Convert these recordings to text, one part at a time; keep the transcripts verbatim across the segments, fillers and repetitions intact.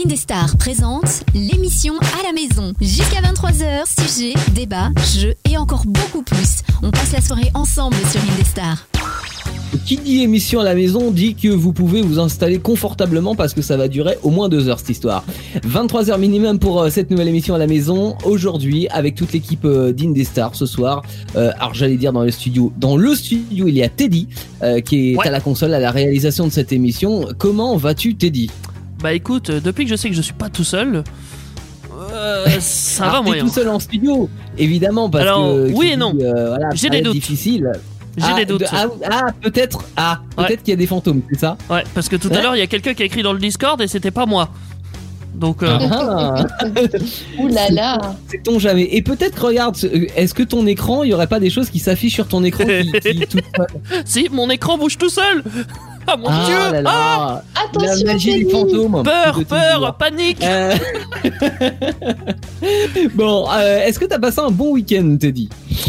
Indestar présente l'émission à la maison. Jusqu'à vingt-trois heures, sujets, débats, jeux et encore beaucoup plus. On passe la soirée ensemble sur Indestar. Qui dit émission à la maison dit que vous pouvez vous installer confortablement parce que ça va durer au moins deux heures cette histoire. vingt-trois heures minimum pour euh, cette nouvelle émission à la maison. Aujourd'hui, avec toute l'équipe euh, d'Indestar ce soir. Euh, alors j'allais dire dans le studio. Dans le studio, il y a Teddy euh, qui est ouais. à la console, à la réalisation de cette émission. Comment vas-tu, Teddy ? Bah écoute, depuis que je sais que je suis pas tout seul, euh, ça alors, va moyen. T'es tout seul en studio, évidemment, parce alors, que oui et non. Dit, euh, voilà, j'ai des doutes. Difficile. J'ai ah, des doutes. De, ah, ah, peut-être. Ah, peut-être ouais. qu'il y a des fantômes, c'est ça ? Ouais, parce que tout à ouais. l'heure il y a quelqu'un qui a écrit dans le Discord et c'était pas moi. Donc. Euh... Ah. Ouh là là. Sait-on jamais ? Et peut-être, regarde, est-ce que ton écran, il y aurait pas des choses qui s'affichent sur ton écran qui, qui tout seul ? Si, mon écron bouge tout seul. Ah mon ah, dieu là là. Ah attention, la magie des fantômes. Peur, peur, panique. Euh... bon, euh, est-ce que t'as passé un bon week-end, Teddy ?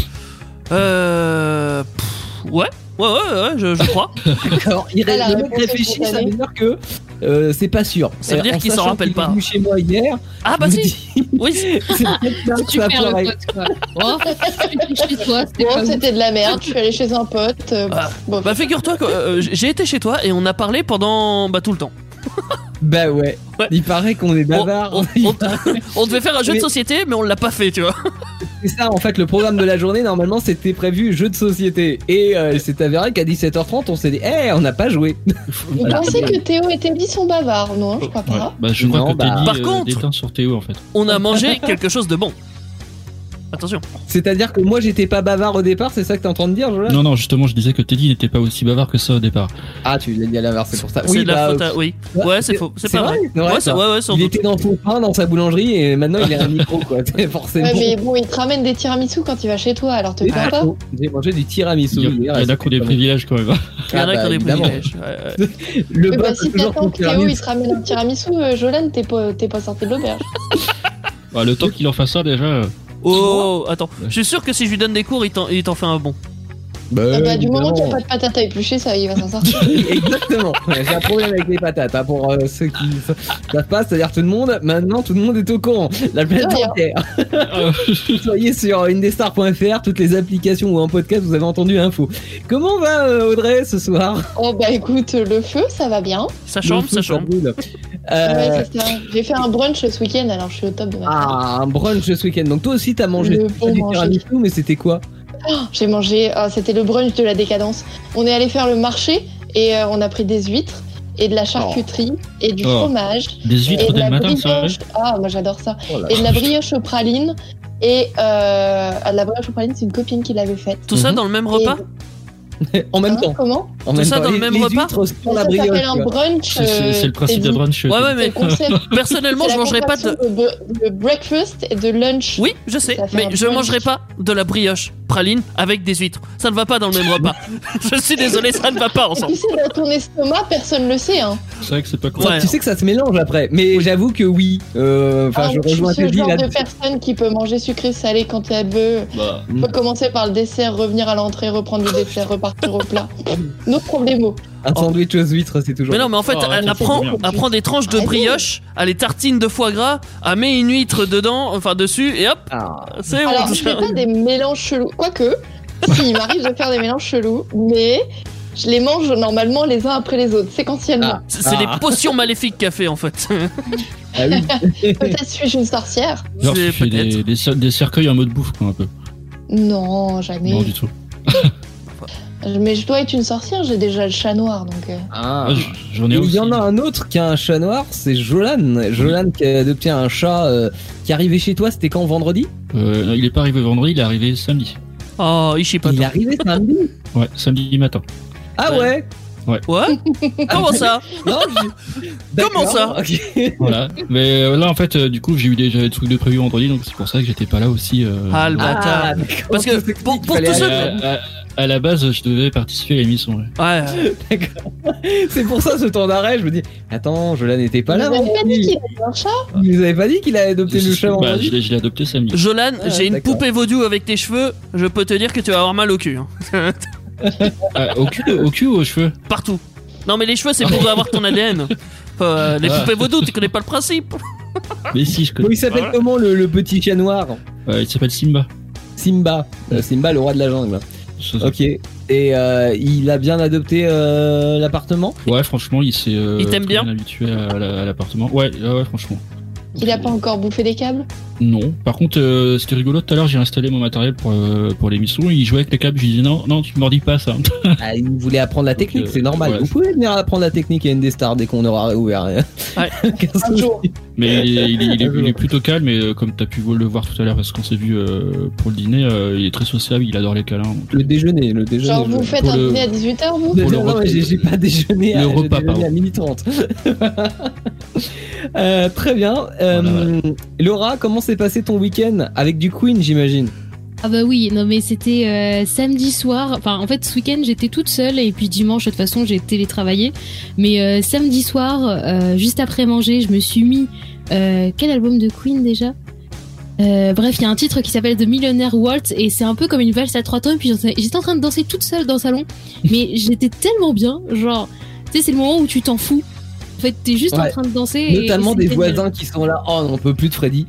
Euh... Pff, ouais. Ouais, ouais, ouais, je, je crois. D'accord, il ré- le mec réfléchit, ça veut dire que euh, c'est pas sûr. Ça veut dire euh, qu'il s'en rappelle qu'il pas. Il est venu chez moi hier. Ah bah si. Dis... Oui. C'est, c'est peut-être là que ça le pote, quoi. Oh, chez toi, c'était, bon, c'était de la merde. Je suis allé chez un pote. Euh, ah, bon. Bah figure-toi que euh, j'ai été chez toi et on a parlé pendant bah tout le temps. Bah ouais. ouais. Il paraît qu'on est bavard. On, on, on, on devait faire un jeu de société, mais on l'a pas fait, tu vois. C'est ça, en fait, le programme de la journée, normalement, c'était prévu jeu de société. Et euh, c'est avéré qu'à dix-sept heures trente, on s'est dit, hé, hey, on n'a pas joué. Vous voilà. pensez que Théo et Teddy sont bavards ? Non, je crois pas. Ouais. Bah, je crois non, que bah... Teddy Par euh, contre, déteint sur Théo, en fait. On a mangé quelque chose de bon. Attention. C'est-à-dire que moi j'étais pas bavard au départ, c'est ça que t'es en train de dire, Jolan ? Non, non, justement, je disais que Teddy n'était pas aussi bavard que ça au départ. Ah, tu l'as dit à l'inverse, c'est pour ça. C'est oui, de la bah, faute à... Oui. Ouais, c'est, c'est faux. C'est, c'est pas vrai. vrai. vrai ouais, c'est... ouais, ouais, sans il doute. était dans son pain, dans sa boulangerie, et maintenant il a un micro, quoi. C'est forcément. Ouais, mais bon, il te ramène des tiramisu quand il va chez toi, alors te plains pas. J'ai mangé du tiramisu. Il y en a qui ont des privilèges quand même. Il y en a qui ont des privilèges. Le bah, si t'attends que Théo il te ramène un tiramisu, Jolan, t'es pas, t'es pas sorti de l'auberge. Bah, le temps qu'il en fasse ça déjà. Oh, attends, je suis sûr que si je lui donne des cours, il t'en, il t'en fait un bon. Bah, ah bah du moment qu'il n'y a pas de patates à éplucher, ça, il va s'en sortir. Exactement. J'ai un problème avec les patates, hein, pour euh, ceux qui savent pas, c'est-à-dire tout le monde. Maintenant, tout le monde est au courant. La planète entière. Soyez sur indestar point f r, toutes les applications ou en podcast, vous avez entendu l'info. Comment va euh, Audrey ce soir ? Oh bah écoute, le feu, ça va bien. Ça chambre, ça chambre. Euh... Ouais, c'est ça. J'ai fait un brunch ce week-end, alors je suis au top de ma vie. Ah, un brunch ce week-end. Donc toi aussi, t'as mangé du tiramisu, mais c'était quoi ? Oh, j'ai mangé, oh, c'était le brunch de la décadence. On est allé faire le marché et euh, on a pris des huîtres et de la charcuterie oh. et du oh. fromage. Des huîtres et de dès la le matin, brioche. Ah, moi j'adore ça. Oh et de la brioche aux pralines. Et euh, la brioche aux pralines, c'est une copine qui l'avait faite. Tout mm-hmm. ça dans le même repas ? Et... En même hein, temps. Comment ? En Tout même ça temps. dans les, le même les repas ? Ça ça brioche, s'appelle un brunch. C'est, c'est, c'est le principe de brunch. Ouais, ouais, mais personnellement, je mangerais pas de. De breakfast et de lunch. Oui, je sais, mais je mangerai pas de la brioche praline avec des huîtres. Ça ne va pas dans le même repas. Je suis désolé, ça ne va pas ensemble. Tu sais, dans ton estomac, personne le sait, hein. C'est vrai que c'est pas cool. Ouais. Tu sais que ça se mélange après, mais oui. j'avoue que oui. Enfin, euh, ah, je rejoins ce genre de personne qui peut manger sucré salé quand elle veut. Bah. Peut commencer par le dessert, revenir à l'entrée, reprendre le dessert, repartir au plat. No problemo. Un sandwich aux huîtres, c'est toujours. Mais non, mais en fait, oh, elle, apprend, elle prend des tranches de brioche, elle les tartine de foie gras, elle met une huître dedans, enfin dessus, et hop, ah. c'est Alors, bon. je fais pas des mélanges chelous, quoique, si, il m'arrive de faire des mélanges chelous, mais je les mange normalement les uns après les autres, séquentiellement. Ah. C'est, c'est ah. les potions maléfiques qu'elle fait en fait. Ah oui. Peut-être suis-je une sorcière. Genre, tu fais des, des, des cercueils en mode bouffe, quoi, un peu. Non, jamais. Non, du tout. Mais je dois être une sorcière, j'ai déjà le chat noir, donc... Euh... Ah, ah j'en ai il aussi. Il y en a un autre qui a un chat noir, c'est Jolan. Jolan qui a adopté un chat euh, qui est arrivé chez toi, c'était quand, vendredi ? euh, Il est pas arrivé vendredi, il est arrivé samedi. Oh, il chie pas. Il est arrivé samedi ? Ouais, samedi matin. Ah ouais ? Ouais. Ouais. Comment ça ? Non, je... Comment ça ? Okay. Voilà. Mais euh, là, en fait, euh, du coup, j'ai eu déjà des trucs de prévu vendredi, donc c'est pour ça que j'étais pas là aussi. Euh... Ah le bâtard. Ah, parce que pour, pour tous ceux. À, à, à la base, je devais participer à l'émission. Ouais. Ouais. D'accord. C'est pour ça ce temps d'arrêt. Je me dis, attends, Jolan n'était pas là. Vous avez pas dit qu'il avait un chat ? Vous avez pas dit qu'il a adopté je le chat vendredi ? Bah, je l'ai, je l'ai adopté samedi. Jolan, ah, j'ai une d'accord. poupée vaudou avec tes cheveux. Je peux te dire que tu vas avoir mal au cul. Hein. Ah, au cul, au cul ou aux cheveux ? Partout. Non, mais les cheveux, c'est pour avoir ton A D N. Euh, les poupées vaudou, tu connais pas le principe. Mais si, je connais. Il s'appelle voilà. comment le, le petit chien noir? euh, Il s'appelle Simba. Simba. Euh, Simba, le roi de la jungle. Ok. Et euh, il a bien adopté euh, l'appartement? Ouais, franchement, il s'est euh, il t'aime bien habitué à, la, à l'appartement. Ouais, ouais, franchement. Il a pas encore bouffé des câbles? Non. Par contre, euh, c'était rigolo. Tout à l'heure, j'ai installé mon matériel pour euh, pour l'émission. Il jouait avec les câbles. Je lui disais non, non, tu me mordis pas ça. Ah, il voulait apprendre la technique, donc, euh, c'est normal. Ouais, Vous pouvez venir apprendre la technique à Indestar dès qu'on aura réouvert. Ouais. Un jour. Mais il est, il, est, il, est, il est plutôt calme. Et euh, comme t'as pu le voir tout à l'heure, parce qu'on s'est vu euh, pour le dîner, euh, il est très sociable. Il adore les câlins. Donc... Le déjeuner, le déjeuner. Genre vous faites un le... dîner à dix-huit heures, vous? Non, non, non j'ai, j'ai pas déjeuné. Le à, repas, déjeuné à minuit trente. euh, très bien. Euh, voilà. Laura, comment s'est passé ton week-end avec du Queen, j'imagine? Ah bah oui, non mais c'était euh, samedi soir, enfin en fait ce week-end j'étais toute seule et puis dimanche de toute façon j'ai télétravaillé, mais euh, samedi soir, euh, juste après manger, je me suis mis, euh, quel album de Queen déjà euh, bref, il y a un titre qui s'appelle The Millionaire Waltz et c'est un peu comme une valse à trois temps et puis j'étais en train de danser toute seule dans le salon, mais j'étais tellement bien, genre, tu sais c'est le moment où tu t'en fous. En fait, t'es juste ouais. en train de danser. Notamment et des voisins qui sont là. Oh, on peut plus de Freddy.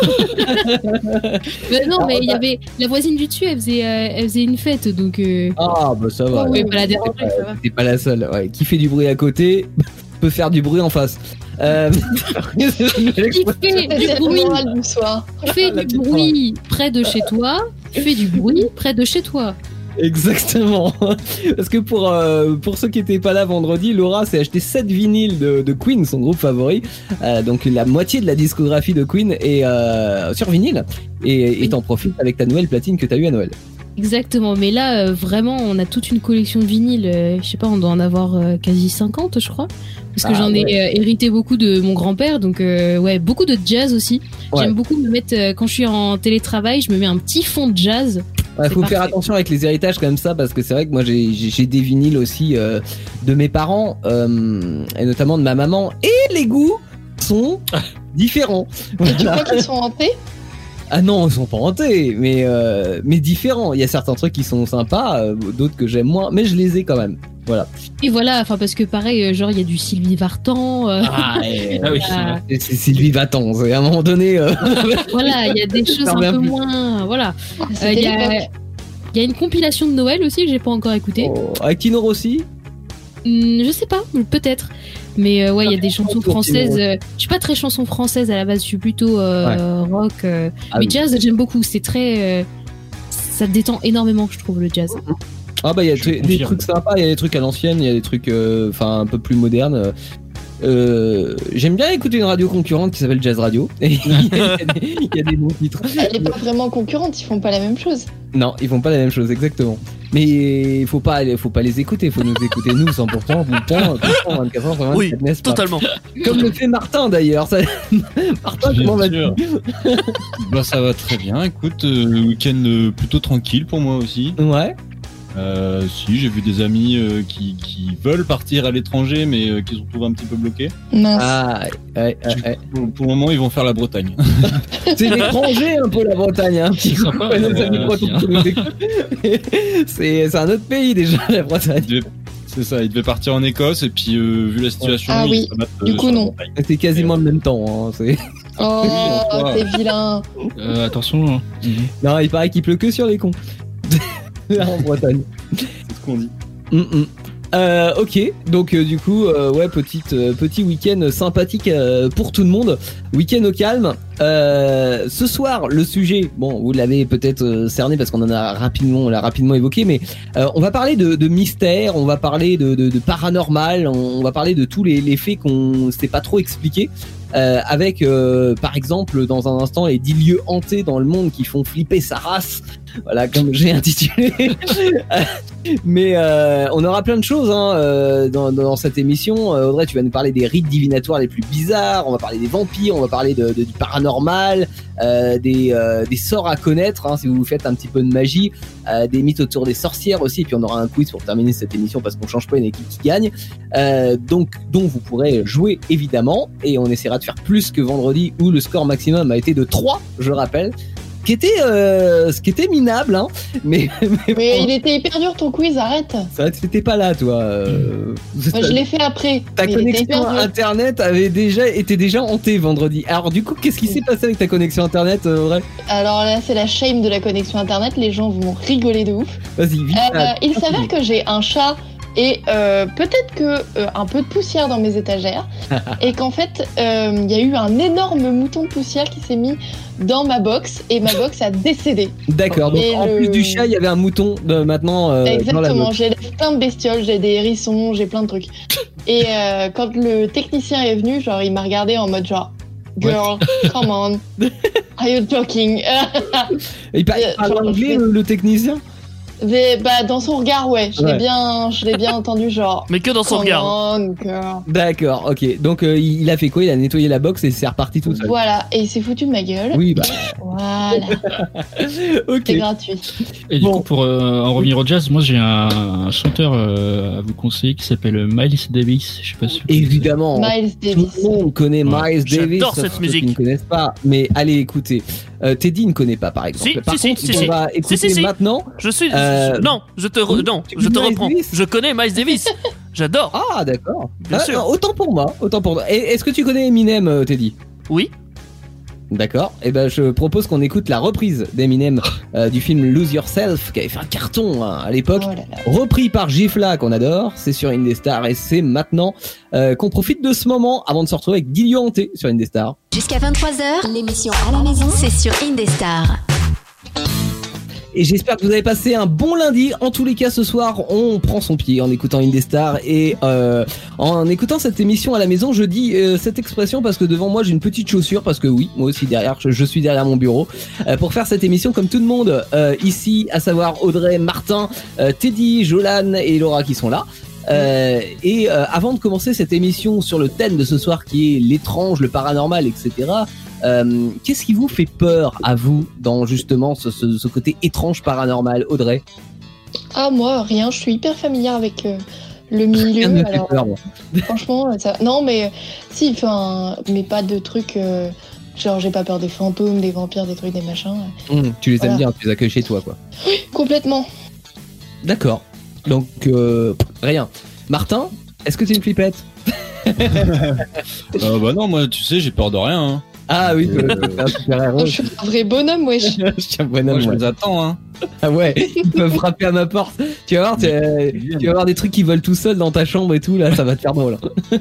mais non, mais il y avait la voisine du dessus, elle faisait, euh, elle faisait une fête, donc. Euh... Ah, bah ça va. Oh, oui, pas la déranger, t'es pas, ça va. T'es pas la seule. Ouais. Qui fait du bruit à côté peut faire du bruit en face. Euh... qui fait du bruit du soir. Qui fait du bruit près de chez toi. Tu fais du bruit près de chez toi. Exactement. Parce que pour euh, pour ceux qui étaient pas là vendredi, Laura s'est acheté sept vinyles de, de Queen, son groupe favori. Euh, donc la moitié de la discographie de Queen est euh, sur vinyle et, et t'en profites avec ta nouvelle platine que t'as eu à Noël. Exactement, mais là euh, vraiment on a toute une collection de vinyles, euh, je sais pas, on doit en avoir euh, quasi cinquante je crois, parce que ah, j'en ouais. ai euh, hérité beaucoup de mon grand-père, donc euh, ouais, beaucoup de jazz aussi. Ouais. J'aime beaucoup me mettre, euh, quand je suis en télétravail, je me mets un petit fond de jazz. Il ouais, faut parfait. Faire attention avec les héritages comme ça, parce que c'est vrai que moi j'ai, j'ai, j'ai des vinyles aussi euh, de mes parents, euh, et notamment de ma maman, et les goûts sont différents. Et tu crois qu'ils sont hantés? Ah non, ils sont pas hantés, mais euh, mais différents. Il y a certains trucs qui sont sympas, euh, d'autres que j'aime moins, mais je les ai quand même. Voilà. Et voilà, enfin parce que pareil, genre il y a du Sylvie Vartan. Euh, ah, et, ah oui, voilà. c'est, c'est Sylvie Vartan. À un moment donné. Euh... voilà, il y a des choses un peu plus. moins. Voilà. Il euh, y a il y a une compilation de Noël aussi que j'ai pas encore écoutée. Oh, avec Tino Rossi. Hum, je sais pas, peut-être. Mais euh, ouais, il y a des chansons françaises. Euh, je suis pas très chanson française à la base, je suis plutôt euh, ouais. rock. Euh, ah, mais oui. Jazz, j'aime beaucoup. C'est très. Euh, ça détend énormément, je trouve, le jazz. Ah bah il y a des, des trucs sympas, il y a des trucs à l'ancienne, il y a des trucs enfin euh, un peu plus modernes. Euh, j'aime bien écouter une radio concurrente qui s'appelle Jazz Radio. Il y, y, y a des bons titres. Elle est pas vraiment concurrente, ils font pas la même chose. Non, ils font pas la même chose, exactement. Mais il faut pas, faut pas les écouter, il faut nous écouter nous cent pour cent tout le temps, tout le temps, vingt-quatre heures sur vingt-quatre, oui, n'est-ce pas? Totalement. Comme le fait Martin d'ailleurs. Ça... Martin, bien comment vas-tu? Bah ça va très bien. Écoute, euh, week-end euh, plutôt tranquille pour moi aussi. Ouais. Euh, si, j'ai vu des amis euh, qui, qui veulent partir à l'étranger, mais euh, qui se retrouvent un petit peu bloqués. Mince. Ah, ouais, ouais, ouais. Pour, pour le moment, ils vont faire la Bretagne. C'est l'étranger un peu la Bretagne, hein. C'est sympa. Ouais, nos amis bretons, c'est, c'est un autre pays déjà, la Bretagne. Devait, c'est ça, ils devaient partir en Écosse et puis euh, vu la situation, ah oui, euh, du coup non. C'est quasiment le même temps, hein. C'est... Oh, oui, t'es vilain. Euh, attention. Hein. Non, il paraît qu'il pleut que sur les cons. Là en Bretagne. C'est ce qu'on dit. Mm-mm. Euh, ok, donc euh, du coup, euh, ouais, petite, euh, petit week-end sympathique euh, pour tout le monde. Week-end au calme. Euh, ce soir, le sujet, bon, vous l'avez peut-être euh, cerné parce qu'on en a rapidement, on l'a rapidement évoqué, mais euh, on va parler de, de mystère, on va parler de, de, de paranormal, on, on va parler de tous les, les faits qu'on s'est pas trop expliqués. Euh, avec euh, par exemple dans un instant les dix lieux hantés dans le monde qui font flipper sa race, voilà comme j'ai intitulé. Mais euh, on aura plein de choses hein, euh, dans, dans cette émission. euh, Audrey, tu vas nous parler des rites divinatoires les plus bizarres, on va parler des vampires, on va parler de, de, du paranormal, euh, des, euh, des sorts à connaître hein, si vous faites un petit peu de magie, euh, des mythes autour des sorcières aussi, et puis on aura un quiz pour terminer cette émission parce qu'on change pas une équipe qui gagne, euh, donc dont vous pourrez jouer évidemment, et on essaiera de faire plus que vendredi où le score maximum a été de trois, je rappelle. ce qui était, euh, ce qui était minable, hein. Mais, mais, Mais bon, il était hyper dur ton quiz, arrête. c'est vrai que t'étais pas là, toi. Euh, Moi, je l'ai fait après. Ta mais il était connexion hyper dur. internet avait déjà été déjà hantée vendredi. Alors du coup, qu'est-ce qui s'est passé avec ta connexion internet, euh, Audrey? Alors là, c'est la shame de la connexion internet. Les gens vont rigoler de ouf. Vas-y, vite. Euh, ah, il s'avère que j'ai un chat et euh, peut-être que euh, un peu de poussière dans mes étagères et qu'en fait euh, il y a eu un énorme mouton de poussière qui s'est mis dans ma box et ma box a décédé. D'accord. Donc Et en le- plus du chat, il y avait un mouton euh, maintenant. Euh, dans la Exactement, box. j'ai plein de bestioles, j'ai des hérissons, j'ai plein de trucs. Et euh, quand le technicien est venu, genre il m'a regardé en mode genre girl, come on, are you joking? Il parle, Euh, il parle genre, anglais, je- le, le technicien. Mais, bah dans son regard, ouais, je l'ai Ouais. bien, je l'ai bien entendu genre. Mais que dans son Come regard. on, girl. D'accord, ok. Donc euh, il a fait quoi? Il a nettoyé la box et c'est reparti tout seul. Voilà, et il s'est foutu de ma gueule. Oui, bah. Voilà, Ok. c'est gratuit. Et du Bon. coup, pour euh, en revenir au jazz, moi j'ai un, un chanteur euh, à vous conseiller qui s'appelle Miles Davis. Je sais pas si vous connaissez. Évidemment. Miles Tout Davis. le monde connaît Ouais. Miles Davis. J'adore sauf cette ceux musique. qui ne connaissent pas. Mais allez écoutez. Euh, Teddy ne connaît pas, par exemple. Si, par si, contre, si, on si. va écouter Si, si, si. maintenant. Je suis. Euh, Non, je te, re- oui, non, tu je te connais Miles reprends. Davis Je connais Miles Davis. J'adore. Ah, d'accord. Bien Ah, sûr. non, autant pour moi, autant pour moi. Et est-ce que tu connais Eminem, euh, Teddy? Oui. D'accord. Et ben, je propose qu'on écoute la reprise d'Eminem euh, du film Lose Yourself, qui avait fait un carton hein, à l'époque. Oh là là. Repris par Gifla qu'on adore, c'est sur Indestar et c'est maintenant euh, qu'on profite de ce moment avant de se retrouver avec Guillaume Hanté sur Indestar. Jusqu'à vingt-trois heures, l'émission à la maison, c'est sur Indestar. Et j'espère que vous avez passé un bon lundi. En tous les cas, ce soir, on prend son pied en écoutant Indestar et euh, en écoutant cette émission à la maison. Je dis euh, cette expression parce que devant moi, j'ai une petite chaussure parce que oui, moi aussi derrière, je, je suis derrière mon bureau euh, pour faire cette émission comme tout le monde euh, ici, à savoir Audrey, Martin, euh, Teddy, Jolan et Laura qui sont là. Euh, et euh, avant de commencer cette émission sur le thème de ce soir qui est l'étrange, le paranormal, et cetera. Euh, qu'est-ce qui vous fait peur à vous dans justement ce, ce, ce côté étrange paranormal, Audrey? Ah moi rien, je suis hyper familière avec euh, le Rien milieu. ne me fait Alors peur, moi. franchement, ça... non mais euh, si, enfin, mais pas de trucs. euh, Genre j'ai pas peur des fantômes, des vampires, des trucs, des machins. Mmh, tu les aimes Voilà. bien, tu les accueilles chez toi, quoi. Complètement. D'accord. Donc euh, rien. Martin, est-ce que t'es une flippette? Euh, bah non, moi, tu sais, j'ai peur de rien. Hein. Ah oui, Euh, c'est un super héros. Oh, je suis un vrai bonhomme, wesh. Je suis un Moi, bonhomme, je ouais. les attends. Hein. Ah ouais, ils peuvent frapper à ma porte. Tu vas voir, tu, euh, tu vas voir des trucs qui volent tout seul dans ta chambre et tout, là, ça va te faire drôle.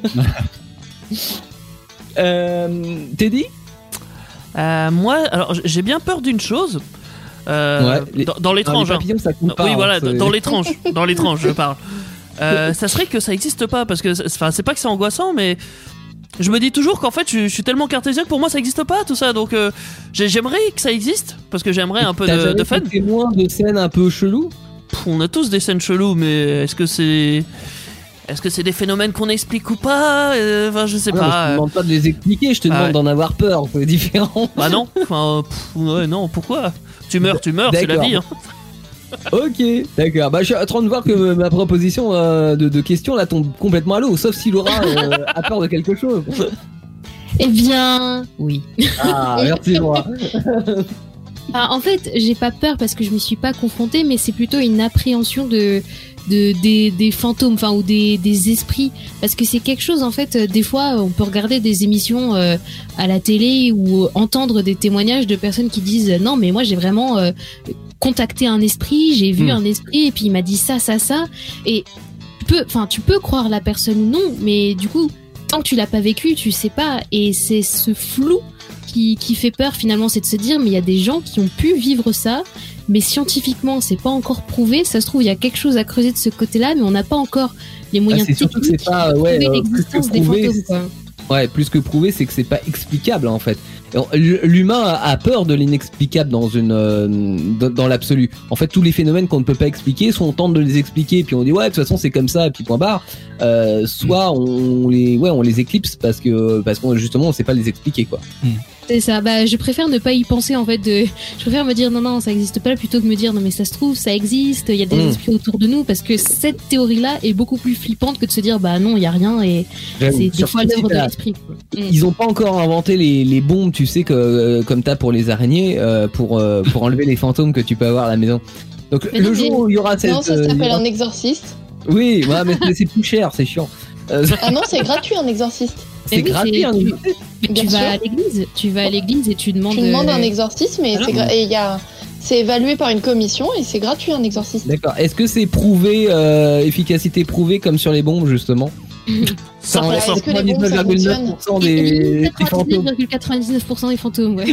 euh, Teddy? Euh, moi, alors j'ai bien peur d'une chose. Euh, Ouais, les- dans, dans Non, l'étrange. les hein. papillons, ça compte pas. Oui, hein, voilà, c'est- dans l'étrange. Dans l'étrange, je parle. Euh, ça serait que ça existe pas parce que, enfin, c'est pas que c'est angoissant, mais je me dis toujours qu'en fait, je, je suis tellement cartésien que pour moi, ça existe pas tout ça. Donc, euh, j'ai- j'aimerais que ça existe parce que j'aimerais un peu T'as de, jamais de fun. été témoin de scènes un peu chelous? Pff, on a tous des scènes cheloues, mais est-ce que c'est, est-ce que c'est des phénomènes qu'on explique ou pas? Euh, Enfin, je sais Ah non, mais je pas. te demande pas de les expliquer, je te Ah demande ouais. d'en avoir peur, c'est différent. Bah non. Enfin, pff, ouais, non. Pourquoi? Tu meurs, tu meurs, c'est la D'accord. vie. Hein. Ok, d'accord. Bah, je suis en train de voir que ma proposition euh, de, de question là tombe complètement à l'eau, sauf si Laura euh, a peur de quelque chose. Eh bien, oui. Ah, merci Laura. Enfin, en fait, j'ai pas peur parce que je m'y suis pas confrontée, mais c'est plutôt une appréhension de, de des, des fantômes, enfin ou des, des esprits, parce que c'est quelque chose en fait. euh, Des fois, on peut regarder des émissions euh, à la télé ou euh, entendre des témoignages de personnes qui disent euh, non, mais moi j'ai vraiment euh, contacté un esprit, j'ai vu Hmm. un esprit et puis il m'a dit ça, ça, ça, et tu peux, enfin tu peux croire la personne ou non, mais du coup tant que tu l'as pas vécu, tu sais pas, et c'est ce flou qui, qui fait peur finalement, c'est de se dire mais il y a des gens qui ont pu vivre ça, mais scientifiquement c'est pas encore prouvé, ça se trouve il y a quelque chose à creuser de ce côté-là, mais on n'a pas encore les Ah, moyens c'est surtout que c'est techniques pas de ouais, prouver euh, plus que l'existence des prouvé. fantômes, quoi. Ouais, plus que prouvé, c'est que c'est pas explicable en fait. L'humain a peur de l'inexplicable dans une euh, dans, dans l'absolu. En fait, tous les phénomènes qu'on ne peut pas expliquer, soit on tente de les expliquer, puis on dit ouais, de toute façon c'est comme ça, et puis point barre. Euh, soit on les ouais, on les éclipse parce que parce qu'on justement on sait pas les expliquer quoi. C'est ça. Bah, je préfère ne pas y penser en fait. De... Je préfère me dire non, non, ça existe pas, plutôt que me dire non, mais ça se trouve, ça existe. Il y a des Mmh. esprits autour de nous, parce que cette théorie-là est beaucoup plus flippante que de se dire bah non, il y a rien et J'avoue. c'est des Surtout fois si l'œuvre de t'as- l'esprit. quoi. Mm. Ils ont pas encore inventé les, les bombes, tu sais, que euh, comme t'as pour les araignées, euh, pour euh, pour enlever les fantômes que tu peux avoir à la maison. Donc Mais le non, jour mais- où il y aura cette, Non, ça euh, il y s'appelle aura- un exorciste. oui, ouais, mais c'est- c'est plus cher, c'est chiant. Euh, Ah non, c'est gratuit un exorciste. c'est oui, gratuit. c'est- hein, tu- mais- Mais Bien tu vas sûr. à l'église, tu vas à l'église et tu demandes. Tu demandes euh, un exorcisme et Ah c'est non. gra- et il y a c'est évalué par une commission et c'est gratuit un exorcisme. D'accord. Est-ce que c'est prouvé, euh, efficacité prouvée comme sur les bombes justement cent pour cent. Est-ce que les bombes, ça quatre-vingt-dix-neuf virgule neuf pour cent des, des fantômes. quatre-vingt-dix-neuf virgule quatre-vingt-dix-neuf pour cent des fantômes, ouais.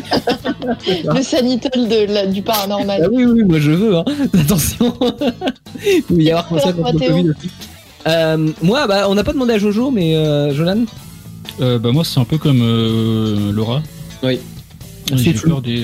Le sanitol de la- du Ah paranormal. oui, oui, moi je veux. Hein. Attention. Il peut y avoir comme ça contre le Mathéo. Covid aussi. Euh, moi, bah, on n'a pas demandé à Jojo, mais euh, Jolan. Euh, bah moi c'est un peu comme euh, Laura. Oui. J'ai C'est flou. peur des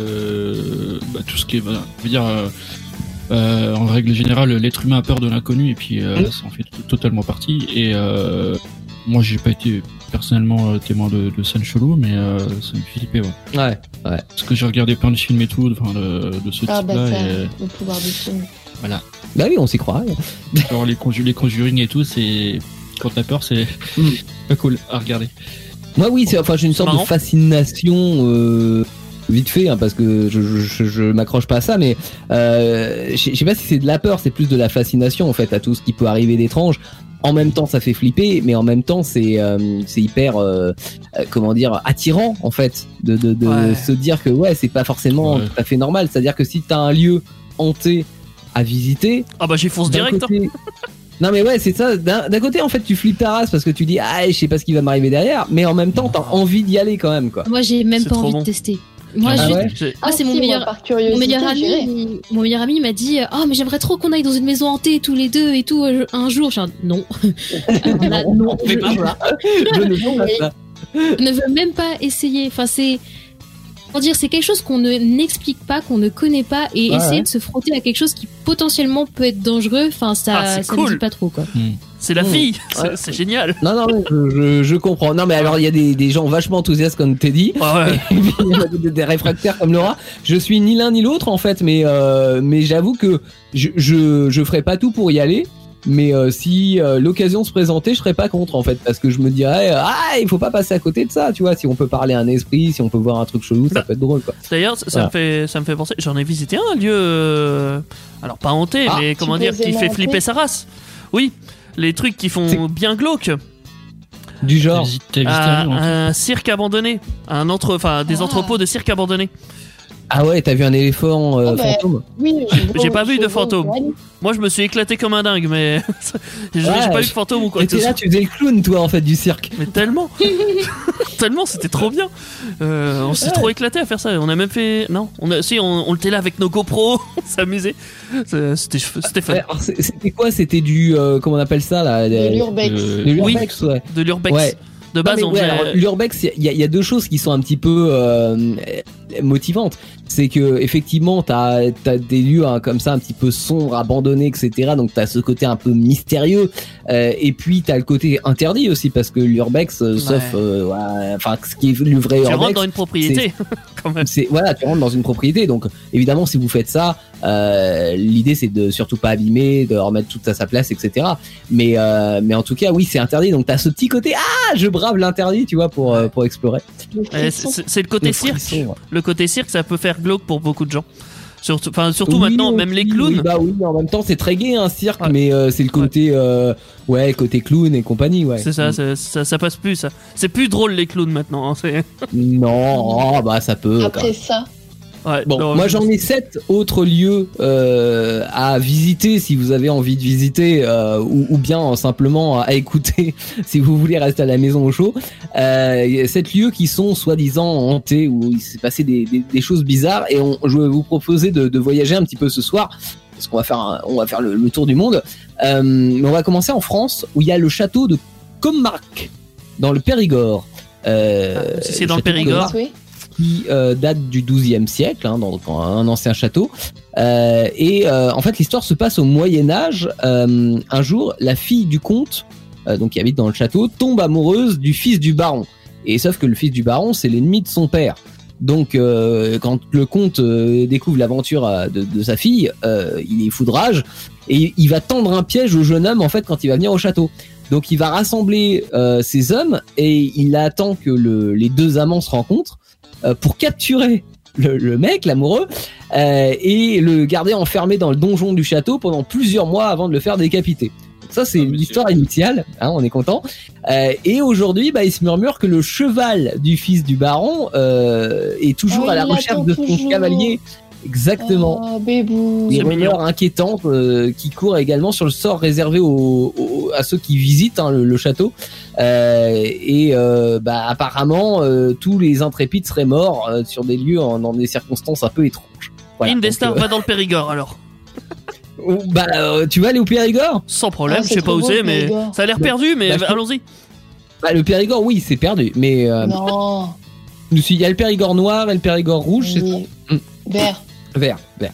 euh, bah, tout ce qui est voilà, je veux dire euh, euh, en règle générale l'être humain a peur de l'inconnu et puis euh, Mm. là, ça en fait t- totalement partie et euh, moi j'ai pas été personnellement euh, témoin de, de scènes cheloues mais euh, ça me fait flipper ouais. Ouais. Parce que j'ai regardé plein de films et tout enfin de, de ce Ah type bah là ça, et le pouvoir du film. voilà. Bah oui, on s'y croit. Genre les, conju- les conjuring et tout c'est quand t'as peur c'est Mm. pas cool à regarder. Moi, oui, c'est, enfin, j'ai une sorte Marrant. de fascination, euh, vite fait, hein, parce que je, je, je, je m'accroche pas à ça, mais euh, je sais je sais pas si c'est de la peur, c'est plus de la fascination, en fait, à tout ce qui peut arriver d'étrange. En même temps, ça fait flipper, mais en même temps, c'est euh, c'est hyper, euh, euh, comment dire, attirant, en fait, de, de, de Ouais. se dire que, ouais, c'est pas forcément Ouais. tout à fait normal. C'est-à-dire que si t'as un lieu hanté à visiter, Ah bah j'y fonce d'un direct. hein. côté- Non mais ouais, c'est ça. D'un d'un côté, en fait, tu flippes ta race parce que tu dis ah, je sais pas ce qui va m'arriver derrière, mais en même temps, t'as envie d'y aller quand même, quoi. Moi, j'ai même C'est pas trop envie bon. de tester. Moi, Ah je- ouais J'ai- Ah, c'est mon si, moi, meilleur- par curiosité, Mon meilleur j'irais. ami, il- mon meilleur ami il m'a dit oh mais j'aimerais trop qu'on aille dans une maison hantée tous les deux et tout euh, un jour. Je suis non. Alors là, non, On fait je, pas ça. Je ne fais pas ça. je ne veux même pas essayer. Enfin c'est comment dire, c'est quelque chose qu'on ne n'explique pas, qu'on ne connaît pas et Ouais, essayer ouais. de se frotter à quelque chose qui potentiellement peut être dangereux. Enfin ça, Ah, c'est ça cool. me dit pas trop quoi. C'est la Mmh. fille. Ouais. C'est- C'est génial. Non, non, mais je, je, je comprends. Non, mais alors, il y a des, des gens vachement enthousiastes, comme t'es dit. Ah ouais. Et puis, il y en a des, des réfractaires comme Laura. Je suis ni l'un ni l'autre, en fait, mais, euh, mais j'avoue que je, je, je ferai pas tout pour y aller. Mais euh, si euh, l'occasion se présentait, je serais pas contre, en fait, parce que je me dirais, euh, ah, il faut pas passer à côté de ça, tu vois. Si on peut parler à un esprit, si on peut voir un truc chelou, ça Bah, peut être drôle, quoi. D'ailleurs, ça, ça Voilà. me fait, ça me fait penser. J'en ai visité un lieu, euh, alors pas hanté, Ah, mais comment dire, qui supposément fait hanté. flipper sa race. Oui, les trucs qui font C'est- bien glauque. Du T'as genre. visité, t'as visité Un, un lieu, hein. un cirque abandonné, un entre, enfin des Ah. entrepôts de cirque abandonnés. Ah ouais, t'as vu un éléphant euh, Oh, bah, fantôme? Oui, J'ai pas vu de je- fantôme. Moi, je me suis éclaté comme un dingue, mais j'ai j'ai Ouais, pas eu de fantôme ou quoi Et que ce t'es là, soit. tu faisais le clown, toi, en fait, du cirque. Mais tellement, tellement, c'était trop bien. Euh, on s'est Ouais. trop éclaté à faire ça. On a même fait, non, on a, si, on, on était là avec nos GoPro, on s'amusait. C'est- C'était, c'était fun. Ouais, alors, c'est- c'était quoi? C'était du, euh, comment on appelle ça, là? De des- l'urbex. Euh, de Oui. l'urbex, ouais. De l'urbex. Ouais. De base, Non, on mais ouais, faisait- alors, l'urbex, il y, a- il y a deux choses qui sont un petit peu euh, motivantes. C'est que effectivement, t'as as des lieux hein, comme ça, un petit peu sombres, abandonnés, et cetera. Donc t'as ce côté un peu mystérieux. Euh, et puis t'as le côté interdit aussi, parce que l'urbex, euh, Ouais. sauf, euh, ouais, enfin, ce qui est le vrai tu rentres urbex, dans une propriété, quand même. c'est voilà, tu rentres dans une propriété. Donc évidemment, si vous faites ça, euh, l'idée c'est de surtout pas abîmer, de remettre tout à sa place, et cetera. Mais euh, mais en tout cas, oui, c'est interdit. Donc t'as ce petit côté, ah, je brave l'interdit, tu vois, pour euh, pour explorer. Le Ouais, frisson. c'est c'est le côté Le cirque. frisson, ouais. Le côté cirque, ça peut faire glauque pour beaucoup de gens. Surtout, enfin, surtout Oui, maintenant, aussi, même les clowns. Oui, bah oui, en même temps, c'est très gai un cirque, Ouais. mais euh, c'est le côté, euh, ouais, côté clown et compagnie, ouais. C'est ça, c'est- ça, ça passe plus. Ça. C'est plus drôle les clowns maintenant. hein, c'est- Non, oh, bah ça peut. quand Après même. ça, Ouais, Bon, non, moi mais- j'en ai sept autres lieux euh, à visiter si vous avez envie de visiter euh, ou, ou bien simplement à écouter si vous voulez rester à la maison au chaud. Euh, il y a sept lieux qui sont soi-disant hantés où il s'est passé des, des, des choses bizarres et on, je vais vous proposer de, de voyager un petit peu ce soir parce qu'on va faire un- on va faire le, le tour du monde. Euh, mais on va commencer en France où il y a le château de Commarque dans le Périgord. Euh, Ah, si c'est dans le château de Périgord. Commarque, qui euh, date du douzième siècle, hein, donc un ancien château. Euh, et euh, en fait, l'histoire se passe au Moyen Âge. Euh, un jour, la fille du comte, euh, donc qui habite dans le château, tombe amoureuse du fils du baron. Et sauf que le fils du baron, c'est l'ennemi de son père. Donc, euh, quand le comte euh, découvre l'aventure euh, de, de sa fille, euh, il est fou de rage et il va tendre un piège au jeune homme en fait quand il va venir au château. Donc, il va rassembler euh, ses hommes et il attend que le, les deux amants se rencontrent euh, pour capturer le, le mec, l'amoureux, euh, et le garder enfermé dans le donjon du château pendant plusieurs mois avant de le faire décapiter. Ça, c'est ah, l'histoire initiale, hein, on est content. Euh, et aujourd'hui, bah, il se murmure que le cheval du fils du baron euh, est toujours oh, à la recherche de son toujours. cavalier. Exactement. Oh, bébou. Des rumeurs inquiétantes euh, qui courent également sur le sort réservé aux, aux, à ceux qui visitent hein, le, le château. Euh, et euh, bah, apparemment, euh, tous les intrépides seraient morts euh, sur des lieux en, dans des circonstances un peu étranges. Voilà, Indestar euh... va dans le Périgord alors. Bah, euh, tu vas aller au Périgord ? Sans problème, ah, je sais pas où c'est, mais ça a l'air perdu, mais bah, allons-y. Bah, le Périgord, oui, c'est perdu, mais. Euh, non. Il y a le Périgord noir et le Périgord rouge, oui. c'est ça ? Vert. Vert, vert.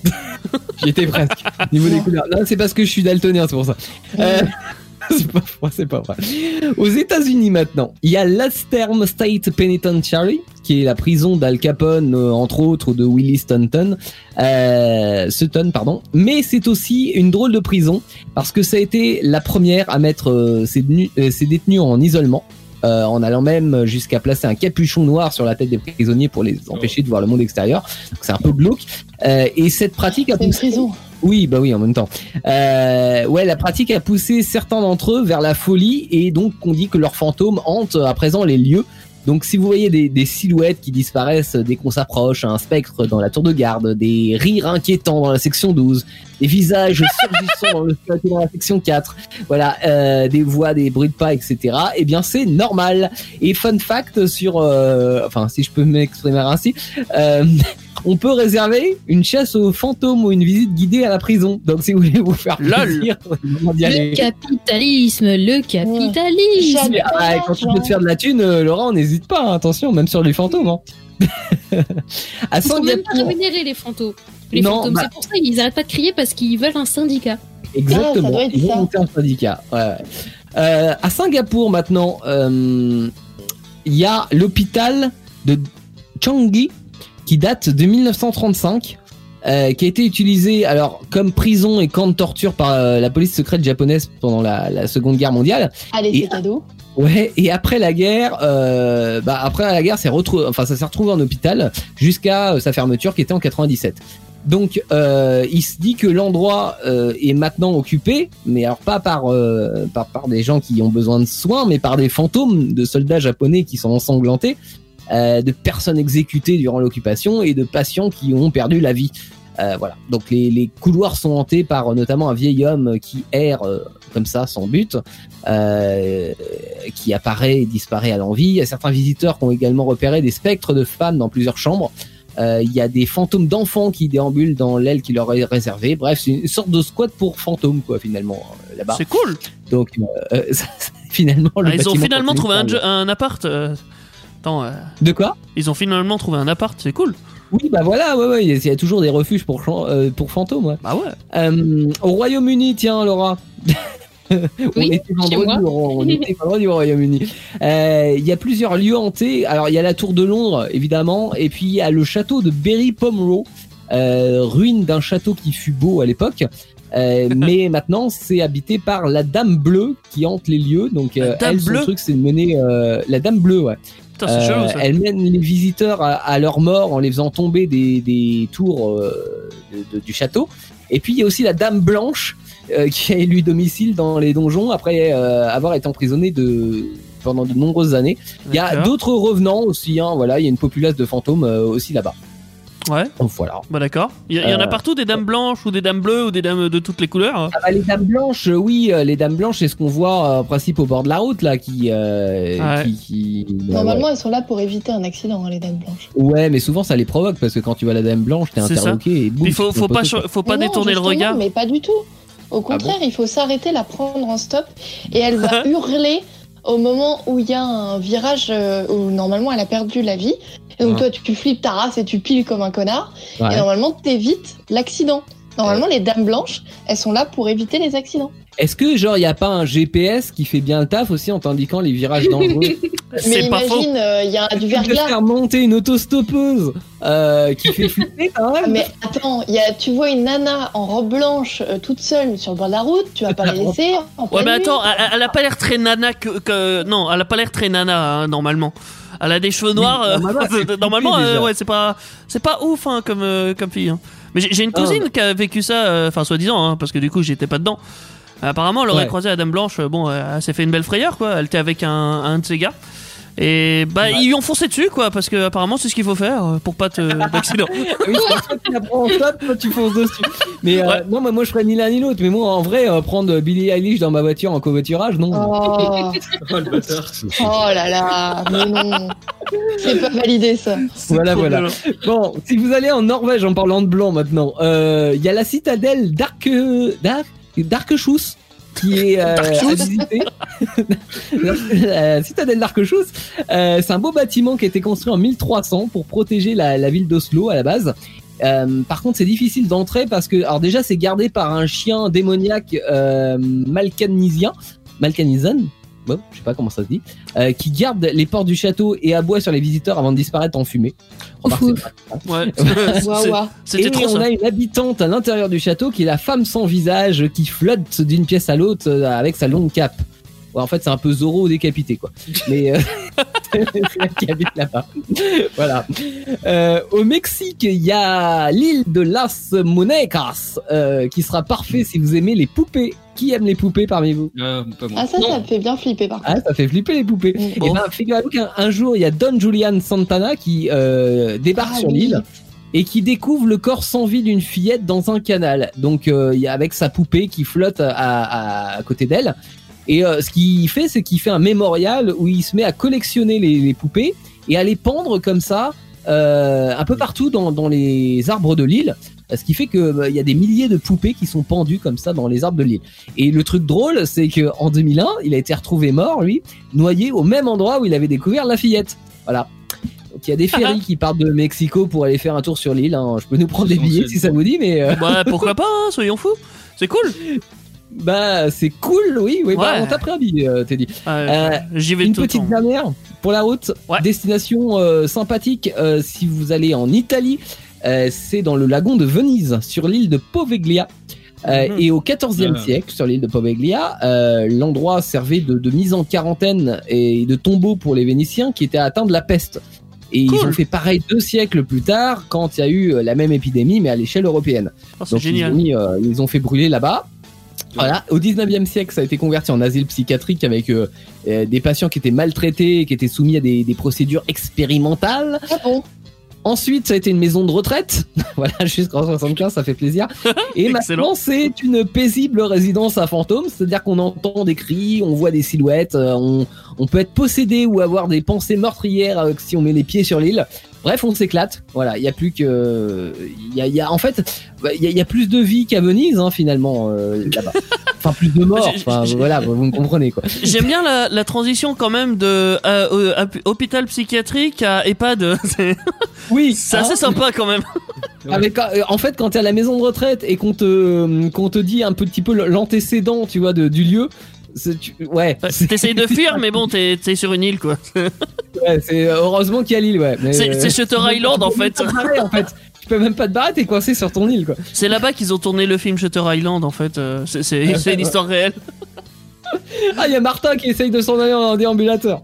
J'y étais presque. Niveau des couleurs. Non, c'est parce que je suis daltonien, c'est pour ça. Euh, c'est pas vrai, c'est pas vrai. Aux États-Unis maintenant, il y a l'Asterm State Penitentiary, qui est la prison d'Al Capone, euh, entre autres, ou de Willie Sutton, euh, Sutton, pardon. Mais c'est aussi une drôle de prison parce que ça a été la première à mettre euh, ses, euh, ses détenus en isolement. Euh, en allant même jusqu'à placer un capuchon noir sur la tête des prisonniers pour les empêcher de voir le monde extérieur. Donc c'est un peu glauque. Euh, et cette pratique a poussé... C'est une prison. Oui, bah oui, en même temps. Euh, ouais, la pratique a poussé certains d'entre eux vers la folie et donc on dit que leurs fantômes hantent à présent les lieux. Donc si vous voyez des, des silhouettes qui disparaissent dès qu'on s'approche, un spectre dans la tour de garde, des rires inquiétants dans la section douze, des visages surgissants dans, le, dans la section quatre, voilà, euh, des voix, des bruits de pas, et cetera. Eh bien c'est normal. Et fun fact sur, euh, enfin si je peux m'exprimer ainsi, euh, on peut réserver une chasse aux fantômes ou une visite guidée à la prison. Donc si vous voulez vous faire plaisir, le capitalisme, le capitalisme. Ouais. Ah, quand tu peux te faire de la thune, euh, Laurent, on n'hésite pas, hein, attention, même sur les fantômes. Hein. À Ils sont même pas rémunérés les fantômes. Les non, fantômes, bah... c'est pour ça ils arrêtent pas de crier parce qu'ils veulent un syndicat. Exactement, ah, ils vont monter un syndicat. Ouais, ouais. Euh, à Singapour maintenant, il euh, y a l'hôpital de Changi qui date de dix-neuf cent trente-cinq, euh, qui a été utilisé alors comme prison et camp de torture par euh, la police secrète japonaise pendant la, la Seconde Guerre mondiale. Allez, c'est cadeau. Ouais, et après la guerre, euh, bah après la guerre, c'est retrouvé, enfin ça s'est retrouvé en hôpital jusqu'à euh, sa fermeture qui était en quatre-vingt-dix-sept. Donc euh, il se dit que l'endroit euh, est maintenant occupé, mais alors pas par, euh, par par des gens qui ont besoin de soins, mais par des fantômes de soldats japonais qui sont ensanglantés. Euh, de personnes exécutées durant l'occupation et de patients qui ont perdu la vie. Euh, voilà. Donc les, les couloirs sont hantés par euh, notamment un vieil homme qui erre euh, comme ça sans but, euh, qui apparaît et disparaît à l'envi. Il y a certains visiteurs qui ont également repéré des spectres de femmes dans plusieurs chambres. Euh, il y a des fantômes d'enfants qui déambulent dans l'aile qui leur est réservée. Bref, c'est une sorte de squat pour fantômes quoi finalement euh, là-bas. C'est cool. Donc euh, ça, finalement le ah, ils ont finalement trouvé un, un appart. Euh... Attends, euh... De quoi ? Ils ont finalement trouvé un appart, c'est cool. Oui, bah voilà, ouais, ouais, il y a toujours des refuges pour, euh, pour fantômes. Ouais. Bah ouais. Euh, au Royaume-Uni, tiens, Laura. on, oui, était vendredi, on, on était vendredi au Royaume-Uni. Il euh, y a plusieurs lieux hantés. Alors, il y a la Tour de Londres, évidemment, et puis il y a le château de Berry Pomeroy, euh, ruine d'un château qui fut beau à l'époque. Euh, mais maintenant, c'est habité par la Dame Bleue qui hante les lieux. Donc, euh, elle, son truc, c'est de mener euh, la Dame Bleue, ouais. Putain, c'est chelou, ça. Euh, elle mène les visiteurs à, à leur mort en les faisant tomber des, des tours euh, de, de, du château. Et puis il y a aussi la Dame Blanche euh, qui a élu domicile dans les donjons après euh, avoir été emprisonnée de, pendant de nombreuses années. Il y a d'autres revenants aussi, hein, voilà, il y a une populace de fantômes euh, aussi là-bas. Ouais. Donc voilà. Bah d'accord. Il y, y en a partout des dames blanches ou des dames bleues ou des dames de toutes les couleurs. Hein. Ah bah les dames blanches, oui, les dames blanches, c'est ce qu'on voit euh, en principe au bord de la route là, qui, euh, ouais. qui, qui... Normalement, ouais. elles sont là pour éviter un accident, hein, les dames blanches. Ouais, mais souvent ça les provoque parce que quand tu vois la dame blanche, t'es c'est interloqué ça. et boum. Il faut, faut pas, cho- faut pas mais détourner non, le regard. Mais pas du tout. Au contraire, ah bon il faut s'arrêter, la prendre en stop et elle va hurler au moment où il y a un virage euh, où normalement elle a perdu la vie. Et donc ouais. toi tu flippes ta race et tu piles comme un connard. Ouais. Et normalement t'évites l'accident. Normalement ouais. les dames blanches, elles sont là pour éviter les accidents. Est-ce que genre il y a pas un G P S qui fait bien le taf aussi en t'indiquant les virages dangereux? Mais C'est pas faux. imagine, il y a du Tu peux verglas. faire monter une autostoppeuse euh, qui fait flipper quand Ah, même. mais attends, y a, tu vois une nana en robe blanche euh, toute seule sur le bord de la route, tu vas pas la laisser en Ouais, pleine mais nuit. attends, elle, elle a pas l'air très nana que, que- non, elle a pas l'air très nana hein, normalement. Elle a des cheveux noirs. euh, normalement, c'est flippé, normalement, euh, déjà. ouais, c'est pas, c'est pas ouf hein, comme euh, comme fille. hein. Mais j'ai j'ai une Ah, cousine bah. qui a vécu ça, euh, enfin soi-disant, hein, parce que du coup j'étais pas dedans. Apparemment, elle aurait Ouais. croisé la Dame Blanche. euh, Bon, euh, elle s'est fait une belle frayeur, quoi. Elle était avec un, un de ses gars. Et bah, Ouais. ils lui ont foncé dessus, quoi, parce que apparemment c'est ce qu'il faut faire euh, pour pas te d'accident. Oui, c'est soit tu la prends en stop, soit tu fonces dessus. Mais euh, Ouais. non, moi, moi je ferais ni l'un ni l'autre. Mais moi en vrai, euh, prendre Billie Eilish dans ma voiture en covoiturage, non. Oh, Oh le bâtard. oh là là, mais non. C'est pas validé ça. Voilà, Trop voilà. violent. Bon, si vous allez en Norvège en parlant de blanc maintenant, euh, il y a la citadelle d'Ark Dark Darkshus qui est euh, Darkshus. à visiter. La citadelle d'Arkshus, euh, c'est un beau bâtiment qui a été construit en mille trois cents pour protéger la, la ville d'Oslo à la base. Euh, par contre, c'est difficile d'entrer parce que, alors déjà, c'est gardé par un chien démoniaque euh, malcanisien, malcanisen. Bon, je sais pas comment ça se dit, euh, qui garde les portes du château et aboie sur les visiteurs avant de disparaître en fumée. Remarque, Ouf, c'est pas- Ouais. Waouh, C'est- waouh. C'était et trop on ça. a une habitante à l'intérieur du château qui est la femme sans visage qui flotte d'une pièce à l'autre euh, avec sa longue cape. Ouais, en fait, c'est un peu Zorro décapité, quoi. Mais euh, c'est elle qui habite là-bas. Voilà. Euh, au Mexique, il y a l'île de Las Monecas euh, qui sera parfait si vous aimez les poupées. Qui aime les poupées parmi vous? Ah, pas moi. Ah ça, ça me fait bien flipper par contre. Ah, ça fait flipper les poupées. Bon. Et ben, figurez-vous qu'un un jour, il y a Don Julian Santana qui euh, débarque Ah sur oui. l'île et qui découvre le corps sans vie d'une fillette dans un canal. Donc, euh, il y a avec sa poupée qui flotte à, à, à côté d'elle. Et euh, ce qu'il fait, c'est qu'il fait un mémorial où il se met à collectionner les, les poupées et à les pendre comme ça euh, un peu partout dans, dans les arbres de l'île. Ce qui fait que bah, il y a des milliers de poupées qui sont pendues comme ça dans les arbres de l'île. Et le truc drôle, c'est que en deux mille un, il a été retrouvé mort, lui, noyé au même endroit où il avait découvert la fillette. Voilà. Donc il y a des ferries qui partent de Mexico pour aller faire un tour sur l'île. Hein. Je peux nous prendre des billets si ça vous dit, mais euh, Bah pourquoi pas, hein, soyons fous. C'est cool. bah c'est cool, oui. oui bah, Ouais. on t'a pris un billet, euh, Teddy. Euh, Euh, J'y vais Une tout le petite temps. dernière pour la route. Ouais. Destination euh, sympathique euh, si vous allez en Italie. Euh, c'est dans le lagon de Venise, sur l'île de Poveglia. Euh, Mhm. Et au quatorzième Ah. siècle, sur l'île de Poveglia, euh, l'endroit servait de, de mise en quarantaine et de tombeau pour les Vénitiens qui étaient atteints de la peste. Et Cool. ils ont fait pareil deux siècles plus tard, quand il y a eu euh, la même épidémie, mais à l'échelle européenne. Oh, c'est Donc ils génial. ont, mis, euh, ils ont fait brûler là-bas. Voilà. Au dix-neuvième siècle, ça a été converti en asile psychiatrique avec euh, euh, des patients qui étaient maltraités, qui étaient soumis à des, des procédures expérimentales. Ah bon. Ensuite, ça a été une maison de retraite. Voilà, jusqu'en soixante-quinze, ça fait plaisir. Et Excellent. maintenant, c'est une paisible résidence à fantômes. C'est-à-dire qu'on entend des cris, on voit des silhouettes, euh, on, on peut être possédé ou avoir des pensées meurtrières euh, si on met les pieds sur l'île. Bref, on s'éclate. Voilà, il y a plus que, il y a, il y a, en fait, il y a, il y a plus de vie qu'à Venise, hein, finalement, euh, là-bas. Enfin, plus de morts. J'ai- Enfin, j'ai- voilà, vous me comprenez, quoi. J'aime bien la, la transition quand même de euh, euh, hôp- hôpital psychiatrique à EHPAD. C'est Oui. c'est hein. assez sympa quand même. Avec, euh, en fait, quand t'es à la maison de retraite et qu'on te, qu'on te dit un petit peu l'antécédent, tu vois, de, du lieu, c'est- tu- ouais. c'est- T'essayes de fuir, mais bon, t'es t'es sur une île quoi. ouais, c'est heureusement qu'il y a l'île, ouais. mais, C'est euh, c'est Shutter Island en fait. Tu peux même pas te barrer, en fait. Tu peux même pas te barrer, t'es coincé sur ton île, quoi. C'est là-bas qu'ils ont tourné le film Shutter Island en fait. euh, C'est c'est- c'est une histoire réelle. Ah, il y a Martin qui essaye de s'en aller en déambulateur.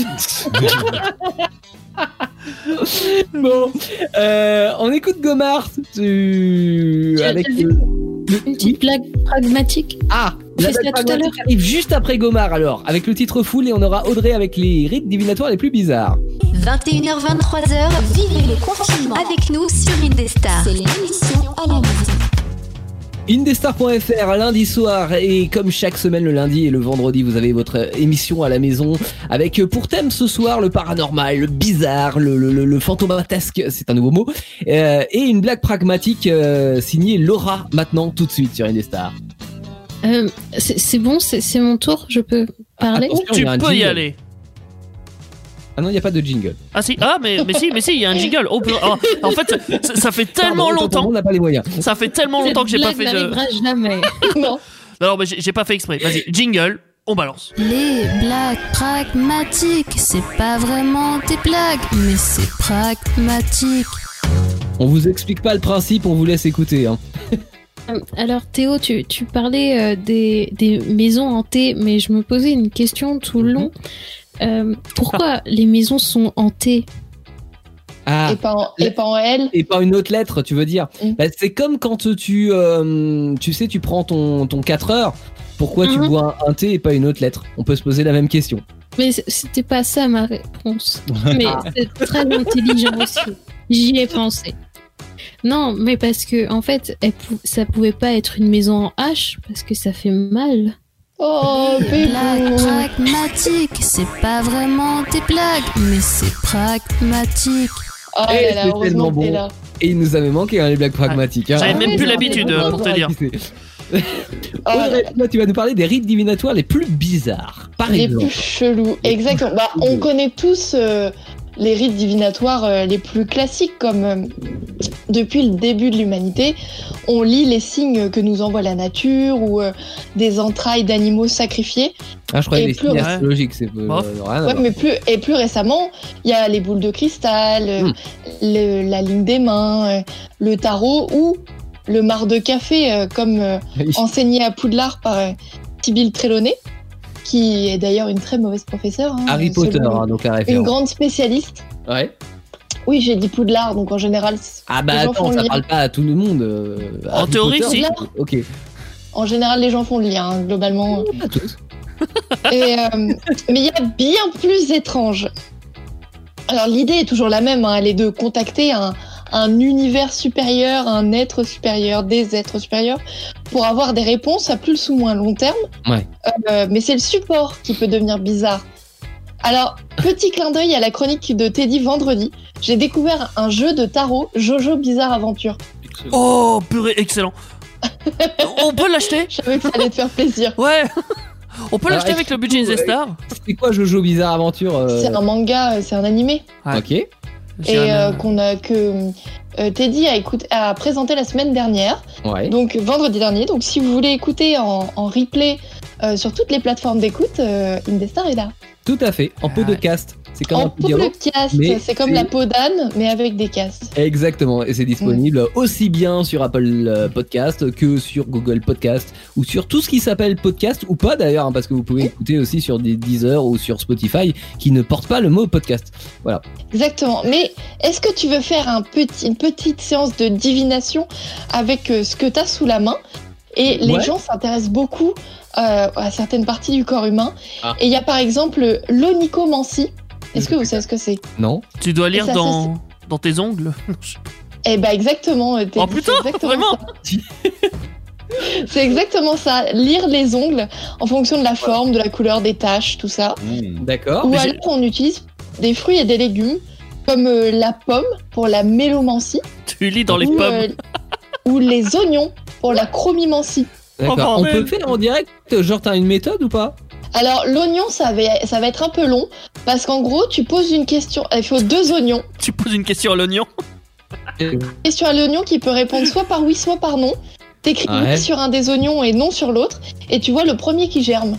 Bon, euh, on écoute Gomard. Tu... J'ai- avec j'ai le... le- Une petite blague pragmatique. Ah, Fais la ça blague tout à pragmatique arrive juste après Gomard alors, avec le titre full et on aura Audrey avec les rites divinatoires les plus bizarres. vingt et une heures vingt-trois heures, vivez le confinement avec nous sur Indestar. C'est l'émission à la maison. Indestar point F R lundi soir et comme chaque semaine le lundi et le vendredi vous avez votre émission à la maison avec pour thème ce soir le paranormal, le bizarre, le, le, le, le fantomatasque, c'est un nouveau mot, euh, et une blague pragmatique euh, signée Laura maintenant tout de suite sur Indestar. Euh, c'est c'est bon, c'est c'est mon tour, je peux parler. Attention, il Tu y a un peux y jingle. aller. Ah non il n'y a pas de jingle. Ah si, ah mais, mais si, mais si, il y a un jingle. Oh, putain, oh, en fait, ça, ça fait tellement Pardon, autant pour moi, longtemps. on n'a pas les moyens. Ça fait tellement longtemps que j'ai pas Cette fait blague de. n'arrivera jamais. Non. Non, mais j'ai, j'ai pas fait exprès. Vas-y, jingle, on balance. Les blagues pragmatiques, c'est pas vraiment des blagues, mais c'est pragmatique. On vous explique pas le principe, on vous laisse écouter. Hein. Alors Théo, tu, tu parlais euh, des, des maisons hantées, mais je me posais une question tout le long. Euh, pourquoi les maisons sont hantées ? Ah. Et pas en, et pas en L. Et pas une autre lettre, tu veux dire. Mm. Bah, c'est comme quand tu, euh, tu sais, tu prends ton, ton quatre heures. Pourquoi tu Mhm. bois un, un thé et pas une autre lettre ? On peut se poser la même question. Mais c- c'était pas ça ma réponse. Mais c'est très intelligent aussi. J'y ai pensé. Non, mais parce que en fait, elle pou- ça pouvait pas être une maison en H parce que ça fait mal. Oh, Blagues bébé. pragmatiques, c'est pas vraiment des blagues, mais c'est pragmatique. Oh Eh, là c'est là, heureusement tellement que t'es bon. là. Et il nous avait manqué hein, les blagues pragmatiques. Hein. J'avais Ah même oui, plus non, l'habitude, mais pour te dire. Oh là Audrey, là. toi, tu vas nous parler des rites divinatoires les plus bizarres. Par Les exemple. plus chelous, exactement. Bah, on connaît tous euh, les rites divinatoires euh, les plus classiques, comme euh, depuis le début de l'humanité, on lit les signes que nous envoie la nature ou euh, des entrailles d'animaux sacrifiés. Ah, je croyais Et les plus- signes Ouais. astrologiques, c'est euh, Bof. rien à Ouais, voir. mais plus et plus récemment, il y a les boules de cristal, euh, Hmm. le- la ligne des mains, euh, le tarot ou le marc de café, euh, comme euh, enseigné à Poudlard par euh, Sibylle Trelawney, qui est d'ailleurs une très mauvaise professeure. hein, Harry selon Potter, une- hein, donc la Une référence. grande spécialiste. Ouais. Oui, j'ai dit Poudlard, donc en général, c- Ah bah les gens attends, font ça le lien. parle pas à tout le monde. euh, En Harry théorie, Potter, si. Ok. En général, les gens font le lien, hein, globalement. Pas tous. Et, euh, mais il y a bien plus étrange. Alors l'idée est toujours la même, hein, elle est de contacter un, un univers supérieur, un être supérieur, des êtres supérieurs, pour avoir des réponses à plus ou moins long terme. Ouais. Euh, mais c'est le support qui peut devenir bizarre. Alors, petit clin d'œil à la chronique de Teddy vendredi, j'ai découvert un jeu de tarot, Jojo Bizarre Aventure. Oh, purée, excellent. On peut l'acheter ? Je savais que ça allait te faire plaisir. Ouais. On peut Alors, l'acheter avec le budget est-ce que- Indestar ? C'est quoi Jojo Bizarre Aventure euh, C'est un manga, euh, c'est un animé. Ouais. Ok. Et J'irais euh, même- qu'on a que euh, Teddy a, écouté, a présenté la semaine dernière, Ouais. donc vendredi dernier. Donc si vous voulez écouter en, en replay euh, sur toutes les plateformes d'écoute, euh, Indestar est là. Tout à fait. En podcast. C'est comme un En peu dialogue. podcast, mais c'est comme c'est- la peau d'âne, mais avec des castes. Exactement, et c'est disponible aussi bien sur Apple euh, Podcast que sur Google Podcast ou sur tout ce qui s'appelle podcast ou pas d'ailleurs, hein, parce que vous pouvez écouter aussi sur des Deezer ou sur Spotify qui ne portent pas le mot podcast. Voilà. Exactement. Mais est-ce que tu veux faire un petit, une petite séance de divination avec euh, ce que tu as sous la main? Et les Ouais. gens s'intéressent beaucoup euh, à certaines parties du corps humain. Ah. Et il y a par exemple l'onychomancie. Est-ce que vous savez ce que c'est? Non? Tu dois lire ça, dans... dans tes ongles. Eh ben exactement. t'es- Oh c'est putain, exactement vraiment ça. C'est exactement ça. Lire les ongles en fonction de la forme, de la couleur, des taches, tout ça. Mmh. D'accord. Ou mais alors on utilise des fruits et des légumes comme euh, la pomme pour la mélomancie Tu lis dans les ou, pommes. euh, ou les oignons pour la chromimancie. D'accord. Oh, On bordel. peut faire en direct, genre t'as une méthode ou pas? Alors l'oignon ça va, ça va être un peu long parce qu'en gros tu poses une question, il faut deux oignons. Tu poses une question à l'oignon. Question à l'oignon qui peut répondre soit par oui soit par non. T'écris Ouais. oui sur un des oignons et non sur l'autre et tu vois le premier qui germe.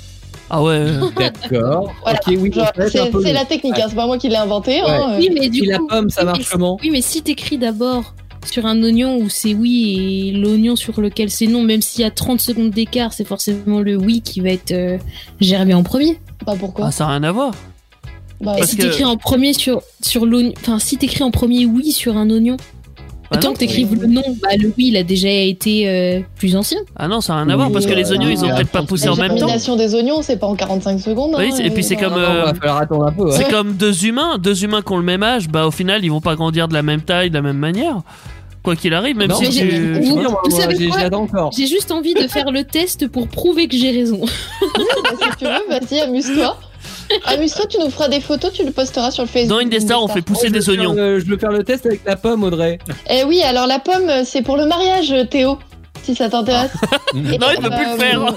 Ah ouais. D'accord. Voilà. Ok, oui, Genre, ça va être un c'est peu c'est long. la technique, hein, c'est pas moi qui l'ai inventé. Ouais. hein, euh. Oui, mais du Et la coup, pomme, ça oui, marche mais- comment? Oui, mais si t'écris d'abord sur un oignon où c'est oui et l'oignon sur lequel c'est non, même s'il y a trente secondes d'écart, c'est forcément le oui qui va être euh, germé en premier. Bah pourquoi Ah, ça n'a rien à voir. Bah, Et Parce si que- t'écris en premier sur, sur l'oignon, enfin si t'écris en premier oui sur un oignon, Ah tant non. que t'écrives le non, bah le oui il a déjà été euh, plus ancien. Ah non, ça n'a rien à voir parce que les oignons ils ont Euh, peut-être pas poussé la en même temps. germination des oignons c'est pas en quarante-cinq secondes. Oui, hein, c'est- et puis euh, c'est non. comme, Non, euh, va falloir attendre un peu. Ouais. C'est comme deux humains, deux humains qui ont le même âge, bah au final ils vont pas grandir de la même taille, de la même manière. Quoi qu'il arrive, même Non, si mais tu... j'ai- je veux Vous- dire, moi, vous moi, savez j'ai- quoi j'attends encore. J'ai juste envie de faire le test pour prouver que j'ai raison. Bah, si tu veux, vas-y, amuse-toi. Amuse-toi, tu nous feras des photos, tu le posteras sur le Facebook. Dans Indestar, on fait pousser Je veux des faire oignons. le- Je veux faire le test avec la pomme, Audrey. Eh oui, alors la pomme, c'est pour le mariage, Théo, si ça t'intéresse. Et, Non, il peut plus le faire.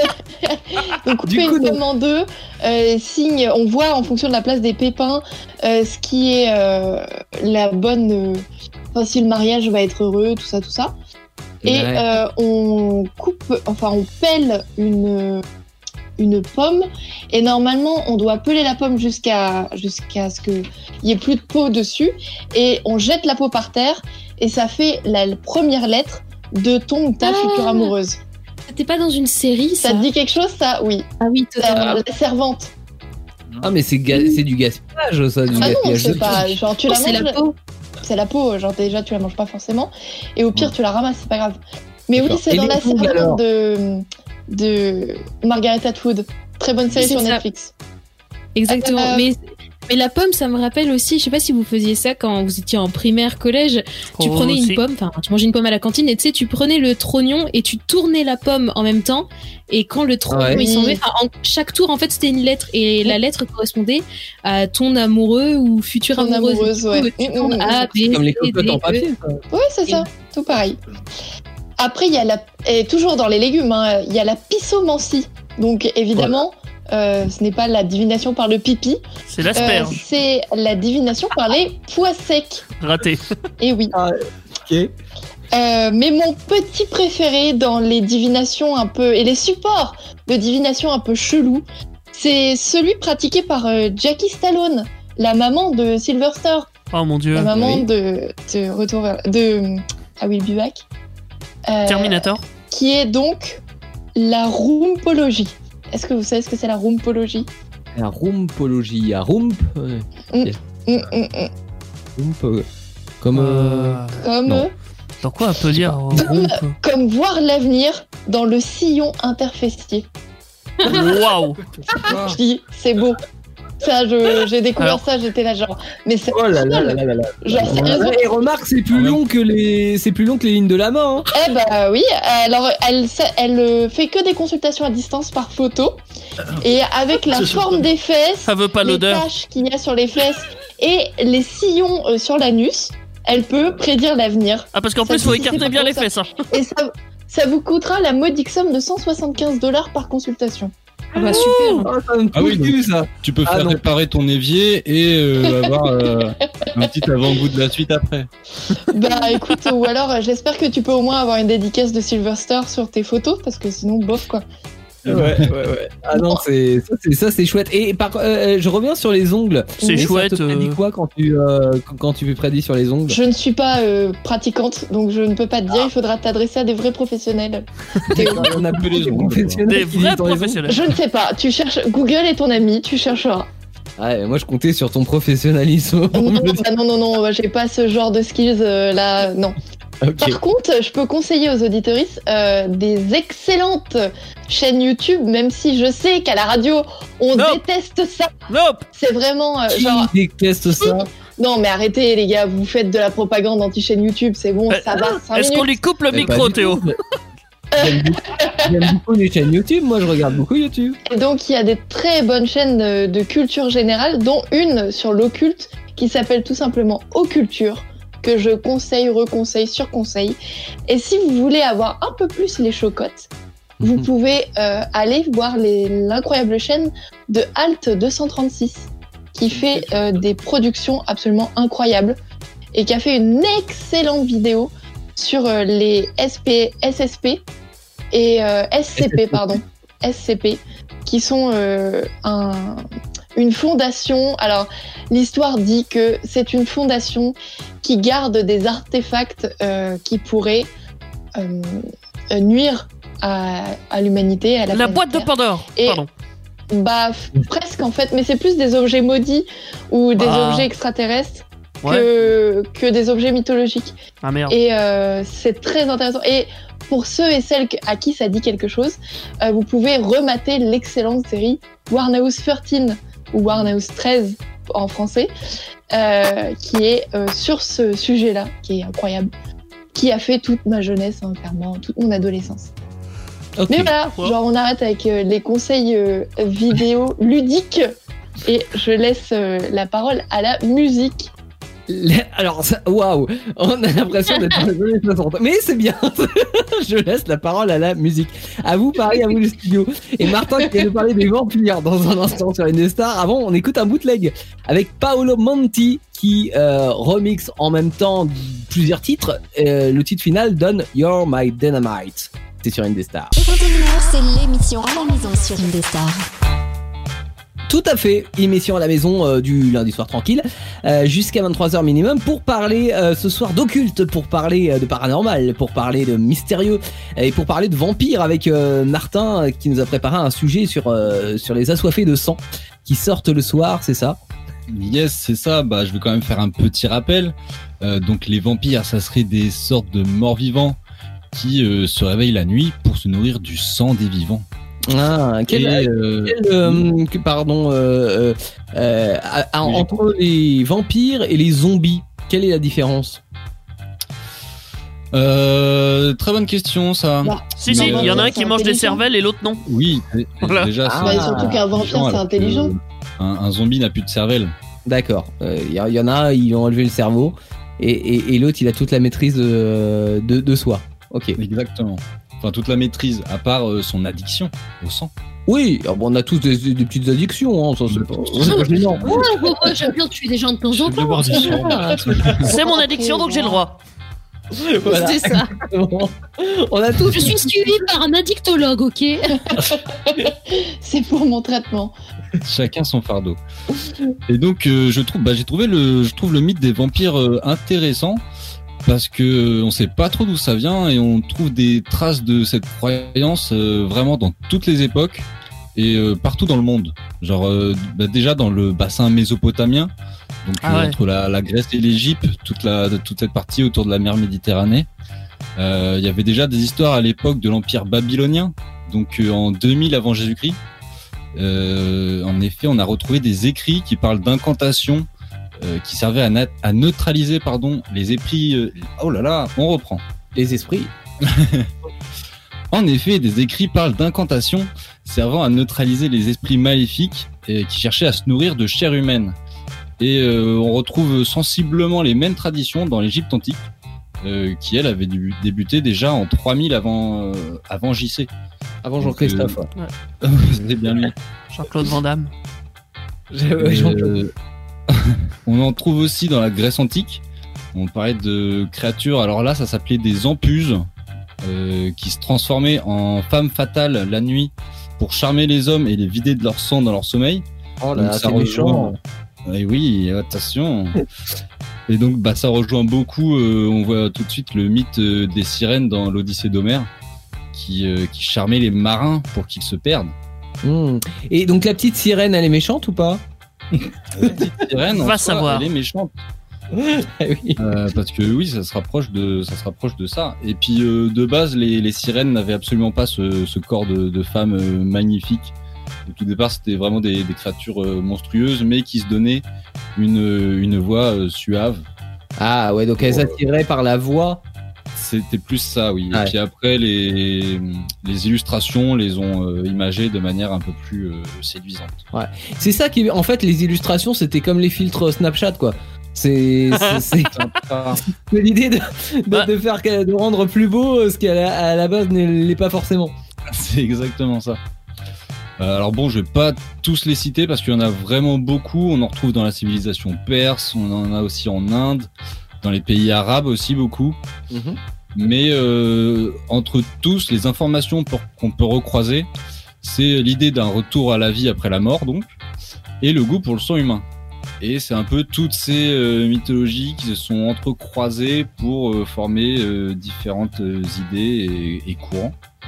Donc, Du couper coup, une non. pomme en deux, euh, signe, on voit en fonction de la place des pépins euh, ce qui est euh, la bonne. euh, Enfin, si le mariage va être heureux, tout ça, tout ça. Et Ouais. euh, on coupe, enfin on pèle une une pomme et normalement on doit peler la pomme jusqu'à jusqu'à ce que il y ait plus de peau dessus et on jette la peau par terre et ça fait la première lettre de ton ou ta Ah. future amoureuse. T'es pas dans une série, ça, Ça te dit quelque chose ça? Oui. Ah oui, La, totalement. la servante. Ah, mais c'est, ga- c'est du gaspillage, ça, du Ah non, gaspillage. c'est pas genre tu Oh, la c'est manges. la peau. C'est la peau, genre déjà tu la manges pas forcément et au pire tu la ramasses, c'est pas grave. Mais oui, D'accord. c'est Et dans les la ongles, servante alors de de Margaret Atwood. Très bonne série C'est sur ça. Netflix. Exactement. Euh, Mais, mais la pomme, ça me rappelle aussi, je sais pas si vous faisiez ça quand vous étiez en primaire, collège. Tu Oh, prenais aussi. une pomme, enfin, tu mangeais une pomme à la cantine et tu sais, tu prenais le trognon et tu tournais la pomme en même temps. Et quand le trognon, Ouais. il s'en met, enfin, en chaque tour, en fait, c'était une lettre et la lettre correspondait à ton amoureux ou future Ton amoureuse. amoureuse, Et ouais. du coup, tu Mm, tournes mm, A, B, Comme les C, D, cocottes en E. papier, quoi. Ouais, c'est ça, tout pareil. Après, il y a la et toujours dans les légumes, hein, il y a la pissomancie. Donc évidemment, euh, ce n'est pas la divination par le pipi, C'est euh, l'asperge. c'est la divination par les pois secs. Raté. Et oui. Ok. Euh, mais mon petit préféré dans les divinations un peu et les supports de divination un peu chelou, c'est celui pratiqué par euh, Jackie Stallone, la maman de Sylvester, Oh mon dieu. la maman oui. de, de Retour vers de I Will Be Back, euh, Terminator. qui est donc la rheumpologie. Est-ce que vous savez ce que c'est la rheumpologie? La rumpologie, à rump. ouais. Hum, hum, hum. Rump, euh, comme. euh, Euh, Comme Non. euh, Dans quoi on peut dire oh, rump comme voir l'avenir dans le sillon interfessier. Waouh. Je dis, c'est beau. Ça, je- j'ai découvert Alors- ça, j'étais là genre, mais c'est Oh là là incroyable. là là là. Genre, sérieusement. Et remarque, c'est plus Ah ouais. long que les, c'est plus long que les lignes de la main. Hein. Eh bah oui, alors elle, ça- elle euh, fait que des consultations à distance par photo et avec la C'est forme des fesses, Ça veut pas les l'odeur. taches qu'il y a sur les fesses et les sillons euh, sur l'anus, elle peut prédire l'avenir. Ah parce qu'en Ça plus faut dit, c'est écarter pas bien pour les ça. fesses. Hein. Et ça, ça vous coûtera la modique somme de cent soixante-quinze dollars par consultation. Ah bah super. Oh, ça me Ah oui, fout le cul, ça. Tu peux Ah faire non. réparer ton évier et euh, avoir euh, un petit avant-goût de la suite après. Bah écoute, ou alors euh, j'espère que tu peux au moins avoir une dédicace de Sylvester sur tes photos parce que sinon bof quoi. Ouais, ouais, ouais. Ah non, c'est ça, c'est ça, c'est chouette. Et par, euh, je reviens sur les ongles. C'est Et chouette, Ça te prédit euh. quoi quand tu, euh, quand tu prédis sur les ongles? Je ne suis pas euh, pratiquante donc je ne peux pas te dire, il faudra t'adresser à des vrais professionnels. Théo. On a peu plus les les ongles, professionnels. Des qui vrais lisent dans les ongles. professionnels. Je ne sais pas, tu cherches, Google est ton ami, tu chercheras. Ouais, moi je comptais sur ton professionnalisme. Non, bah non, non, non, j'ai pas ce genre de skills euh, là, non. Ok. Par contre, je peux conseiller aux auditoristes euh, des excellentes chaînes YouTube, même si je sais qu'à la radio, on Non. déteste ça. Nope. C'est vraiment euh, Qui genre, déteste ça? non mais arrêtez les gars, vous faites de la propagande anti-chaîne YouTube, c'est bon, Euh, ça va, cinq Est-ce qu'on minutes. lui coupe le Eh, micro, pas du Théo? tout. J'aime beaucoup, j'aime beaucoup les chaînes YouTube. Moi, je regarde beaucoup YouTube. Et donc il y a des très bonnes chaînes de, de culture générale, dont une sur l'occulte qui s'appelle tout simplement Occulture, que je conseille, reconseille, surconseille. Et si vous voulez avoir un peu plus les chocottes, vous Mhm. pouvez euh, aller voir les- l'incroyable chaîne de Alt deux cent trente-six, qui fait euh, des productions absolument incroyables et qui a fait une excellente vidéo sur euh, les S P, S S P et euh, S C P, pardon, S C P, qui sont euh, un, une fondation. Alors, l'histoire dit que c'est une fondation qui garde des artefacts euh, qui pourraient euh, euh, nuire à, à l'humanité, à la, La planète boîte de Terre. Pandore. Et- Pardon. Bah, f- presque en fait, mais c'est plus des objets maudits ou des Ah. objets extraterrestres Ouais. que, que des objets mythologiques. Ah merde. Et euh, c'est très intéressant. Et pour ceux et celles à qui ça dit quelque chose, euh, vous pouvez remater l'excellente série Warhouse treize ou Warhouse treize en français, euh, qui est euh, sur ce sujet-là, qui est incroyable, qui a fait toute ma jeunesse, hein, clairement, toute mon adolescence. Ok. Mais voilà, Ouais. genre on arrête avec euh, les conseils euh, vidéo ludiques et je laisse euh, la parole à la musique. Alors, ça- waouh, on a l'impression d'être dans les années soixante. Mais c'est bien. Je laisse la parole à la musique. À vous, pareil, à vous le studio. Et Martin qui vient nous parler des vampires dans un instant sur Indestar. Avant, on écoute un bootleg avec Paolo Monti qui euh, remixe en même temps plusieurs titres. Euh, le titre final donne You're My Dynamite. C'est sur Indestar. vingt et une heures, c'est l'émission à la maison sur Indestar. Tout à fait, émission à la maison euh, du lundi soir tranquille, euh, jusqu'à vingt-trois heures minimum pour parler euh, ce soir d'occulte, pour parler euh, de paranormal, pour parler de mystérieux et pour parler de vampires avec euh, Martin euh, qui nous a préparé un sujet sur, euh, sur les assoiffés de sang qui sortent le soir, c'est ça ? Yes, c'est ça. Bah, je vais quand même faire un petit rappel. Euh, donc, les vampires, ça serait des sortes de morts-vivants qui euh, se réveillent la nuit pour se nourrir du sang des vivants. Ah, quel, Et, euh, quel, euh, que- pardon, euh, euh, euh, à- à- entre les vampires et les zombies, quelle est la différence ? euh, très bonne question, ça. Bah, Si, si, Non, il y en a un c'est qui mange des intelligent. cervelles et l'autre non. Oui, d- Voilà. déjà, Ah. c'est Bah, surtout qu'un vampire, alors c'est que, intelligent. euh, Un, un zombie n'a plus de cervelle. D'accord. Il euh, y, y en a, ils ont enlevé le cerveau, et, et, et l'autre, il a toute la maîtrise de, de, de soi. Ok. Exactement. Enfin, toute la maîtrise, à part euh, son addiction au sang. Oui, alors bon, on a tous des, des- des petites addictions, hein, ça c'est pas, c'est pas gênant. Ouais, ouais, ouais, j'aime bien tuer des gens de temps en J'aime bien temps. boire du sang. C'est mon addiction donc j'ai le droit. Voilà. C'est ça. On a tous. Je suis suivie par un addictologue, ok? C'est pour mon traitement. Chacun son fardeau. Et donc, euh, je trouve, bah, j'ai trouvé le, je trouve le mythe des vampires euh, intéressant parce que euh, on sait pas trop d'où ça vient et on trouve des traces de cette croyance euh, vraiment dans toutes les époques et euh, partout dans le monde. Genre, euh, bah, déjà dans le bassin mésopotamien, donc Ah euh, ouais. entre la, la Grèce et l'Égypte, toute la, toute cette partie autour de la mer Méditerranée. Euh, Il y avait déjà des histoires à l'époque de l'Empire babylonien, donc euh, en deux mille avant Jésus-Christ. Euh, en effet, on a retrouvé des écrits qui parlent d'incantations euh, qui servaient à, na- à neutraliser pardon, les esprits. euh, oh là là, on reprend. Les esprits. En effet, des écrits parlent d'incantations servant à neutraliser les esprits maléfiques euh, qui cherchaient à se nourrir de chair humaine. Et euh, on retrouve sensiblement les mêmes traditions dans l'Égypte antique, euh, qui elle avait débu- débuté déjà en trois mille avant, euh, avant J C. Avant Jean-Christophe. Euh, C'est bien lui. Jean-Claude Van Damme. Ouais, Et, Jean-Claude. euh, on en trouve aussi dans la Grèce antique. On parlait de créatures. Alors là, ça s'appelait des empuses euh, qui se transformaient en femmes fatales la nuit pour charmer les hommes et les vider de leur sang dans leur sommeil. Oh là donc là, ça c'est méchant. rejoint- Et oui, attention. Et donc, bah, ça rejoint beaucoup. euh, on voit tout de suite le mythe euh, des sirènes dans l'Odyssée d'Homère, qui, euh, qui charmait les marins pour qu'ils se perdent. Hmm. Et donc la petite sirène, elle est méchante ou pas? La petite sirène, en Va soi, savoir. elle est méchante. Ah oui. Euh, parce que oui, ça se rapproche de, ça se rapproche de ça. Et puis euh, de base, les, les sirènes n'avaient absolument pas ce, ce corps de, de femmes euh, magnifiques. Au tout départ, c'était vraiment des, des créatures euh, monstrueuses, mais qui se donnaient une, une voix euh, suave. Ah ouais, donc elles attiraient par la voix. C'était plus ça, oui. Ouais. Et puis après, les, les illustrations les ont euh, imagées de manière un peu plus euh, séduisante. C'est ça qui, en fait, les illustrations, c'était comme les filtres Snapchat, quoi. C'est, c'est, c'est- c'est l'idée de, de, Ouais. de faire, que- de rendre plus beau euh, ce qui à la, à la base ne l'est pas forcément. C'est exactement ça. Euh, alors bon, je vais pas tous les citer parce qu'il y en a vraiment beaucoup. On en retrouve dans la civilisation perse, on en a aussi en Inde, dans les pays arabes aussi beaucoup. Mais euh, entre tous, les informations pour- qu'on peut recroiser, c'est l'idée d'un retour à la vie après la mort, donc, et le goût pour le sang humain. Et c'est un peu toutes ces euh, mythologies qui se sont entrecroisées pour euh, former euh, différentes euh, idées et, et courants.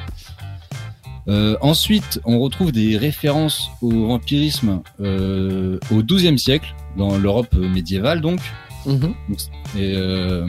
Euh, ensuite, on retrouve des références au vampirisme euh, au douzième siècle, dans l'Europe médiévale donc, Mhm. donc, et, euh,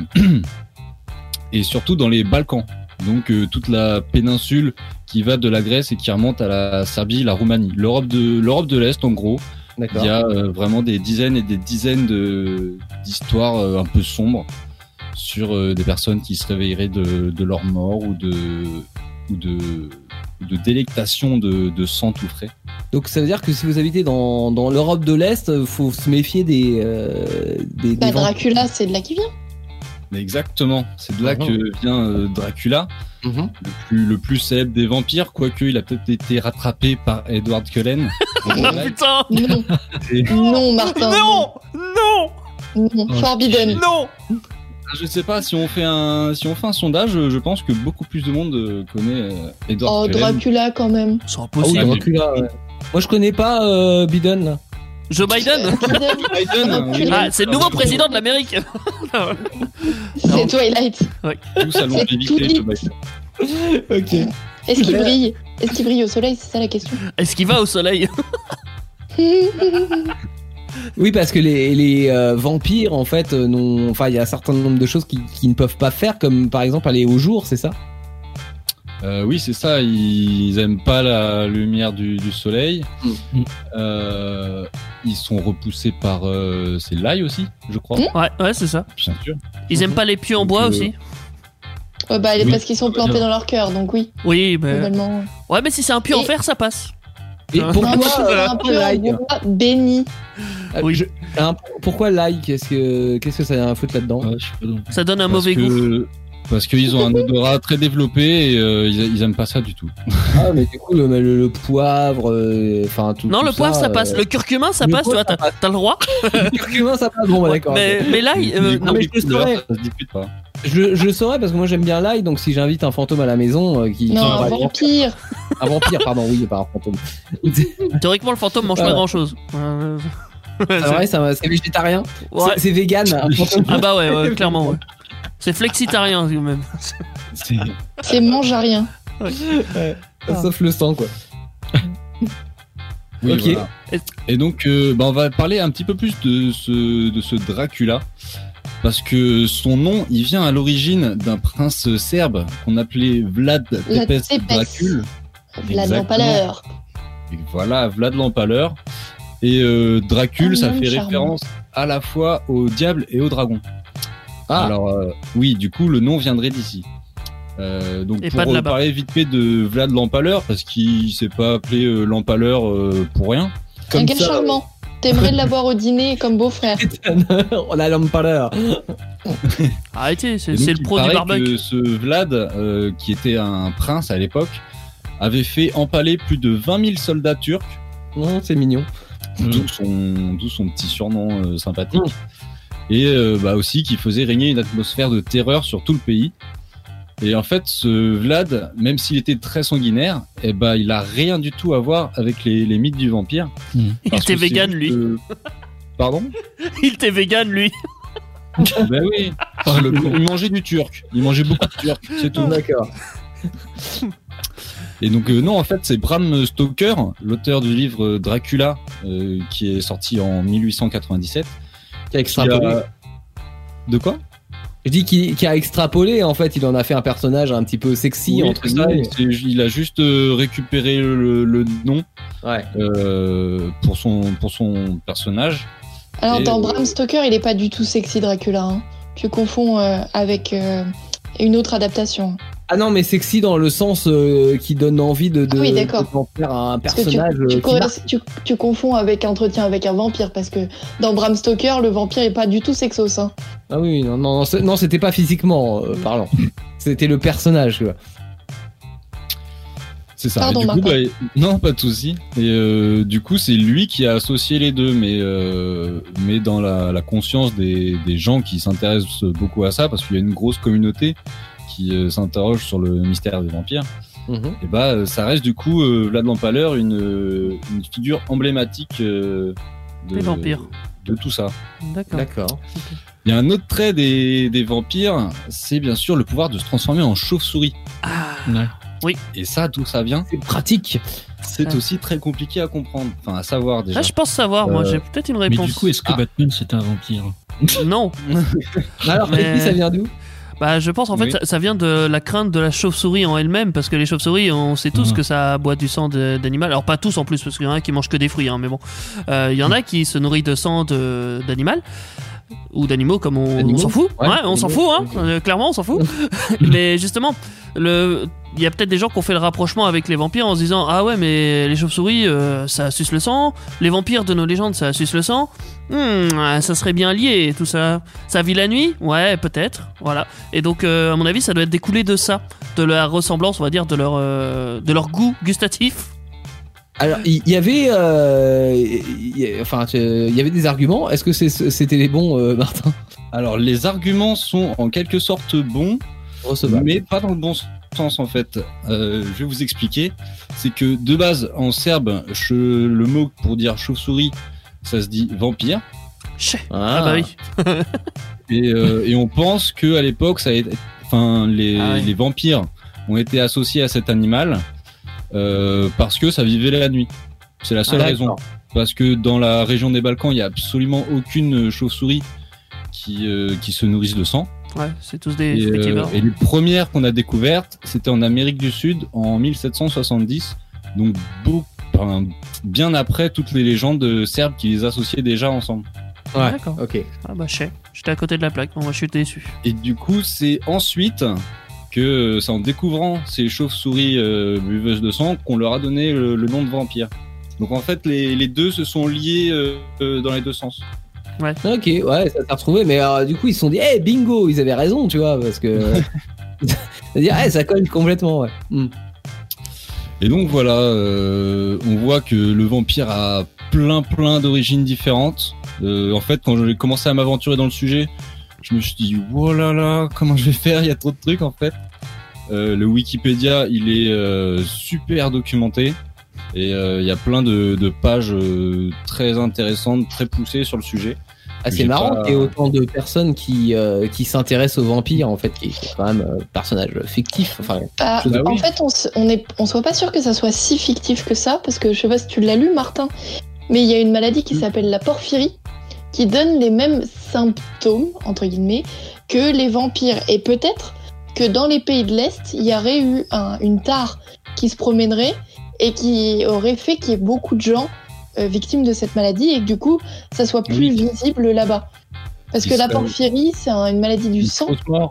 et surtout dans les Balkans. Donc euh, toute la péninsule qui va de la Grèce et qui remonte à la Serbie, la Roumanie. L'Europe de, l'Europe de l'Est en gros. Il D'accord. y a euh, vraiment des dizaines et des dizaines de, d'histoires euh, un peu sombres sur euh, des personnes qui se réveilleraient de, de leur mort ou de, ou de, ou de délectation de, de sang tout frais. Donc ça veut dire que si vous habitez dans, dans l'Europe de l'Est, faut se méfier des euh, des, Bah, des vents. Dracula, c'est de là qui vient. Mais exactement, c'est de là Ah, que vient euh, Dracula, Mhm. le plus, le plus célèbre des vampires, quoique il a peut-être été rattrapé par Edward Cullen. Oh putain Non, Et- non, Martin. Non Non Non, Forbidden. Non Je sais pas, si on fait un, si on fait un sondage, je pense que beaucoup plus de monde euh, connaît euh, Edward Oh, Cullen. Dracula quand même. C'est Ah oui, impossible. Dracula, ouais. Moi je connais pas euh, Biden là. Joe Biden Biden, oui. Ah, c'est le nouveau président de l'Amérique. C'est Twilight. Tout sa C'est longévité, tout Joe lit. Biden. Ok. Est-ce qu'il brille Est-ce qu'il brille au soleil? C'est ça la question. Est-ce qu'il va au soleil? Oui, parce que les, les euh, vampires, en fait, euh, n'ont- enfin, il y a un certain nombre de choses qu'ils qui ne peuvent pas faire, comme par exemple aller au jour, c'est ça? Euh, oui, c'est ça. Ils aiment pas la lumière du, du soleil. Mm. Euh, ils sont repoussés par euh, c'est l'ail aussi, je crois. Mm. Ouais, ouais, c'est ça. Bien sûr. Ils aiment pas les pieux en Donc, bois euh, aussi? Ouais, bah, Oui. parce qu'ils sont plantés dans leur cœur, donc oui, Oui, mais. globalement. Ouais, mais si c'est un pieu en Et- fer, ça passe. Et Ah. pourquoi, Un peu, euh, un peu en l'ail bois béni. Euh, Oui. je- un- Pourquoi l'ail? Qu'est-ce que qu'est-ce que ça a à foutre là-dedans? Ouais, je sais pas donc. Ça donne un Parce mauvais goût. que parce qu'ils ont un odorat très développé et euh, ils, ils aiment pas ça du tout. Ah, mais du coup, le, le- le poivre, euh, enfin tout. Non, tout le poivre, ça passe. euh, Le curcuma, ça le passe, tu vois, poivre, t'as t'as le droit. Le curcuma, ça passe. Bon, bah, d'accord. Mais, ok. mais là, il- euh, Les non, goûts, mais les je le couleurs, saurais. ça se discute pas. Je, je le saurais parce que moi j'aime bien l'ail, donc si j'invite un fantôme à la maison, euh, qui Non, qui un va- vampire. un vampire, pardon, oui, pas un fantôme. théoriquement, le fantôme mange Ah. pas grand chose. C'est vrai, ça- c'est végétarien, Ouais. c'est c'est vegan. un fantôme. Ah bah ouais, ouais, clairement, ouais. C'est flexitarien, quand même. C'est- C'est mange à rien. Sauf le sang, quoi. Oui, Ok. voilà. Et donc, euh, bah, on va parler un petit peu plus de ce, de ce Dracula. Parce que son nom, il vient à l'origine d'un prince serbe qu'on appelait Vlad La Tepes Tepes. Dracul. La Exactement. l'empaleur. Et voilà, Vlad l'Empaleur. Et euh, Dracul, Un ça nom fait charmant. référence à la fois au diable et au dragon. Ah. Alors, euh, oui, du coup, le nom viendrait d'ici. Euh, donc, Et pour pas de euh, là-bas. parler vite fait de Vlad l'Empaleur, parce qu'il s'est pas appelé euh, l'Empaleur euh, pour rien. Un gars ça, charmant. T'aimerais l'avoir au dîner comme beau-frère. on a l'empaleur. Arrêtez, c'est Et donc, c'est le il pro du paraît barbecue. que ce Vlad, euh, qui était un prince à l'époque, avait fait empaler plus de vingt mille soldats turcs, Non, c'est mignon. d'où son, d'où son petit surnom euh, sympathique. Et euh, bah aussi qui faisait régner une atmosphère de terreur sur tout le pays. Et en fait, ce Vlad, même s'il était très sanguinaire, eh ben, il a rien du tout à voir avec les, les mythes du vampire. Il Parce était que c'est vegan, juste, lui. euh, Pardon? Il était vegan, lui. Ben oui. Le- il mangeait du turc. Il mangeait beaucoup de turc, c'est tout. D'accord. Et donc euh, non, en fait, c'est Bram Stoker, l'auteur du livre Dracula, euh, qui est sorti en mille huit cent quatre-vingt-dix-sept. Qui a extrapolé. Qui a- De quoi? Je dis qu'il qui a extrapolé, en fait, il en a fait un personnage un petit peu sexy, Oui, entre c'est ça, guillemets. c'est- il a juste euh, récupéré le, le nom Ouais. euh, pour son pour son personnage. Alors, Et, dans euh, Bram Stoker, il est pas du tout sexy, Dracula. Hein. Tu confonds euh, avec euh, une autre adaptation. Ah non, mais sexy dans le sens euh, qui donne envie de, de, Ah oui, d'accord. de t'en faire un Parce que tu, personnage. tu, euh, qui corres- marche. tu- tu confonds avec Entretien avec un vampire, parce que dans Bram Stoker, le vampire est pas du tout sexos. Hein. Ah oui, non, non, non, c'est- non, c'était pas physiquement euh, parlant. C'était le personnage, quoi. C'est ça. Pardon, Et du coup, Martin. bah, non, pas de souci. Et euh, du coup, c'est lui qui a associé les deux, mais euh, mais dans la, la conscience des, des gens qui s'intéressent beaucoup à ça, parce qu'il y a une grosse communauté qui euh, s'interroge sur le mystère des vampires. Mhm. Et bah, euh, ça reste du coup euh, Vlad l'Empaleur une euh, une figure emblématique euh, de, Des vampires. de tout ça. D'accord. D'accord. Il y a un autre trait des, des vampires, c'est bien sûr le pouvoir de se transformer en chauve-souris. Ah, Ouais. Et ça, d'où ça vient, C'est pratique. c'est Ouais. aussi très compliqué à comprendre, enfin à savoir déjà. ah, je pense savoir, moi, Euh, j'ai peut-être une Mais réponse. du coup, est-ce que Ah. Batman c'est un vampire? Non. Alors, Mais- et puis ça vient d'où? Bah, je pense en fait Oui. ça, ça vient de la crainte de la chauve-souris en elle-même, parce que les chauves-souris, on sait tous Mhm. que ça boit du sang de- d'animal. Alors pas tous en plus, parce qu'il y en a qui mangent que des fruits, hein, mais bon, Euh, il y en a qui se nourrissent de sang de- d'animal ou d'animaux, comme on, D'animaux on s'en fout. Ouais, Ouais, on s'en fout, d'animaux, hein. ok. Euh, clairement, on s'en fout. Mais justement, le il y a peut-être des gens qui ont fait le rapprochement avec les vampires en se disant ah ouais mais les chauves-souris euh, ça suce le sang, les vampires de nos légendes ça suce le sang, hmm, ça serait bien lié tout ça. Ça vit la nuit, ouais peut-être, voilà. Et donc euh, à mon avis ça doit être découlé de ça, de la ressemblance on va dire de leur euh, de leur goût gustatif. Alors il y, y avait, euh, y, y, enfin il y avait des arguments. Est-ce que c'est, c'était les bons, euh, Martin? Alors les arguments sont en quelque sorte bons, Recevable. mais pas dans le bon sens en fait. Euh, je vais vous expliquer. C'est que de base en serbe, je, le mot pour dire chauve-souris, ça se dit vampire. Chais. Ah. ah bah oui. et, euh, et on pense que à l'époque, ça a été, enfin les, ah oui. les vampires ont été associés à cet animal euh, parce que ça vivait la nuit. C'est la seule ah, raison. Parce que dans la région des Balkans, il y a absolument aucune chauve-souris qui euh, qui se nourrissent de sang. Ouais, c'est tous des, et, des euh, et les premières qu'on a découvertes, c'était en Amérique du Sud en mille sept cent soixante-dix, donc beaucoup, enfin, bien après toutes les légendes serbes qui les associaient déjà ensemble. Ouais, d'accord. Ok. Ah bah je sais, j'étais à côté de la plaque, bon, moi je suis déçu. Et du coup, c'est ensuite que c'est en découvrant ces chauves-souris euh, buveuses de sang qu'on leur a donné le, le nom de vampire. Donc en fait, les, les deux se sont liés euh, euh, dans les deux sens. Ouais. Ok, ouais, ça s'est retrouvé, mais alors, du coup ils se sont dit, hey, bingo, ils avaient raison, tu vois, parce que c'est-à-dire, hey, ça colle complètement, ouais. Mm. Et donc voilà, euh, on voit que le vampire a plein plein d'origines différentes. Euh, en fait, quand j'ai commencé à m'aventurer dans le sujet, je me suis dit, oh là là, comment je vais faire? Il y a trop de trucs en fait. Euh, le Wikipédia, il est euh, super documenté. Et il euh, y a plein de, de pages euh, très intéressantes, très poussées sur le sujet. Ah, c'est marrant pas... qu'il y ait autant de personnes qui, euh, qui s'intéressent aux vampires, en fait, qui est quand même un personnage fictif. Enfin, bah, bah, en oui. fait, on s- on est, on soit pas sûr que ça soit si fictif que ça, parce que je sais pas si tu l'as lu, Martin, mais il y a une maladie qui mmh. s'appelle la porphyrie, qui donne les mêmes symptômes, entre guillemets, que les vampires. Et peut-être que dans les pays de l'Est, il y aurait eu un, une tare qui se promènerait et qui aurait fait qu'il y ait beaucoup de gens euh, victimes de cette maladie et que du coup, ça soit plus oui. visible là-bas. Parce qui que la porphyrie, c'est un, une maladie du sang.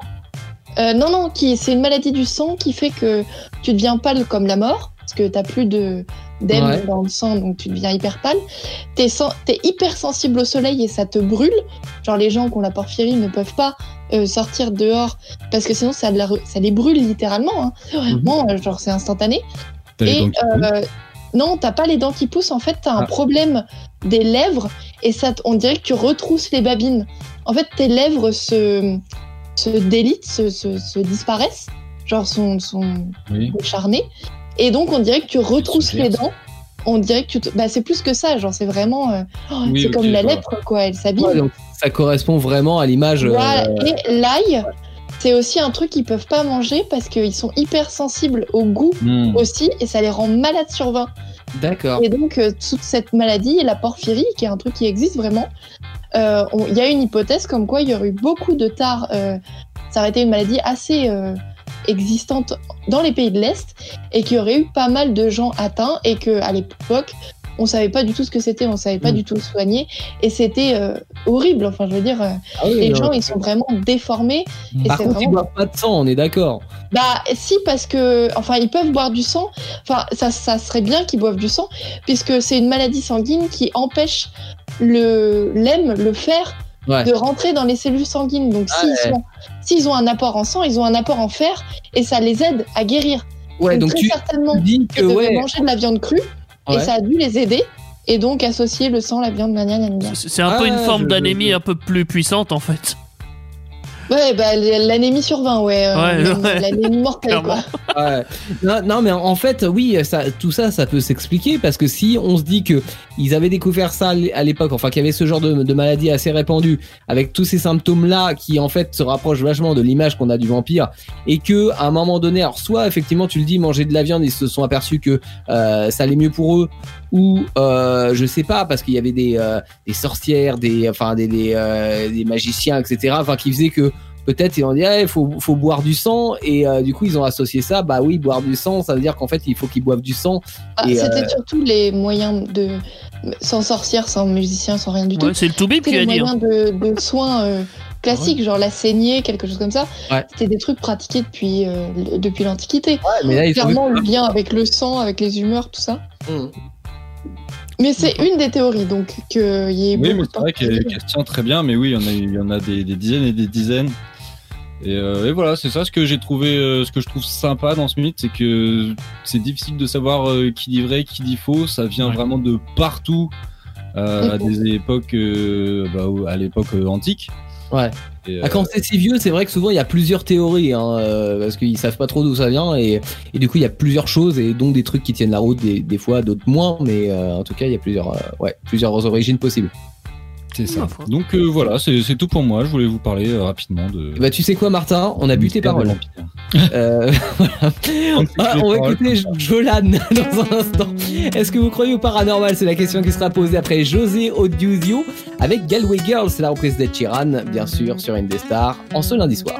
Euh, non, non, qui, c'est une maladie du sang qui fait que tu deviens pâle comme la mort, parce que t'as plus de d'hème ouais. dans le sang, donc tu deviens hyper pâle. T'es, sen- t'es hyper sensible au soleil et ça te brûle. Genre les gens qui ont la porphyrie ne peuvent pas euh, sortir dehors parce que sinon ça, la, ça les brûle littéralement. Hein. Vraiment, mm-hmm. genre c'est instantané. T'as et euh, non, t'as pas les dents qui poussent. En fait, t'as un ah. problème des lèvres et ça, on dirait que tu retrousses les babines. En fait, tes lèvres se, se délitent, se, se, se disparaissent, genre sont, sont oui. décharnées. Et donc, on dirait que tu retrousses les dents. On dirait que tu te... bah, c'est plus que ça. Genre, c'est vraiment, euh... oh, oui, c'est okay, comme la lèpre, quoi. Elle s'abîme. Ouais, donc ça correspond vraiment à l'image. Voilà. Euh... Et l'ail. C'est aussi un truc qu'ils peuvent pas manger parce qu'ils sont hyper sensibles au goût mmh. aussi et ça les rend malades sur vingt. D'accord. Et donc, euh, toute cette maladie, la porphyrie, qui est un truc qui existe vraiment, il euh, y a une hypothèse comme quoi il y aurait eu beaucoup de tares. Euh, ça aurait été une maladie assez euh, existante dans les pays de l'Est et qu'il y aurait eu pas mal de gens atteints et qu'à l'époque, on savait pas du tout ce que c'était, on savait pas mmh. du tout le soigner et c'était euh, horrible. Enfin, je veux dire, euh, ah oui, les non. gens ils sont vraiment déformés. Et Par c'est contre, vraiment... ils boivent pas de sang, on est d'accord. Bah si, parce que, enfin, ils peuvent boire du sang. Enfin, ça, ça serait bien qu'ils boivent du sang, puisque c'est une maladie sanguine qui empêche le l'hème, le fer, ouais. de rentrer dans les cellules sanguines. Donc, ah, s'ils, ouais. sont, s'ils ont un apport en sang, ils ont un apport en fer, et ça les aide à guérir. Ouais, donc, donc très tu certainement dis que ils ouais. devaient manger de la viande crue. Ouais. Et ça a dû les aider et donc associer le sang, la viande, gna gna gna. C'est un ah, peu une forme je, d'anémie je... un peu plus puissante en fait. Ouais, bah l'anémie sur vingt, ouais. ouais, euh, ouais. L'anémie mortelle, quoi. Ouais. Non, non, mais en fait, oui, ça, tout ça, ça peut s'expliquer parce que si on se dit que ils avaient découvert ça à l'époque, enfin qu'il y avait ce genre de, de maladie assez répandue, avec tous ces symptômes-là qui en fait se rapprochent vachement de l'image qu'on a du vampire, et que à un moment donné, alors soit effectivement tu le dis, manger de la viande, ils se sont aperçus que euh, ça allait mieux pour eux, ou euh, je sais pas, parce qu'il y avait des euh, des sorcières, des enfin des des, euh, des magiciens, et cetera. Enfin qui faisaient que peut-être ils ont dit il ah, faut faut boire du sang et euh, du coup ils ont associé ça, bah oui, boire du sang, ça veut dire qu'en fait il faut qu'ils boivent du sang. Ah, et, c'était euh... surtout les moyens de sans sorcière, sans musicien, sans rien du tout. Ouais, c'est le Toubib qui a dit. Les moyens hein. de, de soins euh, classiques, Ouais. genre la saignée, quelque chose comme ça. Ouais. C'était des trucs pratiqués depuis, euh, l- depuis l'Antiquité. Ouais, mais là, ils sont- Clairement, le lien avec le sang, avec les humeurs, tout ça. Mmh. Mais c'est une des théories, donc qu'il y ait Oui, mais beaucoup de c'est vrai qu'elle qu'elle se tient très bien, mais oui, il y en a, il y en a des, des dizaines et des dizaines. Et, euh, et voilà, c'est ça ce que j'ai trouvé, euh, ce que je trouve sympa dans ce mythe, c'est que c'est difficile de savoir euh, qui dit vrai, qui dit faux. Ça vient Ouais. vraiment de partout, euh, à des époques, euh, bah, au- à l'époque euh, antique. Ouais. Et, euh, Ah, quand c'est si vieux, c'est vrai que souvent il y a plusieurs théories, hein, euh, parce qu'ils savent pas trop d'où ça vient, et, et du coup il y a plusieurs choses, et donc des trucs qui tiennent la route, des, des fois d'autres moins, mais euh, en tout cas il y a plusieurs, euh, ouais, plusieurs origines possibles. c'est ça. Ma foi. Donc euh, voilà, c'est c'est tout pour moi. Je voulais vous parler euh, rapidement de. Bah tu sais quoi, Martin, on a bu tes Mystère de paroles. l'Empire. Euh, voilà. Ah, on va écouter Jolan dans un instant. Est-ce que vous croyez au paranormal? C'est la question qui sera posée après José Odiuzio avec Galway Girl. C'est la reprise d'Ed Sheeran, bien sûr, sur Indestar, en ce lundi soir.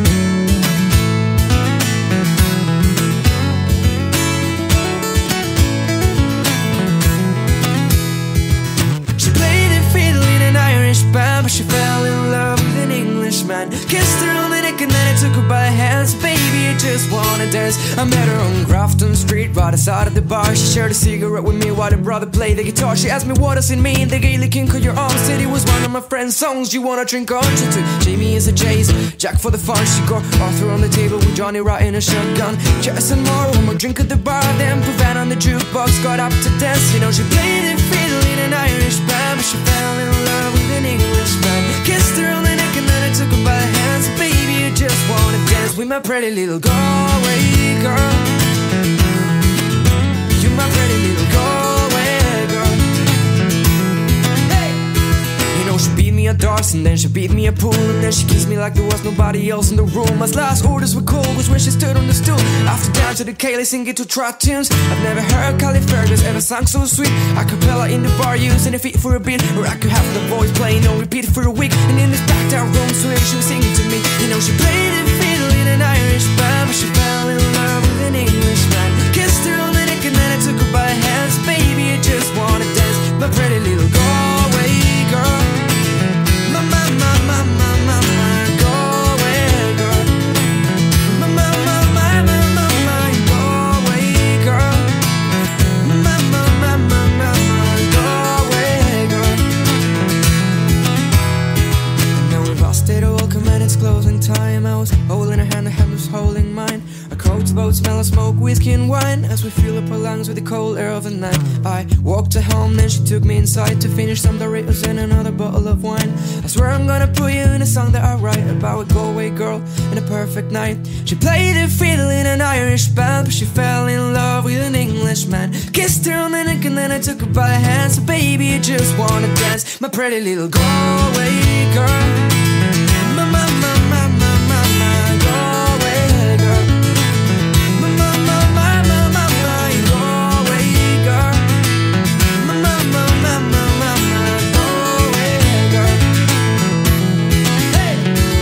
She played the fiddle in an Irish band, but she fell in love with an Englishman. Kissed her on the neck and then I took her by the hands. Baby, I just wanna dance. I met her on Grafton Street, right outside of the bar. She shared a cigarette with me while her brother played the guitar. She asked me what does it mean, the Gaelic king of your arms. Said it was one of my friend's songs. You wanna drink on? She took Jamie as a chase, Jack for the fun. She got Arthur on the table with Johnny riding a shotgun. Chess and more, one more drink at the bar. Then put Van on the jukebox, got up to dance. You know she played the fiddle in an Irish band, but she fell in love with an Englishman. Kissed her on the neck and then I took her by the hands. Baby, I just wanna dance with my pretty little Galway girl. You're my pretty little Galway girl. Hey! You know she beat me at darts and then she beat me at pool, and then she kissed me like there was nobody else in the room. My last orders were cold was when she stood on the stool. After down to the Kaylee singing to trot tunes. I've never heard Callie Fergus ever sung so sweet. A cappella in the bar using a feet for a beat, or I could have the voice playing on repeat for a week. And in this back down room, so she was singing to me. You know she played the fiddle in an Irish band, but she fell in love with an Englishman. Kissed her on the neck and then I took her by the hands. Baby, I just wanna dance, my pretty little Galway girl. My, my, my, my, my, my, my Galway girl. My, my, my, my, my, my, my Galway girl. My, my, my, my, my, my Galway girl. And now we've lost it all, come and it's closing time. I was holding her hand, her hand was holding mine. A coat boat smell of smoke, whiskey and wine, as we fill up our lungs with the cold air of the night. I walked her home, then she took me inside to finish some Doritos and another bottle of wine. I swear I'm gonna put you in a song that I write about a Galway girl and a perfect night. She played the fiddle in an Irish band, but she fell in love with an Englishman. Kissed her on the neck and then I took her by the hand. So baby, I just wanna dance, my pretty little Galway girl. My, my, my, my, my, my, my Galway girl. My, my, my, my, my, my, my Galway girl. My, my, my, my, my, my, my Galway girl. Hey!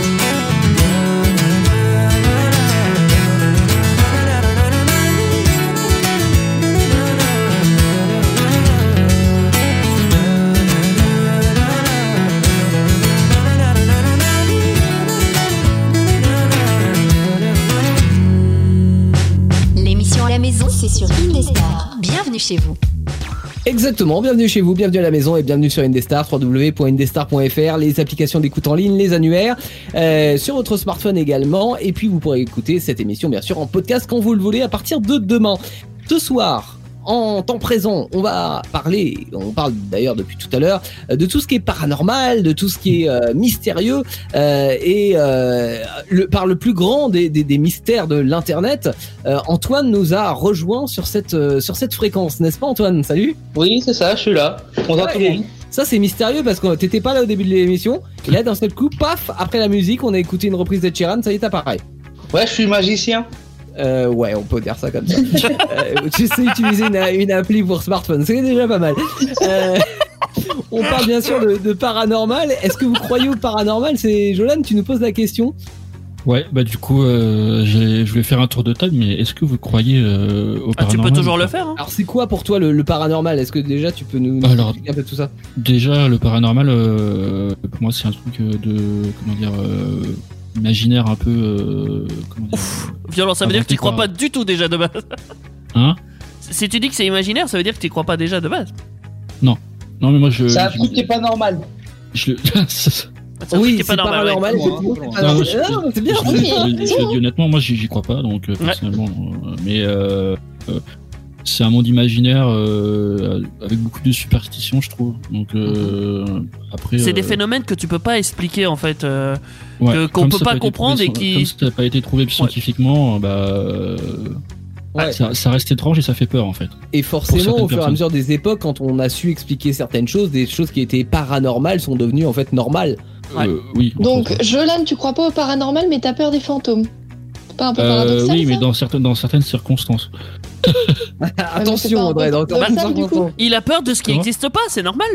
L'émission à la maison, c'est sur Indestar. Bienvenue chez vous. Exactement, bienvenue chez vous, bienvenue à la maison et bienvenue sur Indestar, w w w point indestar point f r, les applications d'écoute en ligne, les annuaires, euh, sur votre smartphone également, et puis vous pourrez écouter cette émission bien sûr en podcast quand vous le voulez à partir de demain. Ce soir, en temps présent, on va parler, on parle d'ailleurs depuis tout à l'heure, de tout ce qui est paranormal, de tout ce qui est euh, mystérieux, euh, et euh, le, par le plus grand des, des, des mystères de l'internet, euh, Antoine nous a rejoint sur cette, euh, sur cette fréquence, n'est-ce pas Antoine? Salut. Oui, c'est ça, je suis là. Bonjour Ouais, tout le monde. Ça c'est mystérieux parce que t'étais pas là au début de l'émission, et là d'un seul coup, paf, après la musique, on a écouté une reprise d'Ed Sheeran, ça y est, t'as pareil. Ouais, je suis magicien. Euh, ouais, on peut dire ça comme ça. euh, tu sais utiliser une, une appli pour smartphone, c'est déjà pas mal. Euh, on parle bien sûr de, de paranormal. Est-ce que vous croyez au paranormal? C'est Jolan, tu nous poses la question. Ouais, bah du coup, euh, j'ai- je voulais faire un tour de table, mais est-ce que vous croyez euh, au Ah, tu paranormal peux toujours ou le pas faire. Hein. Alors c'est quoi pour toi le, le paranormal? Est-ce que déjà tu peux nous, nous Alors- expliquer un peu tout ça? Déjà, le paranormal, euh, pour moi, c'est un truc euh, de comment dire euh, imaginaire un peu. Euh, comment dire, Violent, ça veut dire que tu Inventé crois par- pas du tout déjà de base. Hein? Si tu dis que c'est imaginaire, ça veut dire que tu crois pas déjà de base. Non, mais moi je. C'est un je- truc qui est pas normal. je- C'est un truc qui est pas normal. ouais. paranormal. ouais. effectivement, c'est pas Non, normal. je- Ah, mais c'est bien. Je, Oui, je- je- je- je attends. dis honnêtement, moi j'y j'y crois pas, donc euh, personnellement. euh, mais euh, euh, c'est un monde imaginaire euh, avec beaucoup de superstitions, je trouve. Donc euh, après. C'est des euh, phénomènes que tu peux pas expliquer en fait. euh, ouais, que- qu'on comme peut ça pas a été comprendre trouvé et qui- Comme ça n'a pas été trouvé scientifiquement, bah. euh, Ouais. Ça, ça reste étrange et ça fait peur en fait. Et Pour forcément, certaines au fur et à personnes. mesure des époques, quand on a su expliquer certaines choses, des choses qui étaient paranormales sont devenues en fait normales. Ouais. Euh, oui. entre Donc, autres. Jolan, tu crois pas au paranormal, mais t'as peur des fantômes. C'est pas un peu Euh, paradoxal, oui, mais ça dans certaines, dans certaines circonstances. Attention, pas Audrey, dans encore certaines ça, du coup. circonstances. Il a peur de ce qui Comment n'existe pas, c'est normal.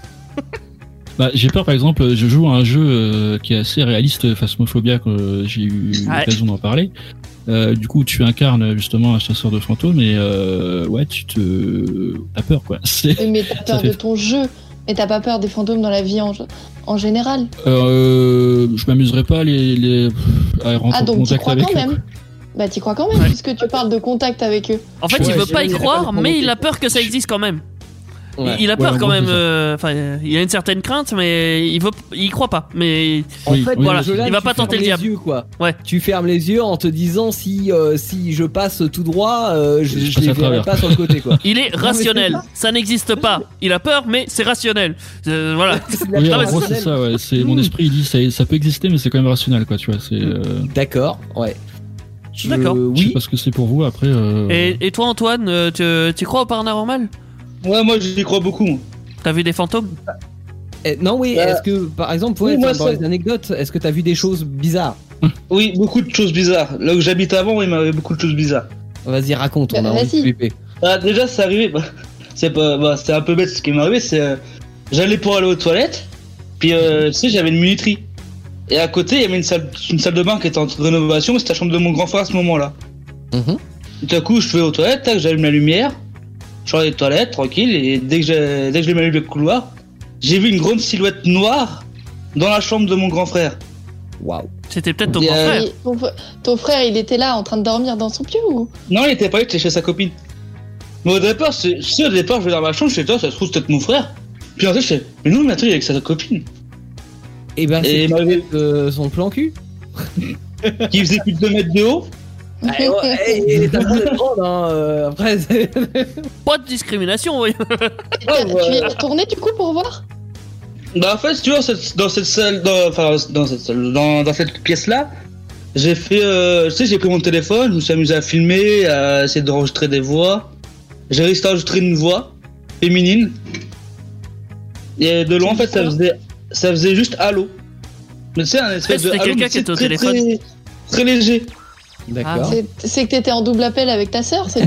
Bah, j'ai peur, par exemple, je joue à un jeu euh, qui est assez réaliste, Phasmophobia, que euh, j'ai eu Ouais. l'occasion d'en parler. Euh, du coup, tu incarnes justement un chasseur de fantômes et euh, ouais, tu te, t'as peur quoi. C'est, Oui, mais t'as peur fait- de ton jeu. Mais t'as pas peur des fantômes dans la vie en, en général. euh, je m'amuserais pas à les, les à rentrer Ah, en donc tu contact crois avec quand eux. même. Bah, t'y crois quand même, Ouais. puisque tu parles de contact avec eux. En fait, Ouais, il veut j'ai- pas y il a pas croire, de mais il a volonté. peur que ça existe quand même. Ouais. Il a Ouais, peur en quand gros, même. c'est ça. euh, Enfin, euh, il a une certaine crainte, mais il veut, il croit pas. Mais En Oui, fait, oui, voilà, Jolan, il va tu pas tenter fermes le diable. les yeux, quoi. Ouais. Tu fermes les yeux en te disant si euh, si je passe tout droit, euh, je, Je je passe les à verrai travers. pas sur le côté, quoi. il est rationnel. Ça n'existe pas. Il a peur, mais c'est rationnel. Euh, voilà. C'est de la Oui, peur en gros, c'est rationnelle. ça, ouais. C'est, mon Hmm. esprit, il dit, ça, ça peut exister, mais c'est quand même rationnel, quoi, tu vois. C'est, euh, D'accord, ouais. Je- D'accord. je sais Oui. pas ce que c'est pour vous, après, euh, Et, et toi, Antoine, euh, tu, tu crois au paranormal? Ouais, moi j'y crois beaucoup. moi. T'as vu des fantômes? Eh, non, oui. Bah, Est-ce que, par exemple, ouais, oui, moi, dans ça- les anecdotes, est-ce que t'as vu des choses bizarres? Oui, beaucoup de choses bizarres. Là où j'habite avant, il m'avait beaucoup de choses bizarres. Vas-y, raconte. On Bah, a envie de vas-y. flipper. Ah, déjà, c'est arrivé. Bah, c'est pas, bah, c'est un peu bête ce qui m'est arrivé. C'est, euh, j'allais pour aller aux toilettes, puis euh, tu sais, j'avais une minuterie. Et à côté, il y avait une salle, une salle de bain qui était en rénovation, mais c'était la chambre de mon grand frère à ce moment-là. Mhm. Et tout à coup, je vais aux toilettes, tac, j'allume la lumière, je sors des toilettes, tranquille, et dès que j'ai, dès que je m'allume le couloir, j'ai vu une grande silhouette noire dans la chambre de mon grand frère. Waouh. C'était peut-être ton Et, grand euh, frère. Et ton, fr- ton frère, il était là en train de dormir dans son pieu ou Non, il était pas là, il était chez sa copine. Mais au départ, c'est, je sais, au départ, je vais dans ma chambre, je fais, toi, ça se trouve, c'est peut-être mon frère. Puis en fait, je fais, mais non, mais attends, il est avec sa copine. Et ben, Et c'est il m'avait- euh, son plan cul. Qui faisait plus de deux mètres de haut. Ah, ouais, et- et t'as le droit d'être grande, hein, euh, après, c'est- Pas de discrimination, oui. Et t'as- ouais. Tu y es retourné du coup pour voir Bah, en fait, si tu vois, cette- dans cette salle, dans, enfin, dans cette salle, dans, dans cette pièce-là, j'ai fait, euh, tu sais, j'ai pris mon téléphone, je me suis amusé à filmer, à essayer d'enregistrer des voix. J'ai réussi à enregistrer une voix féminine. Et de loin, en fait, ça faisait, ça faisait juste allô. Mais tu sais, un espèce de C'était allô, quelqu'un mais qui était au très, téléphone. Très, très léger. D'accord. C'est- C'est que t'étais en double appel avec ta sœur, c'est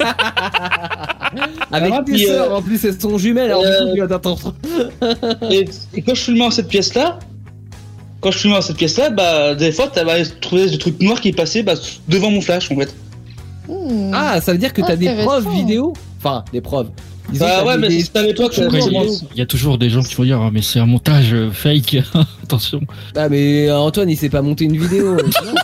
Avec Ah, tes puis, sœurs, euh, en plus, elles sont jumelles, alors euh, du coup, attends, attends. Et, et quand je filmais dans cette pièce-là, quand je filmais dans cette pièce-là, bah, des fois, t'avais trouvé des trucs noirs qui passaient bah, devant mon flash, en fait. Hmm. Ah, ça veut dire que t'as des Intéressant. preuves vidéo? Enfin, des preuves. Disons que Bah t'as ouais, des- mais des- si t'avais toi que après, ça il y, a- il y a toujours des gens qui vont dire, ah, mais c'est un montage euh, fake. Attention. Ah, mais euh, Antoine, il sait pas monter une vidéo.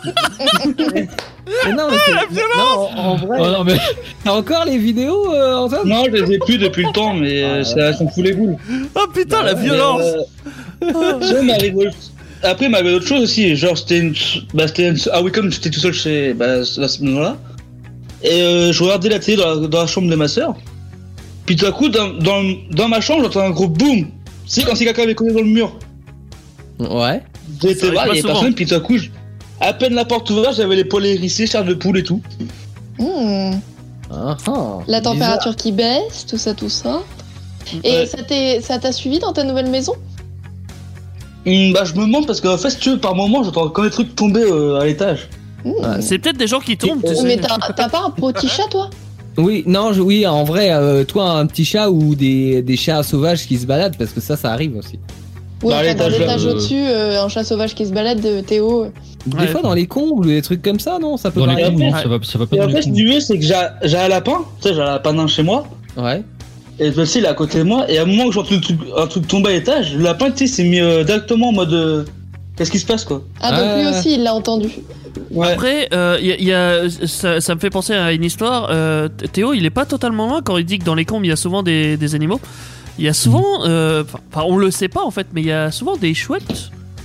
Mais non, mais c'est- non, en, en vrai. Oh, non, mais T'as encore les vidéos, euh, Antoine? Non, je les ai plus depuis le temps, mais euh, ça, ça me fout les boules. Oh putain, la Mais, violence. euh, tu sais, il m'arrive autre- Après, il m'arrive autre chose aussi. Genre, c'était une. Bah, c'était une... Ah oui, comme j'étais tout seul chez. Bah, à ce moment-là. Et euh, je regardais la télé dans la, dans la chambre de ma soeur. Puis tout à coup, dans, dans, dans ma chambre, j'entends un gros boum. Tu sais, quand c'est quelqu'un avait collé dans le mur. Ouais. J'ai Ça été arrive voir, pas il y avait souvent. personne, puis tout à coup, je- à peine la porte ouverte, j'avais les poils hérissés, chair de poule et tout. Hmm. Ah, ah, La bizarre. température qui baisse, tout ça, tout ça. Et Ouais. ça t'est- ça t'a suivi dans ta nouvelle maison Hum, bah, je me demande parce qu'en fait, si tu veux, par moment, j'entends quand des trucs tomber euh, à l'étage. Hmm. Ouais. C'est peut-être des gens qui tombent, tu Mais sais. t'as t'as pas un petit chat, toi Oui, non, je, oui, en vrai, euh, toi, un petit chat ou des, des chats sauvages qui se baladent, parce que ça, ça arrive aussi. Ouais, Bah, enfin, dans l'étage, l'étage euh, au-dessus, euh, un chat sauvage qui se balade, euh, Théo. Des Ouais. fois dans les combles ou des trucs comme ça, non? Ça peut Dans les paraître. combles, non, Ouais. ça va, ça va pas Et dans en les fait, si combles. tu veux, c'est que j'ai j'ai un lapin, tu sais, j'ai un lapin nain chez moi, Ouais. et le petit il est à côté de moi, et à un moment que j'entends un truc, un truc tomber à l'étage, le lapin, tu sais, s'est mis euh, directement en mode. euh, Qu'est-ce qui se passe, quoi? Ah, donc lui Ah. aussi, il l'a entendu. Ouais. Après, euh, y a, y a- ça, ça me fait penser à une histoire. euh, Théo, il est pas totalement loin quand il dit que dans les combes, il y a souvent des, des animaux. Il y a souvent, euh, enfin, on le sait pas en fait, mais il y a souvent des chouettes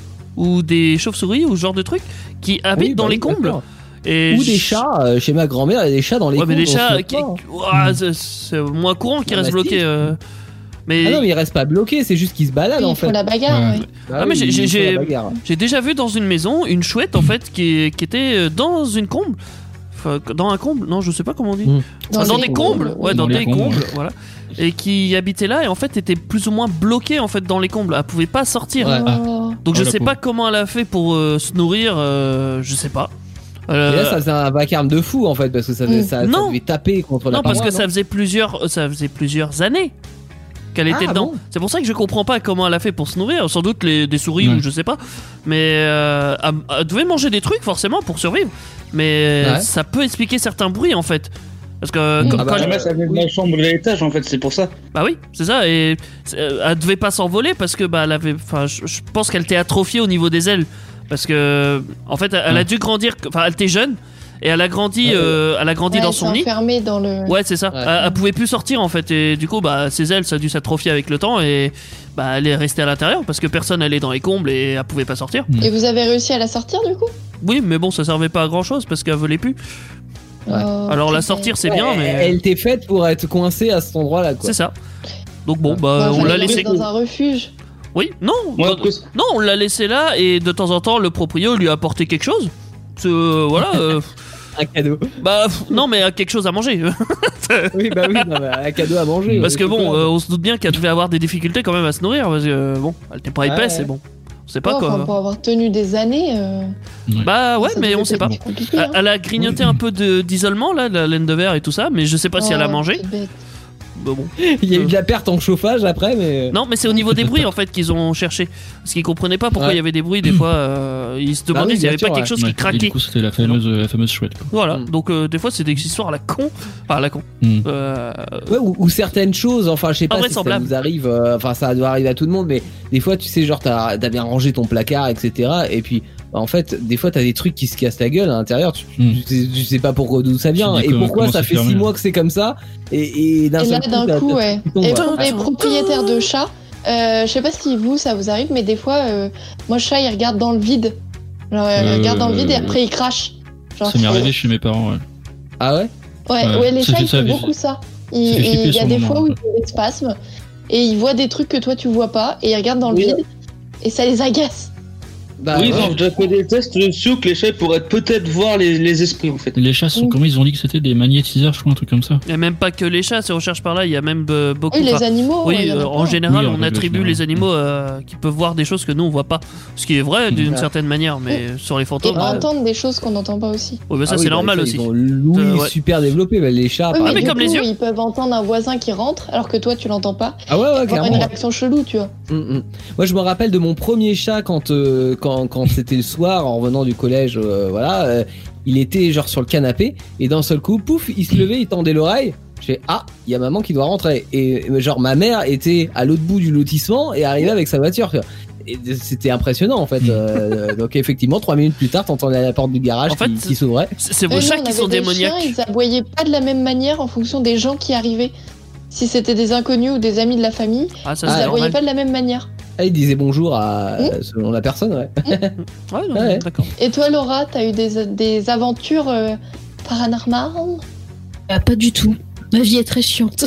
ou des chauves-souris ou ce genre de trucs qui habitent Oui, dans bah les oui, combles. d'accord. Et Ou des je- chats. euh, Chez ma grand-mère, il y a des chats dans les Ouais, mais combles. des on se chats, moque qui, pas, hein. ouah, c'est- c'est moins courant qu'ils Ah, restent bah, bloqués. si. euh. Mais, Ah non, mais ils restent pas bloqués, c'est juste qu'ils se baladent Oui, en ils font fait. la bagarre, Ouais. ouais. Bah Ah, mais oui, j'ai- ils j'ai- font la j'ai- bagarre. j'ai déjà vu dans une maison une chouette en fait qui, qui était dans une comble. Enfin, dans un comble, non, je sais pas comment on dit. Mm. Enfin, dans les des combles, ouais, dans, Dans les des combles, combles, ouais. voilà. Et qui habitait là et en fait était plus ou moins bloquée en fait dans les combles. Elle pouvait pas sortir. Ouais. Oh. Donc Oh, je la sais pauvre. pas comment elle a fait pour euh, se nourrir, euh, je sais pas. Euh, Et là, ça faisait un vacarme de fou en fait, parce que ça, faisait- Mm. ça, ça Non. devait taper contre la non, parce paroi, que ça faisait plusieurs, ça faisait plusieurs années qu'elle était Ah, dedans. bon C'est pour ça que je comprends pas comment elle a fait pour se nourrir. Sans doute les, des souris Ouais. ou je sais pas. Mais euh, elle, elle devait manger des trucs forcément pour survivre. Mais Ouais. ça peut expliquer certains bruits en fait. Parce que Mm. comme Ah bah, quand- Jamais ça venait de ma chambre de l'étage, en fait, c'est pour ça. bah oui, c'est ça. Et c'est- euh, elle devait pas s'envoler parce que bah elle avait, enfin, je, je pense qu'elle était atrophiée au niveau des ailes parce que en fait, elle, elle a Ouais. dû grandir. Enfin, elle était jeune et elle a grandi, Ouais. euh, elle a grandi Ouais, dans elle son s'est nid. enfermée dans le. Ouais, c'est ça. Ouais. Elle, elle pouvait plus sortir en fait et du coup, bah ses ailes, ça a dû s'atrophier avec le temps et bah elle est restée à l'intérieur parce que personne allait dans les combles et elle pouvait pas sortir. Et vous avez réussi à la sortir du coup? Oui, mais bon, ça servait pas à grand chose parce qu'elle volait plus. Ouais. Oh, Alors la putain. sortir, c'est Ouais, bien, elle- mais Elle était faite pour être coincée à cet endroit-là quoi. c'est ça. Donc bon, Ouais. bah Bah, on fallait l'a la laissé. mettre dans un refuge. Oui, non. Moi, dans- après, Non, on l'a laissé là et de temps en temps le proprio lui a apporté quelque chose. C'est, euh, voilà. euh, Un cadeau. bah pff, non, mais euh, quelque chose à manger. Oui, bah oui, non, mais un cadeau à manger. Parce ouais, que je sais bon, pas. euh, on se doute bien qu'elle devait avoir des difficultés quand même à se nourrir parce que euh, bon, elle était pas Ouais, épaisse ouais. et bon, on sait pas Ouais, quoi. enfin, pour avoir tenu des années. euh, Bah ouais, ça mais devait on sait pas. être compliqué, Elle hein. elle a grignoté un peu de- d'isolement là, de la laine de verre et tout ça, mais je sais pas si elle a Oh, mangé. petite bête. Bah, bon. Il y a eu de la perte en chauffage après, mais. Non, mais c'est au niveau des bruits en fait qu'ils ont cherché. Parce qu'ils comprenaient pas pourquoi il Ouais. y avait des bruits. Des fois, euh, ils se Bah demandaient oui, s'il y avait bien pas sûr, quelque chose Ouais. qui Et craquait. du coup, c'était la fameuse, la fameuse chouette. Quoi. Voilà, Mm. donc euh, des fois c'est des histoires à la con. Enfin, à la con. Mm. Euh, Ouais, ou, ou certaines choses, enfin je sais pas si ça Invraisemblable. nous arrive, euh, enfin ça doit arriver à tout le monde, mais des fois tu sais genre t'as as bien rangé ton placard, et cetera. Et puis bah, en fait des fois t'as des trucs qui se cassent la gueule à l'intérieur, tu, Mm. tu, sais, tu sais pas pourquoi d'où ça vient Tu dis et comment- pourquoi comment ça c'est fait fermé. six mois que c'est comme ça et, et d'un Et là, seul d'un t'as- coup, t'as- ouais. qui tombe, Et ouais. pour les propriétaires de chats, euh, je sais pas si vous, ça vous arrive, mais des fois, euh, moi, chat, il regarde dans le vide. Genre, il Euh, regarde dans le vide et après, il crache. Genre, Ça m'est faut- arrivé chez mes parents. Ouais. Ah ouais. Ouais, Ouais, ouais, les ça chats, fait ils ça, font mais- beaucoup ça. ça Ils- fait flipper Il y a sur des le fois moment, où ils ont des spasmes et ils voient des trucs que toi, tu vois pas et ils regardent dans le Oui. vide et ça les agace. Bah oui, ouais. j'ai déjà fait des tests dessus que les chats pourraient peut-être voir les, les esprits, en fait. Les chats sont, Mm. comment ils ont dit que c'était des magnétiseurs, je crois, un truc comme ça. Il y a même pas que les chats, si on cherche par là, il y a même euh, beaucoup. Oui, les enfin, animaux. oui, ouais, il y en a euh, plein. en général, Oui, en on règle attribue générale. les animaux euh, qui peuvent voir des choses que nous on voit pas. Ce qui est vrai d'une Ouais. certaine manière, mais sur les Et fantômes. euh, entendre des choses qu'on n'entend pas aussi. ouais, bah, ça Ah oui, c'est bah, normal ça, aussi. Ils ont l'ouïe Euh, ouais. super développée, bah, les chats. Oui, par mais du comme coup, les yeux. ils peuvent entendre un voisin qui rentre alors que toi, tu l'entends pas. Ah ouais, ouais, Avoir une clairement. réaction chelou, tu vois. Mm, mm. Moi, je me rappelle de mon premier chat quand euh, quand, quand c'était le soir en revenant du collège, euh, voilà, euh, il était genre sur le canapé et d'un seul coup, pouf, il se levait, il tendait l'oreille. Je fais ah, il y a maman qui doit rentrer et euh, genre ma mère était à l'autre bout du lotissement et arrivait avec sa voiture. Et c'était impressionnant en fait. Euh, donc effectivement, trois minutes plus tard, t'entendais la porte du garage En fait, qui, qui s'ouvrait. C'est c'est vos Euh, chats nous, on qui avait sont des démoniaques. chiens, ils aboyaient pas de la même manière en fonction des gens qui arrivaient. Si c'était des inconnus ou des amis de la famille, Ah, ça ils c'est aboyaient normal. pas de la même manière. Ah, il disait bonjour à Mm. selon la personne, ouais. Ouais, non, Ouais. d'accord. Et toi, Laura, t'as eu des, des aventures euh, paranormales? Ah, pas du tout. Ma vie est très chiante.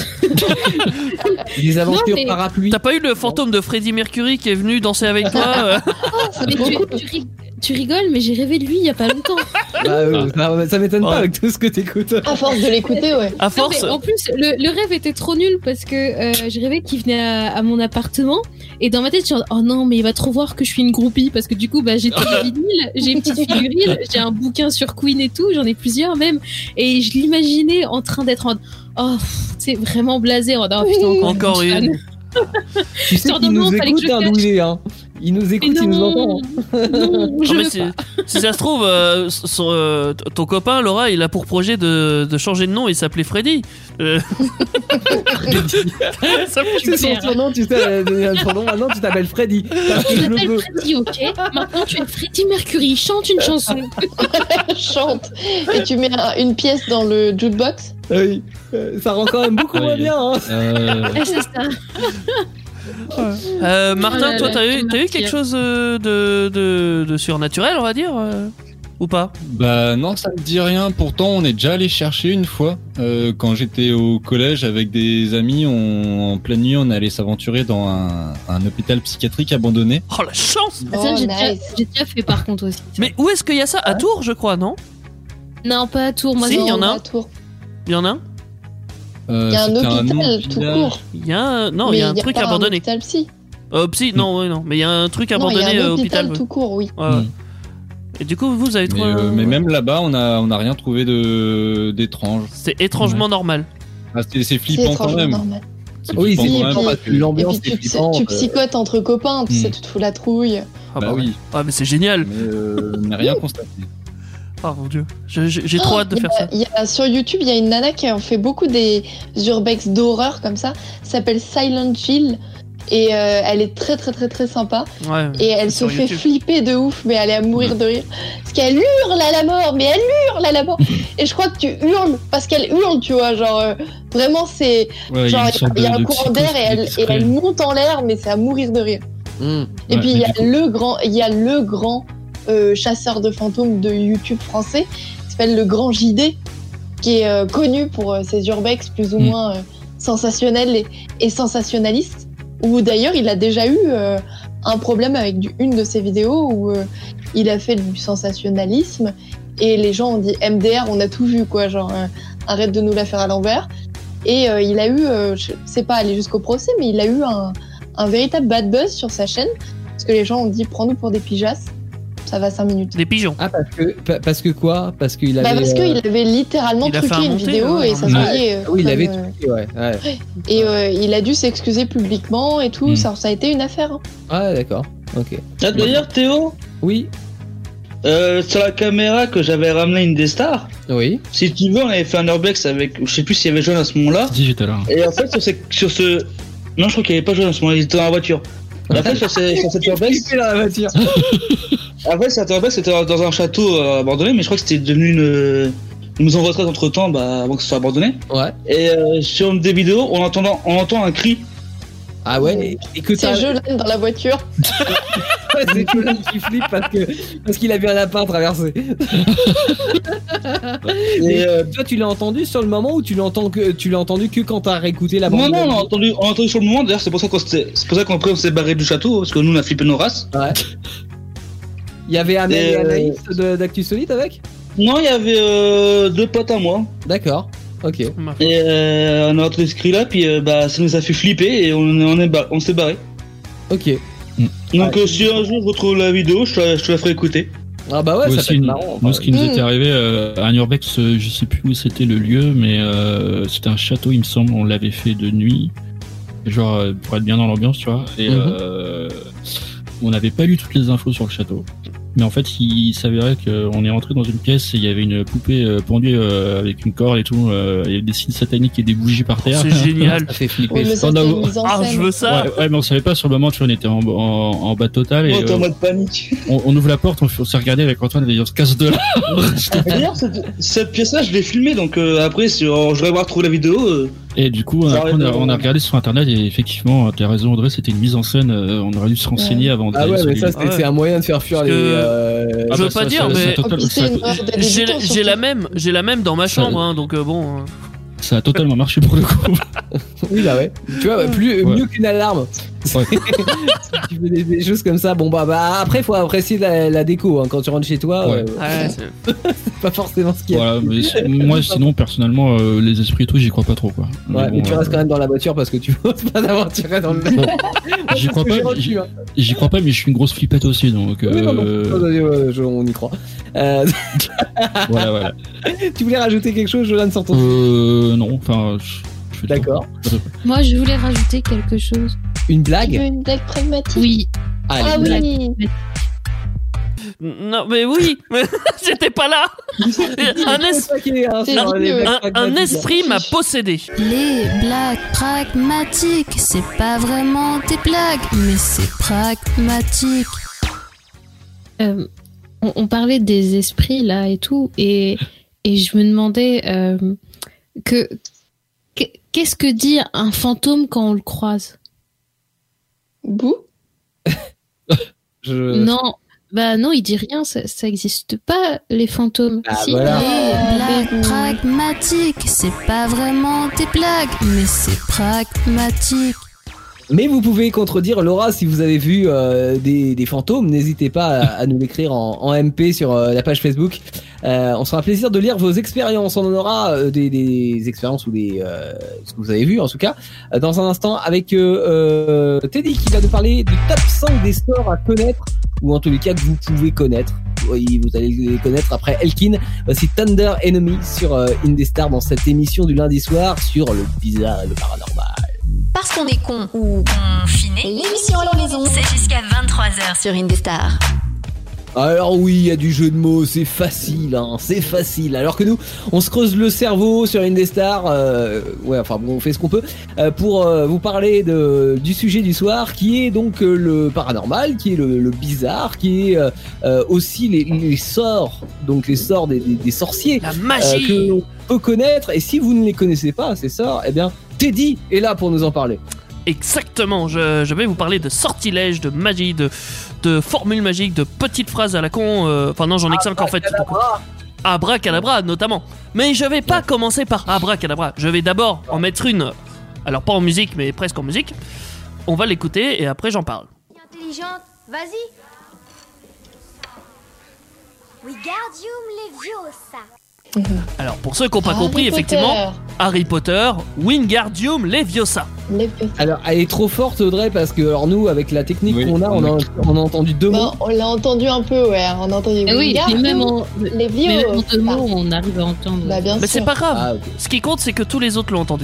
Des aventures mais- parapluie. T'as pas eu le fantôme de Freddie Mercury qui est venu danser avec toi euh Mais tu, tu rig- tu rigoles, mais j'ai rêvé de lui il y a pas longtemps. Bah, euh, ça, ça m'étonne Ouais. pas avec tout ce que t'écoutes. À force de l'écouter, ouais. À Non, force. mais en plus, le, le rêve était trop nul parce que euh, j'ai rêvé qu'il venait à, à mon appartement et dans ma tête, je suis en oh non, mais il va trop voir que je suis une groupie parce que du coup, bah, j'ai tous les vinyles, j'ai une petite figurine, j'ai un bouquin sur Queen et tout, j'en ai plusieurs même, et je l'imaginais en train d'être en oh, c'est vraiment blasé. Oh, non, putain, encore, Encore une. une. Tu sais qu'il nous écoute, hein, d'où il est, hein. Il nous écoute, il nous entend. Non, je Non, mais veux si, pas. si ça se trouve, euh, son, euh, t- ton copain Laura, il a pour projet de, de changer de nom. Il s'appelait Freddy. Euh, ça me- C'est son surnom, tu sais, euh, son nom, maintenant tu t'appelles Freddy. Parce que Tu je le t'appelles veux. Freddy, ok. Maintenant, tu es Freddie Mercury. Chante une chanson. Chante. Et tu mets un- une pièce dans le jukebox. Oui, euh, ça rend quand même beaucoup moins Oui. bien. Hein. Euh, Ah, c'est ça. Euh, Martin, Oh là toi, là, t'as eu, quel t'as eu martyr. quelque chose euh, de, de, de surnaturel, on va dire, euh, ou pas? Bah non, ça me dit rien. Pourtant, on est déjà allé chercher une fois. Euh, quand j'étais au collège avec des amis, on, en pleine nuit, on allait s'aventurer dans un, un hôpital psychiatrique abandonné. Oh la chance! Oh, Ça, j'ai déjà, nice. j'ai déjà fait par contre aussi. Mais où est-ce qu'il y a ça? À Tours, je crois, non? Non, pas à Tours. Moi, Si, c'est- il y en a Non, un. à Tours. Il y de un? Euh, Il y a un c'était hôpital nom de tout village. court. Il y a un... Non, Mais il y a un truc pas abandonné. Un hôpital psy. Euh, psy, non, oui, non. Mais il y a un truc abandonné non, il y a un euh, hôpital, hôpital. tout court, oui. Ouais, ouais. Mm. Et du coup, vous avez Mais, trouvé. euh, un- mais même là-bas, on a, on a rien trouvé de d'étrange. C'est étrangement normal. Ah, c'est, c'est C'est flippant quand étrangement même. normal. C'est Oui, flippant c'est Oui, quand et même. flippant puis- parce que l'ambiance Et puis est tu, flippante. tu psychotes entre copains, tu Hmm. sais, tu te fous la trouille. Ah Bah ouais. oui, Ah, mais c'est génial. mais euh, on n'a rien constaté. Oh mon dieu. Je- je- J'ai trop Oh, hâte de il y faire a- ça. il y a- Sur YouTube, il y a une nana qui en fait beaucoup des urbex d'horreur comme ça. Ça s'appelle Silent Jill. Et euh, elle est très très très très sympa. Ouais. Et elle se Sur fait YouTube. flipper de ouf, mais elle est à mourir de rire. Parce qu'elle hurle à la mort, mais elle hurle à la mort. Et je crois que tu hurles parce qu'elle hurle, tu vois. Genre, euh, vraiment, c'est. ouais, Genre, une il y a, sorte il y a de- un de courant d'air et elle, et psychose elle exprès. monte en l'air, mais c'est à mourir de rire. Mmh. Et Ouais, puis il y mais a du coup- le grand, il y a le grand euh, chasseur de fantômes de YouTube français, qui s'appelle le Grand J D, qui est euh, connu pour euh, ses urbex plus ou Mm. moins euh, sensationnels et, et sensationnalistes. Où d'ailleurs il a déjà eu euh, un problème avec du- une de ses vidéos où euh, il a fait du sensationnalisme et les gens ont dit M D R, on a tout vu quoi, genre euh, arrête de nous la faire à l'envers. Et euh, il a eu, euh, je sais pas aller jusqu'au procès, mais il a eu un, un véritable bad buzz sur sa chaîne parce que les gens ont dit prends-nous pour des pigeasses, ça va cinq minutes. Des pigeons. Ah, parce que, pa- parce que quoi? Parce qu'il avait. Bah parce euh, qu'il avait littéralement il a fait truqué un une monté, vidéo ouais, et ça ouais. se voyait. euh, Ah oui, il comme, avait euh, tout. Ouais, ouais. Et euh, il a dû s'excuser publiquement et tout. Mm. Ça, ça a été une affaire. hein. Ah, d'accord. Ok. Ah, d'ailleurs, Théo, Oui. euh, sur la caméra que j'avais ramené une des stars, Oui. si tu veux, on avait fait un urbex avec, je sais plus s'il y avait Joanne à ce moment-là. Si, j'étais là. Et en fait, sur, ces- sur ce. Non, je crois qu'il n'y avait pas Joanne à ce moment-là, il était dans la voiture. Et en fait, sur, ces- sur cette urbex, Flippé dans la voiture. après, cette urbex c'était dans un château euh, abandonné, mais je crois que c'était devenu une, une maison de retraite entre temps, bah, avant que ce soit abandonné. Ouais. Et euh, sur une des vidéos, on entend, on entend un cri. Ah ouais. Et, et que C'est t'as. Jolene dans la voiture. Ouais, c'est Jolan qui flippe parce que parce qu'il a vu un lapin traverser. Et, euh, Toi, tu l'as entendu sur le moment ou tu l'entends que tu l'as entendu que quand t'as réécouté la bande? non, non, on a entendu, on a entendu sur le moment. D'ailleurs, c'est pour ça qu'on s'était- c'est pour ça qu'on on s'est barré du château, parce que nous, on a flippé nos races. Ouais. Il y avait Amel et, Et, euh, Anaïs de- d'Actu Solide avec? Non, il y avait euh, deux potes à moi. D'accord. Ok. Ma foi. Et euh, on a entendu ce cri-là, puis euh, bah, ça nous a fait flipper et on, on, est ba- on s'est barré. Ok. Donc, euh, si un jour je retrouve la vidéo, je te, la- je te la ferai écouter. Ah bah ouais, Moi ça aussi, peut être nous, marrant. nous, ce qui nous Mm. était arrivé euh, à un urbex, euh, je sais plus où c'était le lieu, mais euh, c'était un château, il me semble. On l'avait fait de nuit, genre euh, pour être bien dans l'ambiance, tu vois. Et Mhm. euh, on n'avait pas lu toutes les infos sur le château. Mais en fait, il s'avérait qu'on est rentré dans une pièce et il y avait une poupée euh, pendue euh, avec une corde et tout. Euh, il y avait des signes sataniques et des bougies par terre. C'est génial. Ça fait flipper. Oui, mais ça, On a- c'est une mise en Ah, scène. je veux ça. Ouais, ouais, mais on savait pas sur le moment, tu vois, on était en, en, en bas total et Moi, t'es en euh, mode panique. on, on ouvre la porte, on, on s'est regardé avec Antoine et on se casse de là. D'ailleurs, cette, cette pièce-là, je l'ai filmée, donc euh, après, si euh, je vais voir trouver la vidéo. euh, Et du coup, on a, Ça aurait on a, été- on a regardé sur internet et effectivement, tu as raison Audrey, c'était une mise en scène, euh, on aurait dû se renseigner avant de Ah ouais, mais se- ça c'est Ah ouais. c'est un moyen de faire fuir Parce les. que- euh, Ah Je bah veux pas ça, dire, ça, mais- ça a total- En plus, ça a- c'est une heure de J'ai débutant, j'ai surtout. la même, j'ai la même dans ma Ça- chambre, hein, donc euh, bon. euh, ça a totalement marché pour le coup. Oui, bah ouais. Tu vois, plus, Ouais. mieux qu'une alarme. Ouais. Tu fais des, des choses comme ça. Bon, bah, bah après, faut apprécier la, la déco. Hein. Quand tu rentres chez toi, Ouais. euh, Ouais, c'est- c'est pas forcément ce qu'il y a. Voilà, mais c'est- moi sinon personnellement euh, les esprits et tout, j'y crois pas trop quoi. Ouais, mais bon, tu euh, restes quand même dans la voiture parce que tu oses pas d'aventurer dans le. bon, j'y C'est crois ce que pas, j'ai mais reçu, j'y- hein. j'y crois pas, mais je suis une grosse flippette aussi, donc euh, Oui, non, non, ouais, ouais, je- on y croit. Euh, voilà, voilà. tu voulais rajouter quelque chose, Jolan, sans ton. Euh, non, enfin, je, je fais le D'accord. tour. Moi, je voulais rajouter quelque chose. Une Tu veux blague? une blague pragmatique? Oui. Allez, Ah une blague. oui. Non, mais oui, mais j'étais pas là. Un, es- Taquet, hein, C'est sur les mieux. blagues un, un pragmatiques. esprit m'a possédé. Les blagues pragmatiques, c'est pas vraiment des blagues, mais c'est pragmatique. Euh, on, on parlait des esprits là et tout, et, et je me demandais euh, que que- qu'est-ce que dit un fantôme quand on le croise? Bouh. Je... Non, bah non, il dit rien, ça, ça existe pas les fantômes. Ah, Si, voilà. Les blagues oui. pragmatiques, c'est pas vraiment des blagues, mais c'est pragmatique. Mais vous pouvez contredire Laura si vous avez vu euh, des, des fantômes. N'hésitez pas à, à nous l'écrire en, en M P sur euh, la page Facebook. Euh, on sera un plaisir de lire vos expériences. On en aura euh, des, des expériences ou des euh, ce que vous avez vu en tout cas euh, dans un instant avec euh, euh, Teddy qui va nous parler du top cinq des stores à connaître ou en tous les cas que vous pouvez connaître. Oui, vous allez les connaître après Elkin. Voici Thunder Enemy sur euh, Indestar dans cette émission du lundi soir sur le bizarre et le paranormal. Parce qu'on est con ou confiné, l'émission à la maison, c'est jusqu'à vingt-trois heures sur Indestar. Alors oui, il y a du jeu de mots, c'est facile, hein, c'est facile. Alors que nous, on se creuse le cerveau sur Indestar, euh, ouais, enfin bon, on fait ce qu'on peut euh, pour euh, vous parler de, du sujet du soir, qui est donc euh, le paranormal, qui est le, le bizarre, qui est euh, euh, aussi les, les sorts, donc les sorts des, des, des sorciers La euh, magie. que l'on peut connaître. Et si vous ne les connaissez pas, ces sorts, eh bien, Teddy est là pour nous en parler. Exactement, je, je vais vous parler de sortilèges, de magie, de, de formules magiques, de petites phrases à la con. euh, Enfin non, j'en ai que cinq en fait. Donc, abracadabra notamment. Mais je vais pas commencer par abracadabra. Je vais d'abord en mettre une, alors pas en musique, mais presque en musique. On va l'écouter et après j'en parle. Intelligente, vas-y. Wingardium Leviosa. Alors pour ceux qui n'ont pas Harry compris, Potter. effectivement, Harry Potter, Wingardium Leviosa. Leviosa. Alors, elle est trop forte, Audrey, parce que alors nous, avec la technique Oui, qu'on a, on a, on a entendu deux mots. Bon, on l'a entendu un peu, ouais. On a entendu Eh oui, Wingardium mais même en, mais Leviosa. même en deux mots, on arrive à entendre. Bah bien Mais sûr. c'est pas grave. Ah, ok. Ce qui compte, c'est que tous les autres l'ont entendu.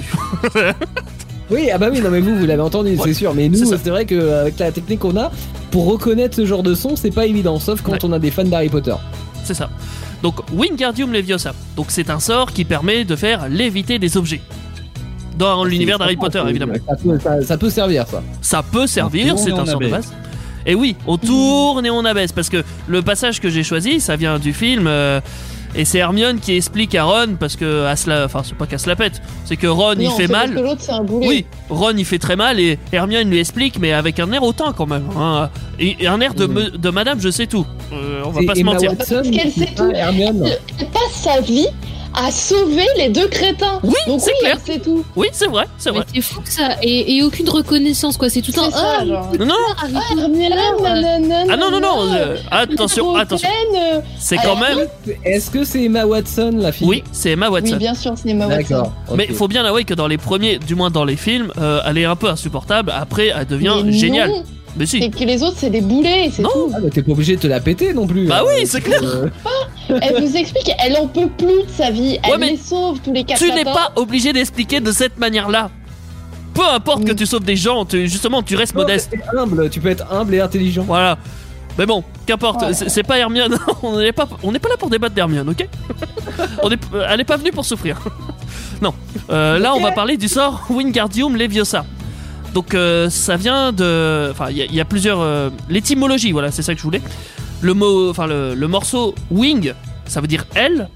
Oui, ah bah oui, non mais vous, vous l'avez entendu, Ouais, c'est sûr. Mais nous, c'est ça. c'est vrai qu'avec la technique qu'on a, pour reconnaître ce genre de son, c'est pas évident, sauf quand Ouais. on a des fans d'Harry Potter. C'est ça. Donc Wingardium Leviosa. Donc c'est un sort qui permet de faire léviter des objets. Dans l'univers d'Harry Potter, évidemment. Ça peut, ça, ça peut servir, ça. Ça peut servir, On c'est tourne un et on sort de abaisse. base. Et oui, on tourne et on abaisse parce que le passage que j'ai choisi, ça vient du film euh, et c'est Hermione qui explique à Ron parce que à cela, enfin c'est pas qu'à se la pète, c'est que Ron il Non, fait c'est parce mal. que l'autre c'est un boulet. Oui, Ron il fait très mal et Hermione lui explique mais avec un air hautain quand même. Hein. Et, et un air de, me- de Madame je sais tout. Euh, on va C'est pas se Emma mentir. Watson, Parce qu'elle sait c'est tout. pas Hermione. Elle passe sa vie à sauver les deux crétins. Oui, Donc c'est oui, clair. elle sait tout. Oui, c'est vrai, c'est Mais vrai. c'est fou que ça. Et, et aucune reconnaissance, quoi. C'est tout le temps. C'est ça, Ah, genre. Non, non, Harry Ah, Potter, Hermione, euh, nanana, ah non, non, non, nanana, euh, attention, attention. Hautaine, euh, C'est quand Alors, même. Est-ce que c'est Emma Watson, la fille? Oui, c'est Emma Watson. Oui, bien sûr, c'est Emma Watson. D'accord. ok. Mais il faut bien avouer que dans les premiers, du moins dans les films, euh, elle est un peu insupportable. Après, elle devient Mais géniale. non, Mais si. c'est que les autres, c'est des boulets, c'est Non. tout. Ah bah t'es pas obligé de te la péter non plus. Bah hein. oui, c'est clair. Euh, Elle vous explique, elle en peut plus de sa vie. Elle Ouais, mais les sauve tous les quatre Tu n'es matins. pas obligé d'expliquer de cette manière-là. Peu importe que Mm. tu sauves des gens, tu- justement, tu restes non, modeste. mais t'es humble, tu peux être humble et intelligent. Voilà. Mais bon, qu'importe, Ouais. c'est c'est pas Hermione. on n'est pas, on n'est pas là pour débattre d'Hermione, ok? on est, Elle est pas venue pour souffrir. non. Euh, là, on va parler du sort Wingardium Leviosa. Donc, euh, ça vient de. Enfin, il y, a- il y a plusieurs. euh, L'étymologie, voilà, c'est ça que je voulais. Le mot, enfin, le, le morceau wing, ça veut dire aile.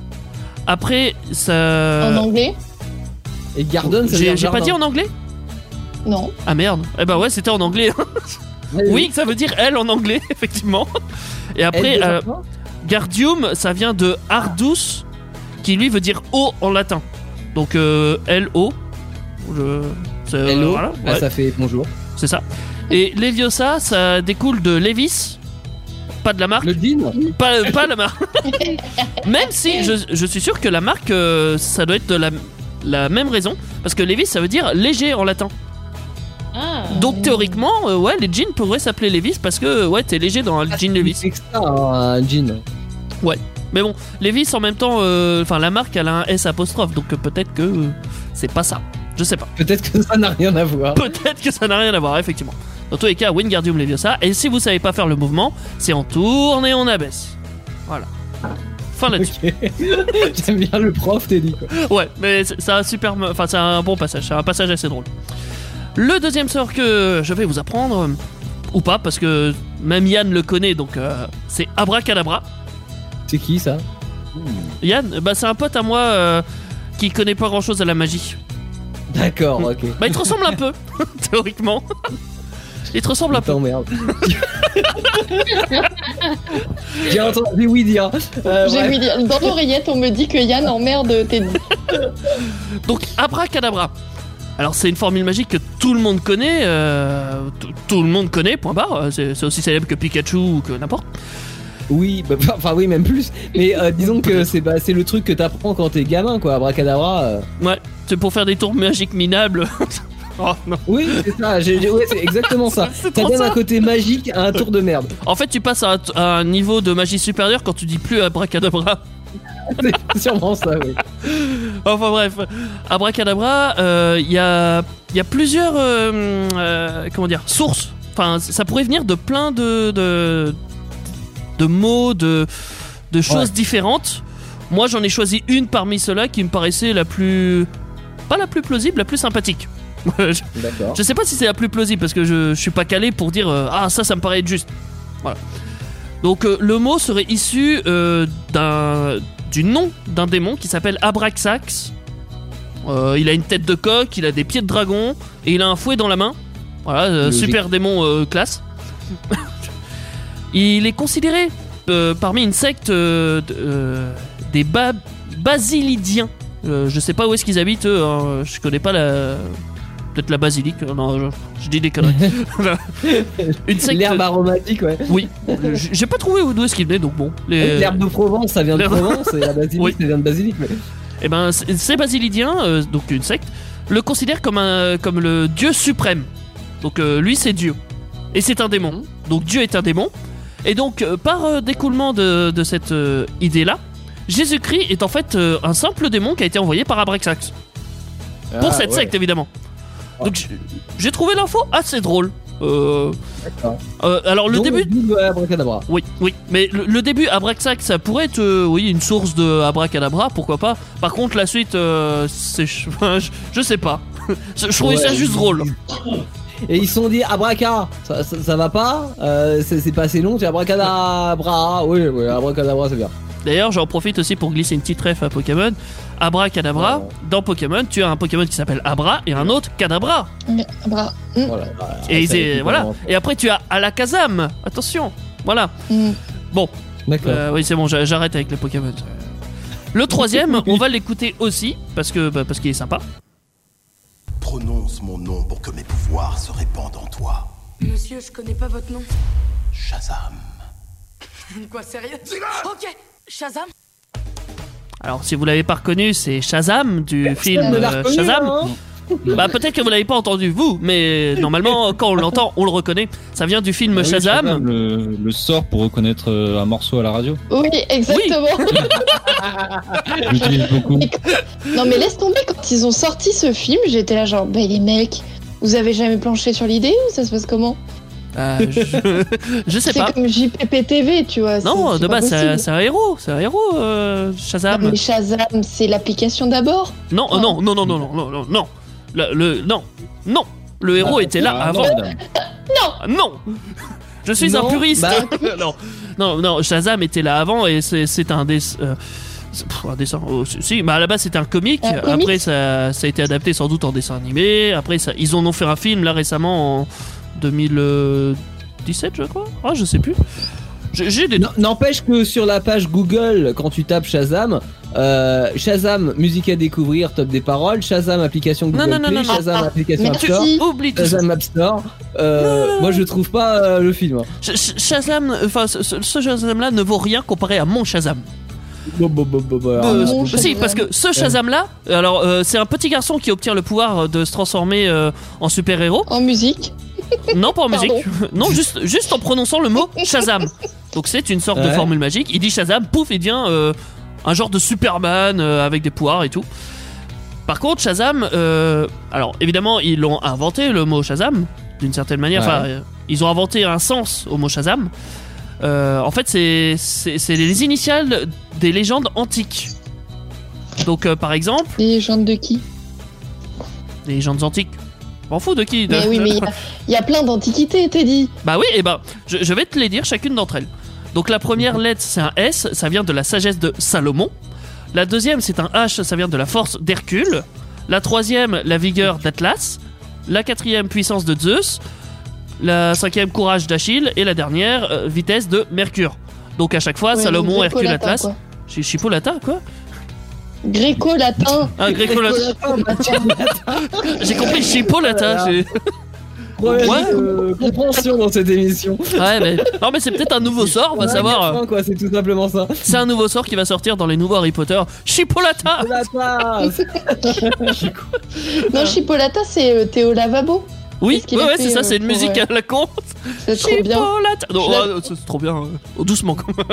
Après, ça. En anglais Et Garden, ça veut J'ai dire j'ai pas jardin. dit en anglais? Non. Ah merde. Eh ben ouais, c'était en anglais. Oui, Oui, ça veut dire elle en anglais, effectivement. Et après, Elle de euh, jardin. Gardium, ça vient de Ardus, qui lui veut dire eau en latin. Donc euh, L-O. Je... c'est- euh, Hello. voilà, Ah, ouais, ça fait bonjour. c'est ça. Et Leviosa, ça découle de Levis, pas de la marque. Le jean. Pas, pas la marque. Même si je, je suis sûr que la marque, euh, ça doit être de la, la même raison. Parce que Levis, ça veut dire léger en latin. Ah. Donc théoriquement, euh, ouais, les jeans pourraient s'appeler Levis parce que ouais, t'es léger dans un jean Levis. C'est que ça, un jean. Mais bon, Levis en même temps, euh, enfin la marque elle a un S apostrophe, donc euh, peut-être que euh, c'est pas ça. Je sais pas. Peut-être que ça n'a rien à voir. Peut-être que ça n'a rien à voir, effectivement. Dans tous les cas, Wingardium Leviosa. Et si vous savez pas faire le mouvement, c'est on tourne et on abaisse. Voilà. Fin là-dessus. Ok. J'aime bien le prof, Teddy. Quoi. Ouais, mais c'est c'est un super, enfin c'est un bon passage, c'est un passage assez drôle. Le deuxième sort que je vais vous apprendre, ou pas, parce que même Yann le connaît, donc euh, c'est Abracadabra. C'est qui ça? Yann, bah c'est un pote à moi euh, qui connaît pas grand-chose à la magie. D'accord, ok. Bah il te ressemble un peu, théoriquement. Il te ressemble un peu. Merde. J'ai entendu oui dire. Euh, J'ai bref. oui dire. Dans l'oreillette, on me dit que Yann emmerde Teddy. Donc Abracadabra. Alors c'est une formule magique que tout le monde connaît, euh, tout, tout le monde connaît, point barre. C'est c'est aussi célèbre que Pikachu ou que n'importe. Oui, bah, enfin oui, même plus. Mais euh, disons que c'est bah, c'est le truc que t'apprends quand t'es gamin, quoi. Abracadabra. Euh... Ouais, c'est pour faire des tours magiques minables. Oh non. Oui, c'est ça. J'ai, j'ai- ouais, c'est exactement ça. C'est Ça trop donne ça. un côté magique à un tour de merde. En fait, tu passes à un, à un niveau de magie supérieur quand tu dis plus Abracadabra. C'est sûrement ça, oui. Enfin bref, Abracadabra, il euh, y, a, y a plusieurs euh, euh, comment dire, sources. Enfin, ça pourrait venir de plein de, de, de mots, de, de choses Ouais. différentes. Moi, j'en ai choisi une parmi ceux-là qui me paraissait la plus... Pas la plus plausible, la plus sympathique. je, D'accord. je sais pas si c'est la plus plausible parce que je, je suis pas calé pour dire euh, ah ça ça me paraît être juste. Voilà. Donc euh, le mot serait issu euh, d'un du nom d'un démon qui s'appelle Abraxax. Euh, il a une tête de coq, il a des pieds de dragon et il a un fouet dans la main. Voilà, euh, Logique. super démon euh, classe. Il est considéré euh, parmi une secte euh, de- euh, des ba- basilidiens. Euh, je sais pas où est-ce qu'ils habitent, eux, hein. Je connais pas la. Peut-être la basilique, non, je, je dis des conneries. Une secte. L'herbe aromatique, ouais. Oui, J- j'ai pas trouvé d'où est-ce qu'il venait, donc bon. Les... L'herbe de Provence, ça vient de l'herbe- Provence, et la basilique, Oui. ça vient de basilic. Mais... Eh ben, c- ces basilidiens, euh, donc une secte, le considèrent comme, un, comme le dieu suprême. Donc euh, lui, c'est Dieu. Et c'est un démon. Donc Dieu est un démon. Et donc, euh, par euh, découlement de, de cette euh, idée-là, Jésus-Christ est en fait euh, un simple démon qui a été envoyé par Abraxax. Pour Ah, cette ouais. secte, évidemment. Donc j- j'ai trouvé l'info assez drôle. Euh, D'accord. euh, alors le Donc, début... d'où le Abracadabra. Oui, oui, mais le, le début Abraxax, ça pourrait être euh, oui, une source de Abracadabra, pourquoi pas. Par contre, la suite, euh, c'est... je, je sais pas. Je je trouvais Ouais. ça juste drôle. Et ils se sont dit Abraca, ça, ça, ça va pas, euh, c'est, c'est pas assez long, c'est Abracadabra. Oui, oui, Abracadabra, c'est bien. D'ailleurs, j'en profite aussi pour glisser une petite ref à Pokémon. Abracadabra, Ouais. dans Pokémon, tu as un Pokémon qui s'appelle Abra et un autre Kadabra. Bra. Voilà. Et Ça, c'est c'est voilà. vraiment- Et après tu as Alakazam. Attention. Voilà. Mm. D'accord. Euh, oui, c'est bon, j'a- j'arrête avec les Pokémon. Le troisième, on va l'écouter aussi parce que bah, parce qu'il est sympa. Prononce mon nom pour que mes pouvoirs se répandent en toi. Monsieur, je connais pas votre nom. Shazam. Quoi, sérieux? Ok, Shazam. Alors, si vous l'avez pas reconnu, c'est Shazam du Personne film ne l'a euh, reconnu, Shazam. hein. Bah peut-être que vous l'avez pas entendu vous, mais normalement quand on l'entend, on le reconnaît. Ça vient du film Ah oui, Shazam. le, le sort pour reconnaître euh, un morceau à la radio. Oui, exactement. J'utilise beaucoup. Non, mais laisse tomber, quand ils ont sorti ce film, j'étais là genre, bah les mecs, vous avez jamais planché sur l'idée ou ça se passe comment? Euh, je... je sais C'est pas. comme J P P T V, tu vois. Non, c'est- c'est de pas base c'est possible. c'est un héros, c'est un héros euh, Shazam. Non, mais Shazam, c'est l'application d'abord. Non, euh, non, non, non, non, non, non, non, non. Le, le- non, non. Le héros était là Ah, non, avant. madame. Ah, non. Je suis Non, un puriste. bah- non, non, non. Shazam était là avant et c'est c'est un dessin. Euh, c'est- pff, un dessin. Oh, si, si, mais à la base c'était un comic. Un comic. Après ça, ça a été adapté sans doute en dessin animé. Après ça, ils en ont fait un film là récemment en deux mille dix-sept, je crois. Ah, je sais plus. J'ai j'ai des. Non- N'empêche que sur la page Google, quand tu tapes Shazam, euh, Shazam musique à découvrir, top des paroles, Shazam application Google Non, non, non, Play, non, non. Shazam Ah, application App merci. Store, Oublie tout ça. Shazam App Store. Euh, moi je trouve pas euh, le film. Sh- Sh- Shazam, enfin ce, ce- ce Shazam là ne vaut rien comparé à mon Shazam. Bon, bon, bon, bon, bon, alors, Euh, là, Mon si, Shazam. parce que ce Shazam là, alors euh, c'est un petit garçon qui obtient le pouvoir de se transformer euh, en super héros. En musique. Non, pas en Pardon. musique. Non, juste, juste en prononçant le mot Shazam. Donc c'est une sorte de Ouais. formule magique. Il dit Shazam, pouf, il devient euh, un genre de Superman euh, avec des pouvoirs et tout. Par contre, Shazam, euh, alors évidemment, ils l'ont inventé le mot Shazam d'une certaine manière. Ouais. Enfin, euh, ils ont inventé un sens au mot Shazam. Euh, en fait, c'est, c'est, c'est les initiales des légendes antiques. Donc, euh, par exemple, Les légendes de qui? les légendes antiques. Je m'en fous de qui de... Mais oui, mais il y a- il y, a plein d'antiquités, Teddy. Bah oui, et ben, je, je vais te les dire chacune d'entre elles. Donc la première lettre, c'est un S, ça vient de la sagesse de Salomon. La deuxième, c'est un H, ça vient de la force d'Hercule. La troisième, la vigueur d'Atlas. La quatrième, puissance de Zeus. La cinquième, courage d'Achille. Et la dernière, euh, vitesse de Mercure. Donc à chaque fois, Ouais, Salomon, donc Hercule, gréco-latin, Atlas. quoi. Chi- Chipolata, quoi. Gréco-latin. Ah, gréco-latin. J'ai compris Chipolata. Voilà. j'ai- Ouais, Ouais. euh, compréhension dans cette émission. Ouais, mais... Non, mais c'est peut-être un nouveau sort, on va Ouais, savoir. garçon, quoi, c'est tout simplement ça. C'est un nouveau sort qui va sortir dans les nouveaux Harry Potter. Chipolata. La tasse. Non, Chipolata, c'est euh, Théo Lavabo. Oui, Qu'est-ce qu'il ouais, a ouais, fait, c'est ça, euh, c'est une pour, musique euh, à la con. C'est trop bien. Chipolata. Non, Je la- ouais, c'est c'est trop bien. euh, Doucement, quand même.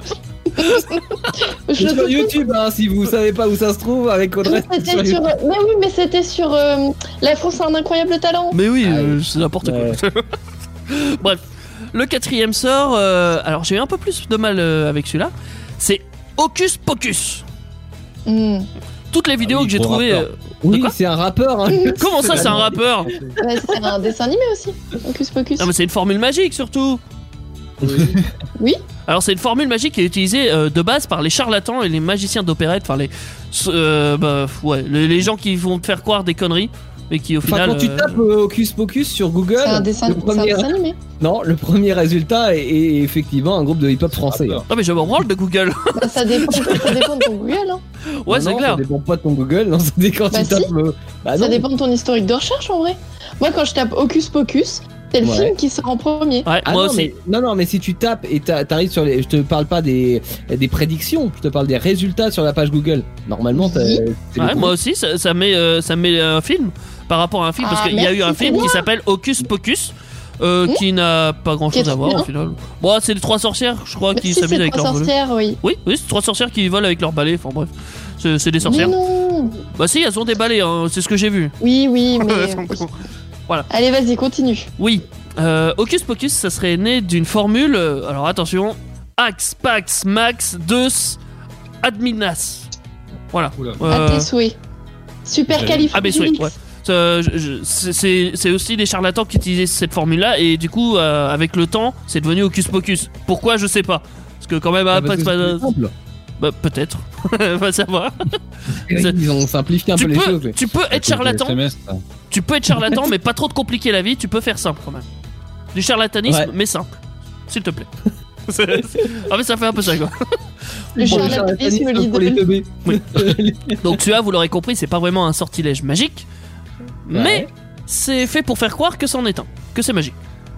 Je C'est le sur trouve- YouTube, hein, si vous savez pas où ça se trouve, avec Audrey. Mais c'est sur c'était sur... YouTube. Mais oui, mais c'était sur euh, La France a un incroyable talent. Mais oui, Ah euh, c'est n'importe Ouais. quoi. Bref, le quatrième sort, euh, alors j'ai eu un peu plus de mal euh, avec celui-là, c'est Hocus Pocus. Hmm. Toutes les vidéos oui, que j'ai gros trouvées. rappeur. euh, Oui, quoi c'est un rappeur. Hein. Comment ça, c'est un rappeur? Ouais, c'est un dessin animé aussi. Hocus Pocus. Non, mais c'est une formule magique surtout. Oui. Alors c'est une formule magique qui est utilisée euh, de base par les charlatans et les magiciens d'opérette, enfin les, euh, bah, ouais, les, les gens qui vont te faire croire des conneries, mais qui au Enfin, final. quand tu euh, tapes euh, Hocus Pocus sur Google, C'est un dessin, le c'est un premier, dessin animé. non, le premier résultat est, est effectivement un groupe de hip-hop français. rappeur. Non mais je me branle de Google. Bah, ça, dépend, ça dépend de ton Google. Hein. Ouais, Non, c'est non, clair. Ça dépend pas de ton Google, non, ça dépend quand Bah tu si. tapes. euh, Bah Ça non. dépend de ton historique de recherche en vrai. Moi, quand je tape Hocus Pocus, c'est le Ouais. film qui sort en premier. Ouais, Ah moi non, aussi. mais, non, non, mais si tu tapes et t'a- t'arrives sur les. Je te parle pas des, des prédictions, je te parle des résultats sur la page Google. Normalement, t'as- Oui. c'est Ouais, le moi aussi, ça, ça met, euh, ça met un film par rapport à un film, parce Ah, qu'il y a eu merci, un film c'est qui moi. s'appelle Hocus Pocus, euh, Hmm qui n'a pas grand chose Qui est à voir bien. au final. Bon, c'est les trois sorcières, je crois, Mais qui si, s'amusent c'est avec trois leur balai. sorcières, oui. Oui, oui, c'est trois sorcières qui volent avec leur balai, enfin bref. C'est c'est des sorcières. Mais non. Bah si, elles ont des balais, hein, c'est ce que j'ai vu. Oui, oui, mais. Voilà. Allez, vas-y, continue. Oui, euh, Hocus Pocus, ça serait né d'une formule, euh, alors attention, Ax, Pax, Max, Deus, Adminas. Voilà. Oula. Euh, À tes souhaits. Super Ah, Ah, mais souhaits, ouais. Euh, je- je- c'est- c'est c'est aussi des charlatans qui utilisaient cette formule-là, et du coup, euh, avec le temps, c'est devenu Hocus Pocus. Pourquoi, je sais pas. Parce que quand même, Ah, ah, parce Pax, que c'est Pax- plus simple. bah, peut-être. Va savoir. Ils ont simplifié un Tu peu les peux, choses. ouais. tu peux être charlatan, S M S, ça. tu peux être charlatan, mais pas trop te compliquer la vie, tu peux faire simple quand même. Du charlatanisme, Ouais. mais simple. S'il te plaît. C'est- c'est- Ah, mais ça fait un peu ça, quoi. Le Pour le charlatanisme charlatanisme pour les Lidl. teubés. Donc, celui-là, vous l'aurez compris, c'est pas vraiment un sortilège magique, mais Ouais. c'est fait pour faire croire que c'en est un, que c'est magique.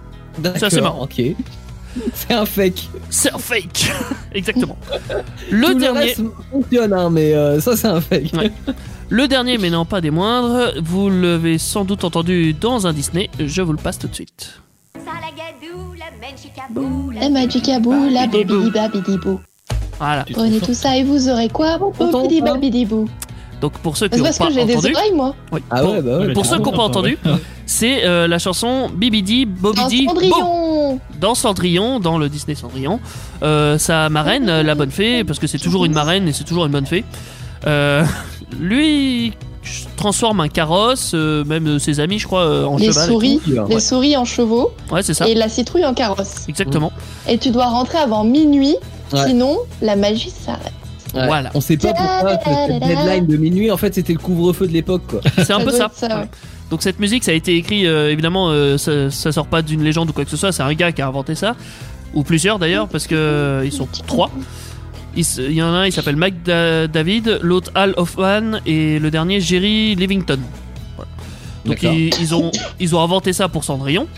Ça, c'est marrant. Ok. C'est un fake. C'est un fake. Exactement. Le Tout dernier. reste fonctionne, hein, mais euh, ça c'est un fake. Ouais. Le dernier, mais non pas des moindres, vous l'avez sans doute entendu dans un Disney, je vous le passe tout de suite. Salagadou, la menchikabou, La magicabou, la Babidibou. bobidi babidibou. Voilà. Prenez tout ça et vous aurez quoi? Bobidi babidibou. Donc pour ceux qui C'est n'ont parce pas que j'ai des entendu, oreilles, moi. oui, Ah pour, ouais, bah ouais. pour ceux qui n'ont pas entendu, c'est euh, la chanson Bibidi Un Bobidi Bo cendrillon. dans Cendrillon, dans le Disney Cendrillon. Euh, sa marraine, euh, la bonne fée, parce que c'est toujours une marraine et c'est toujours une bonne fée. Euh, lui transforme un carrosse, euh, même ses amis, je crois, euh, en Les cheval. et souris, tout. les Ouais. souris en chevaux tout. Ouais, c'est ça. et la citrouille en carrosse. Exactement. Et tu dois rentrer avant minuit, Ouais. sinon la magie s'arrête. Ouais. Voilà. On sait pas pourquoi que cette deadline de minuit, en fait, c'était le couvre-feu de l'époque, quoi. C'est un peu doit ça. être ça, ouais. Donc cette musique, ça a été écrit, euh, évidemment, euh, ça, ça sort pas d'une légende ou quoi que ce soit, c'est un gars qui a inventé ça, ou plusieurs d'ailleurs, parce que euh, ils sont trois. Il s- il y en a un, il s'appelle Mike Da- David, l'autre Al Hoffman et le dernier Jerry Livington. Voilà. Donc D'accord. ils, ils ont ils ont inventé ça pour Cendrillon.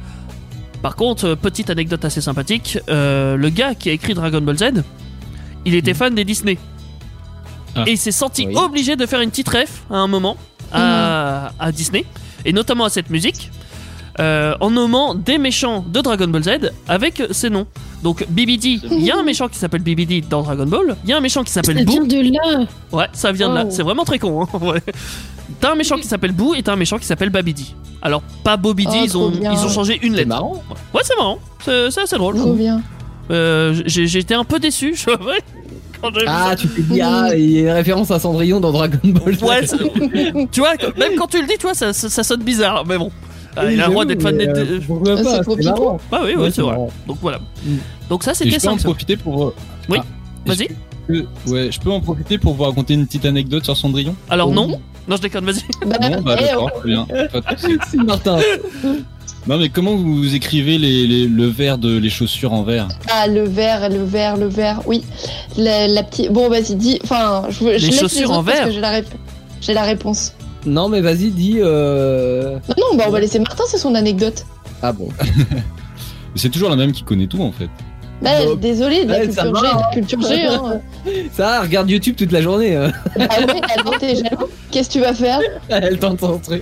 Par contre, euh, petite anecdote assez sympathique, euh, le gars qui a écrit Dragon Ball Z, il était fan des Disney. Ah. Et il s'est senti Oui. obligé de faire une petite ref à un moment à, à Disney, et notamment à cette musique, euh, en nommant des méchants de Dragon Ball Z avec ces noms. Donc Bibidi, il y a un méchant qui s'appelle Bibidi dans Dragon Ball, il y a un méchant qui Ça s'appelle vient Boo. de là. Ouais, ça vient de là, Oh. c'est vraiment très con. Hein, ouais. t'as un méchant qui s'appelle Boo et t'as un méchant qui s'appelle Babidi. Alors pas Bobidi, Oh, ils ont trop bien. ils ont changé une C'est lettre. marrant. Ouais, c'est marrant. C'est c'est assez drôle. Trop bien. Euh, j'ai j'ai été un peu déçu, je vrai. Quand j'ai vu Ah, ça. tu t'es dit, ah, il y a une référence à Cendrillon dans Dragon Ball. Ouais, c'est- tu vois, même quand tu le dis, tu vois, ça, ça, ça sonne bizarre, mais bon. Ah, Oui, il a le droit j'avoue, d'être fan mais, des. euh, pourquoi Ah, pas, c'est trop c'est piquant. marrant. Ah oui, oui, Ouais, c'est vrai. marrant. Donc voilà. Mm. Donc ça, Et c'était je peux en cinq. profiter pour. Oui, Ah, vas-y. est-ce que- Ouais, je peux en profiter pour vous raconter une petite anecdote sur Cendrillon. Alors non, Mhm. non, je déconne, vas-y. Bah, Non, bah eh, d'accord, très bien. Pas de souci. Si, Martin. Non, mais comment vous écrivez les, les- le verre de les chaussures en verre? Ah, le verre, le verre, le verre, oui. La, la petite. Bon, vas-y, dis. Enfin, je, veux- je Les laisse chaussures autres en parce verre que j'ai la, rép- j'ai la réponse. Non, mais vas-y, dis. Euh... Non, non, bah, on va laisser Martin, c'est son anecdote. Ah bon. C'est toujours la même qui connaît tout en fait. Bah, Bon. désolé, de la Ouais, ça culture va, G, hein. culture G, hein. Ça, regarde YouTube toute la journée. hein. Ah ouais, alors t'es jaloux. Qu'est-ce que tu vas faire? Elle tente son truc.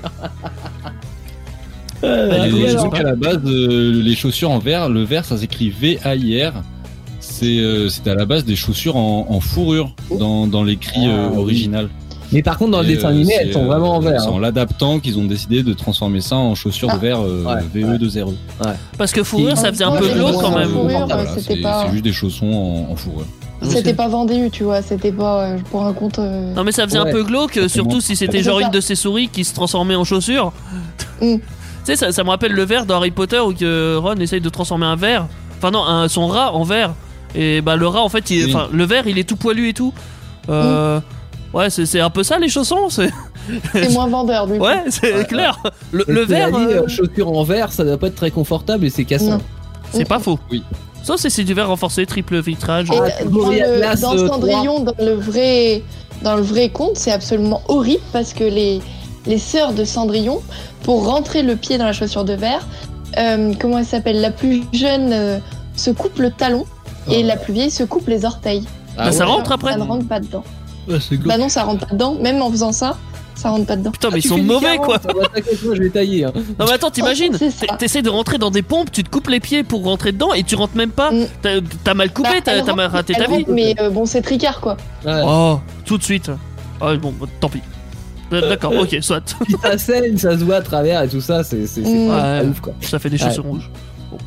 Et Euh, oui, je donc sais à la base, euh, les chaussures en verre, le verre ça s'écrit V A I R. C'est euh, c'était à la base des chaussures en, en fourrure dans, dans l'écrit euh, Ah, oui. original. Mais par contre, dans le Et, dessin euh, animé, c'est, elles sont euh, vraiment en verre. C'est hein. en l'adaptant qu'ils ont décidé de transformer ça en chaussures Ah. de verre euh, Ouais, V E deux R E. Parce que fourrure, ça faisait un Ouais, peu mais glauque bon, quand même. fourrure, Voilà, c'était c'est pas- c'est juste des chaussons en, en fourrure. C'était pas vendu, tu vois, c'était pas euh, pour un compte. euh, Non mais ça faisait Ouais. un peu glauque, surtout si c'était C'est genre ça. une de ces souris qui se transformait en chaussure. Mm. Tu sais, ça, ça me rappelle le verre dans Harry Potter où que Ron essaye de transformer un verre, enfin non, un, son rat en verre. Et bah le rat en fait, il, Oui. enfin le verre il est tout poilu et tout. Euh, Ouais, c'est c'est un peu ça les chaussons. C'est C'est moins vendeur, du coup. ouais, c'est clair. Le, Et le cela verre, dit, euh, euh, chaussures en verre, ça doit pas être très confortable et c'est cassant. Non. c'est pas faux. Oui. Ça c'est c'est du verre renforcé, triple vitrage. Et Ah, dans, Glory le, Atlas, dans euh, Cendrillon, dans le vrai, dans le vrai conte, c'est absolument horrible parce que les, les sœurs de Cendrillon, pour rentrer le pied dans la chaussure de verre, euh, comment elle s'appelle? La plus jeune euh, se coupe le talon et Oh. la plus vieille se coupe les orteils. Ah Bah, ça ouais. rentre après. Ça ne rentre pas dedans. Ouais, c'est glauque. Bah non, ça rentre pas dedans. Même en faisant ça, ça rentre pas dedans. Putain, mais Ah, ils tu sont fais du mauvais quarante, quoi. ça va, t'inquiète, moi, je vais tailler. hein. Non mais attends, t'imagines, C'est ça. t'es- t'essaies de rentrer dans des pompes, tu te coupes les pieds pour rentrer dedans et tu rentres même pas. Mm. T'as t'as mal coupé, Bah, t'as elle t'as mal rentre, raté elle ta vie. rentre, mais euh, bon, c'est tricard quoi. Ouais. Oh, tout de suite. Ah bon, bah, tant pis. Euh, D'accord, ok, soit. Puis ça saigne, ça se voit à travers et tout ça, c'est c'est- c'est Mm. pas, Ouais. pas ouf quoi. Ça fait des Ouais. chaussures rouges.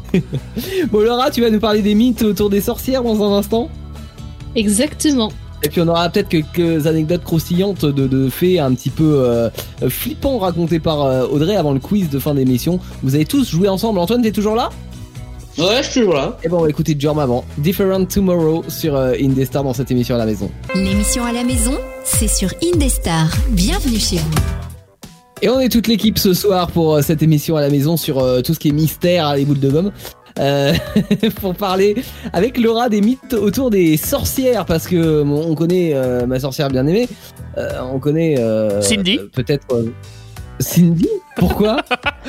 Bon Laura, tu vas nous parler des mythes autour des sorcières dans un instant. Exactement. Et puis on aura peut-être quelques anecdotes croustillantes de, de faits un petit peu euh, flippants racontés par euh, Audrey avant le quiz de fin d'émission. Vous avez tous joué ensemble. Antoine, t'es toujours là? Ouais, je suis toujours là. Et bon, on va écouter Jorm avant. Different Tomorrow sur euh, Indestar dans cette émission à la maison. L'émission à la maison, c'est sur Indestar. Bienvenue chez vous. Et on est toute l'équipe ce soir pour euh, cette émission à la maison sur euh, tout ce qui est mystère à les boules de gomme. Euh, pour parler avec Laura des mythes autour des sorcières parce que bon, on connaît euh, ma sorcière bien aimée, euh, on connaît euh, Cindy. euh, peut-être euh, Cindy. Pourquoi?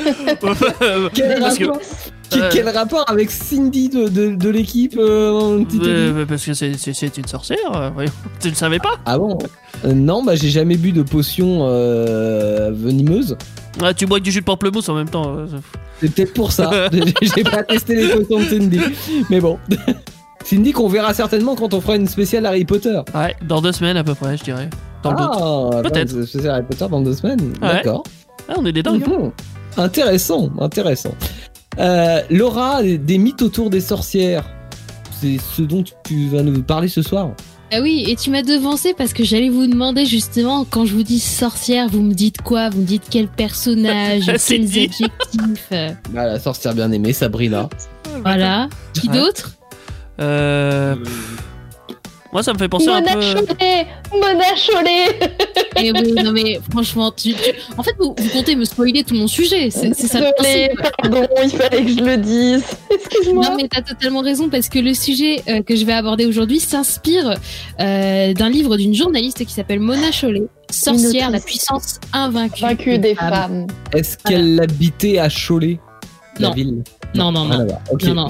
Quel Parce que- rapport, quel, euh, quel rapport avec Cindy de, de, de l'équipe euh, petite Euh, Ellie bah, parce que c'est c'est- c'est une sorcière, euh, voyons. Tu le savais pas? Ah bon? Euh, non, bah j'ai jamais bu de potion euh, venimeuse. Ah, tu bois que du jus de pamplemousse en même temps. euh, C'est peut-être pour ça. J'ai pas testé les potions de Cindy. Mais bon. Cindy qu'on verra certainement quand on fera une spéciale Harry Potter. Ouais, dans deux semaines à peu près, je dirais. Dans le doute. Ah, Peut-être. une spéciale Harry Potter dans deux semaines. Ouais. D'accord. Ah, on est des dingues. hein. Mhm. Intéressant, intéressant. Euh, Laura, des mythes autour des sorcières. C'est ce dont tu vas nous parler ce soir. Ah oui, et tu m'as devancé parce que j'allais vous demander justement, quand je vous dis sorcière, vous me dites quoi? Vous me dites quel personnage, C'est quels dit. adjectifs euh, Ah, la sorcière bien aimée, Sabrina. Voilà. Qui Ouais. d'autre? Euh... Moi, ça me fait penser un Mona peu. Chollet, Mona Chollet. Eh oui, non mais franchement, tu, tu- en fait, vous, vous comptez me spoiler tout mon sujet. C'est c'est ça le Désolée, principe. pardon, il fallait que je le dise. Excuse-moi. Non mais t'as totalement raison parce que le sujet euh, que je vais aborder aujourd'hui s'inspire euh, d'un livre d'une journaliste qui s'appelle Mona Chollet, Sorcière, Une la autrice. puissance invaincue. Vaincu des femmes. Est-ce qu'elle habitait à Cholet? La Non. ville Non, non, Rien non. à voir. Ok. Non, non, non.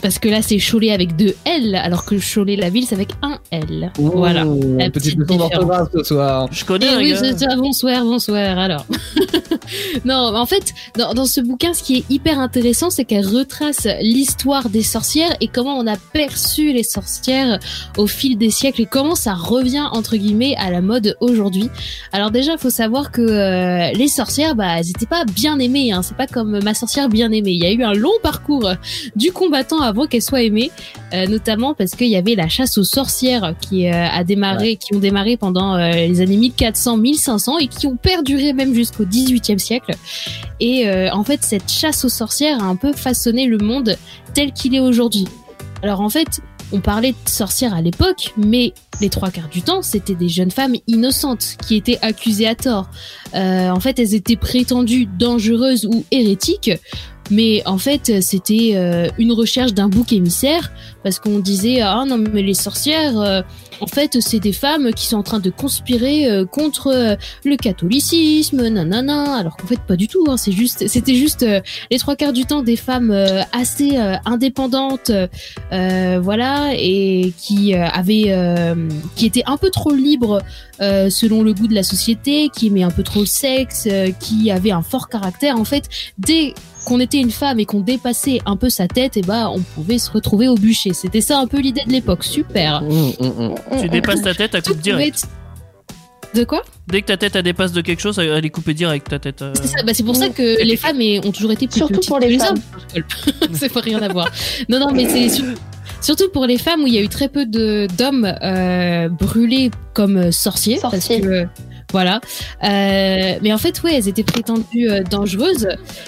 parce que là c'est Cholet avec deux L, alors que Cholet la ville c'est avec un L. Oh, voilà. La petite petite leçon d'orthographe ce soir. Je connais Eh un oui, gars. c'est ça, bonsoir, bonsoir, alors. Non, en fait, dans, dans ce bouquin, ce qui est hyper intéressant, c'est qu'elle retrace l'histoire des sorcières et comment on a perçu les sorcières au fil des siècles et comment ça revient, entre guillemets, à la mode aujourd'hui. Alors déjà, faut savoir que euh, les sorcières, bah, elles étaient pas bien aimées, hein. C'est pas comme Ma sorcière bien aimée. Il y a eu un long parcours du combattant avant qu'elle soit aimée, euh, notamment parce qu'il y avait la chasse aux sorcières qui euh, a démarré, ouais. qui ont démarré pendant euh, les années mille quatre cents mille cinq cents et qui ont perduré même jusqu'au dix-huitième siècle. Et euh, en fait, cette chasse aux sorcières a un peu façonné le monde tel qu'il est aujourd'hui. Alors en fait, on parlait de sorcières à l'époque, mais les trois quarts du temps, c'était des jeunes femmes innocentes qui étaient accusées à tort. Euh, en fait, elles étaient prétendues dangereuses ou hérétiques, mais en fait, c'était euh, une recherche d'un bouc émissaire, parce qu'on disait « Ah non, mais les sorcières, euh, en fait, c'est des femmes qui sont en train de conspirer euh, contre euh, le catholicisme, nanana », alors qu'en fait, pas du tout, hein, c'est juste, c'était juste euh, les trois quarts du temps des femmes euh, assez euh, indépendantes, euh, voilà, et qui euh, avaient, euh, qui étaient un peu trop libres euh, selon le goût de la société, qui aimaient un peu trop le sexe, euh, qui avaient un fort caractère. En fait, dès qu'on était une femme et qu'on dépassait un peu sa tête, et bah on pouvait se retrouver au bûcher. C'était ça un peu l'idée de l'époque. Super. Mmh, mmh, mmh. Tu dépasses ta tête, à coupe direct. De quoi ? Dès que ta tête elle dépasse de quelque chose, elle est coupée direct ta tête. Euh... C'est ça. Bah c'est pour ça que les femmes ont toujours été plus Surtout petites pour que les les femmes. hommes. C'est pas rien à voir. Non non, mais c'est sur... surtout pour les femmes où il y a eu très peu de d'hommes euh, brûlés comme sorciers, Sorcier. parce que voilà. Euh, mais en fait, ouais, elles étaient prétendues euh, dangereuses.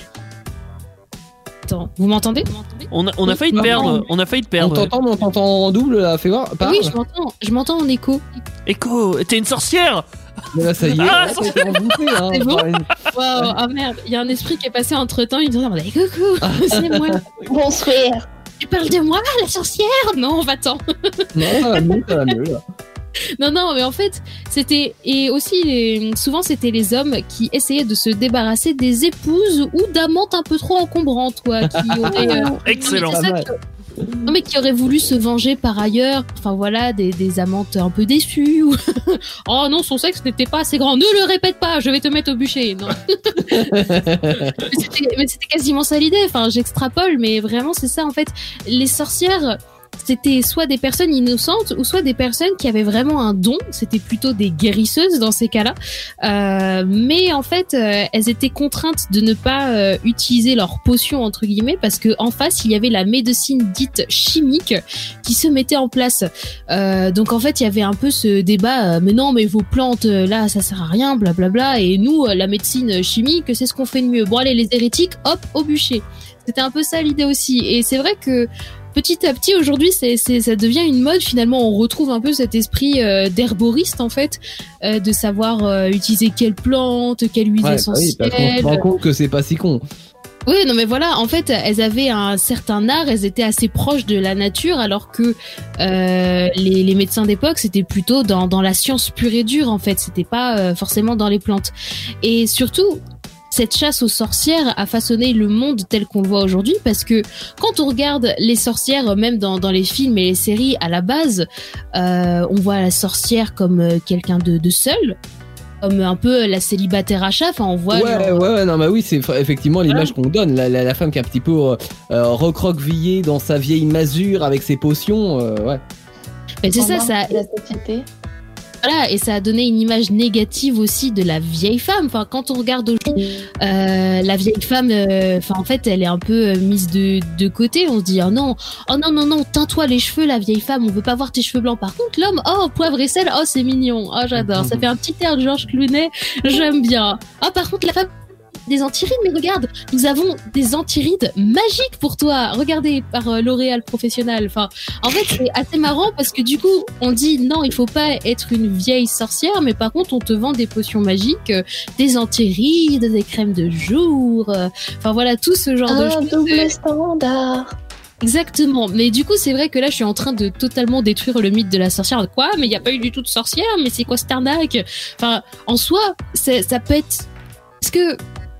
Attends, vous m'entendez ? On a, on a failli te perdre. On a failli te On perdre. t'entend, mais on t'entend en double là, fais voir. Parle. Oui, je m'entends. Je m'entends en écho. Écho, t'es une sorcière. Mais là, ça y est, Ah, là, t'as été embouté, hein. C'est bon par une- Waouh, ah merde, il y a un esprit qui est passé entre temps. Il me dit coucou, c'est moi. Bonsoir. Tu parles de moi, la sorcière ? Non, va-t'en. Non, ça va mieux, ça va mieux là. Non, non, mais en fait, c'était. Et aussi, les- souvent, c'était les hommes qui essayaient de se débarrasser des épouses ou d'amantes un peu trop encombrantes, quoi. Qui auraient, euh, Excellent. Non, mais c'est ça que- Non, mais qui auraient voulu se venger par ailleurs. Enfin, voilà, des, des amantes un peu déçues. Ou... oh non, son sexe n'était pas assez grand. Ne le répète pas, je vais te mettre au bûcher. Non. mais c'était mais c'était quasiment ça l'idée. Enfin, j'extrapole, mais vraiment, c'est ça, en fait. Les sorcières. C'était soit des personnes innocentes ou soit des personnes qui avaient vraiment un don. C'était plutôt des guérisseuses dans ces cas-là. Euh, mais en fait, euh, elles étaient contraintes de ne pas euh, utiliser leurs potions entre guillemets parce que en face il y avait la médecine dite chimique qui se mettait en place. Euh, donc en fait il y avait un peu ce débat. Euh, mais non, mais vos plantes euh, là ça sert à rien, blablabla. Et nous euh, la médecine chimique c'est ce qu'on fait de mieux. Bon allez les hérétiques, hop au bûcher. C'était un peu ça l'idée aussi. Et c'est vrai que petit à petit, aujourd'hui, c'est, c'est, ça devient une mode. Finalement, on retrouve un peu cet esprit euh, d'herboriste, en fait, euh, de savoir euh, utiliser quelle plante, quelle huile Ouais, bah oui, essentielle. parce qu'on se rend compte que c'est pas si con. Oui, non, mais voilà, en fait, elles avaient un certain art, elles étaient assez proches de la nature, alors que euh, les, les médecins d'époque, c'était plutôt dans, dans la science pure et dure, en fait. C'était pas euh, forcément dans les plantes. Et surtout, cette chasse aux sorcières a façonné le monde tel qu'on le voit aujourd'hui parce que quand on regarde les sorcières, même dans, dans les films et les séries, à la base, euh, on voit la sorcière comme euh, quelqu'un de, de seul, comme un peu la célibataire à chat. Enfin, on voit. Ouais, genre... ouais, ouais, non, bah oui, c'est f- effectivement l'image qu'on donne. La, la, la femme qui est un petit peu euh, euh, recroquevillée dans sa vieille masure avec ses potions, euh, ouais. Mais c'est En ça, marge ça. de la société. Voilà, et ça a donné une image négative aussi de la vieille femme. Enfin, quand on regarde aujourd'hui, euh, la vieille femme, euh, enfin, en fait, elle est un peu euh, mise de, de côté. On se dit, oh non, oh non, non, non, teins-toi les cheveux, la vieille femme, on veut pas voir tes cheveux blancs. Par contre, l'homme, oh, poivre et sel, oh, c'est mignon, oh, j'adore. Ça fait un petit air de Georges Clooney, j'aime bien. Ah, par contre, la femme, des antirides, mais regarde, nous avons des antirides magiques pour toi. Regardez, par euh, L'Oréal Professionnel. Enfin, en fait, c'est assez marrant parce que du coup, on dit non, il faut pas être une vieille sorcière, mais par contre, on te vend des potions magiques, euh, des antirides, des crèmes de jour. euh, Enfin voilà, tout ce genre de Un choses. double standard. Exactement. Mais du coup, c'est vrai que là, je suis en train de totalement détruire le mythe de la sorcière. Quoi ? Mais il n'y a pas eu du tout de sorcière. Mais c'est quoi cette arnaque ? Enfin, en soi, c'est- ça peut être. Est-ce que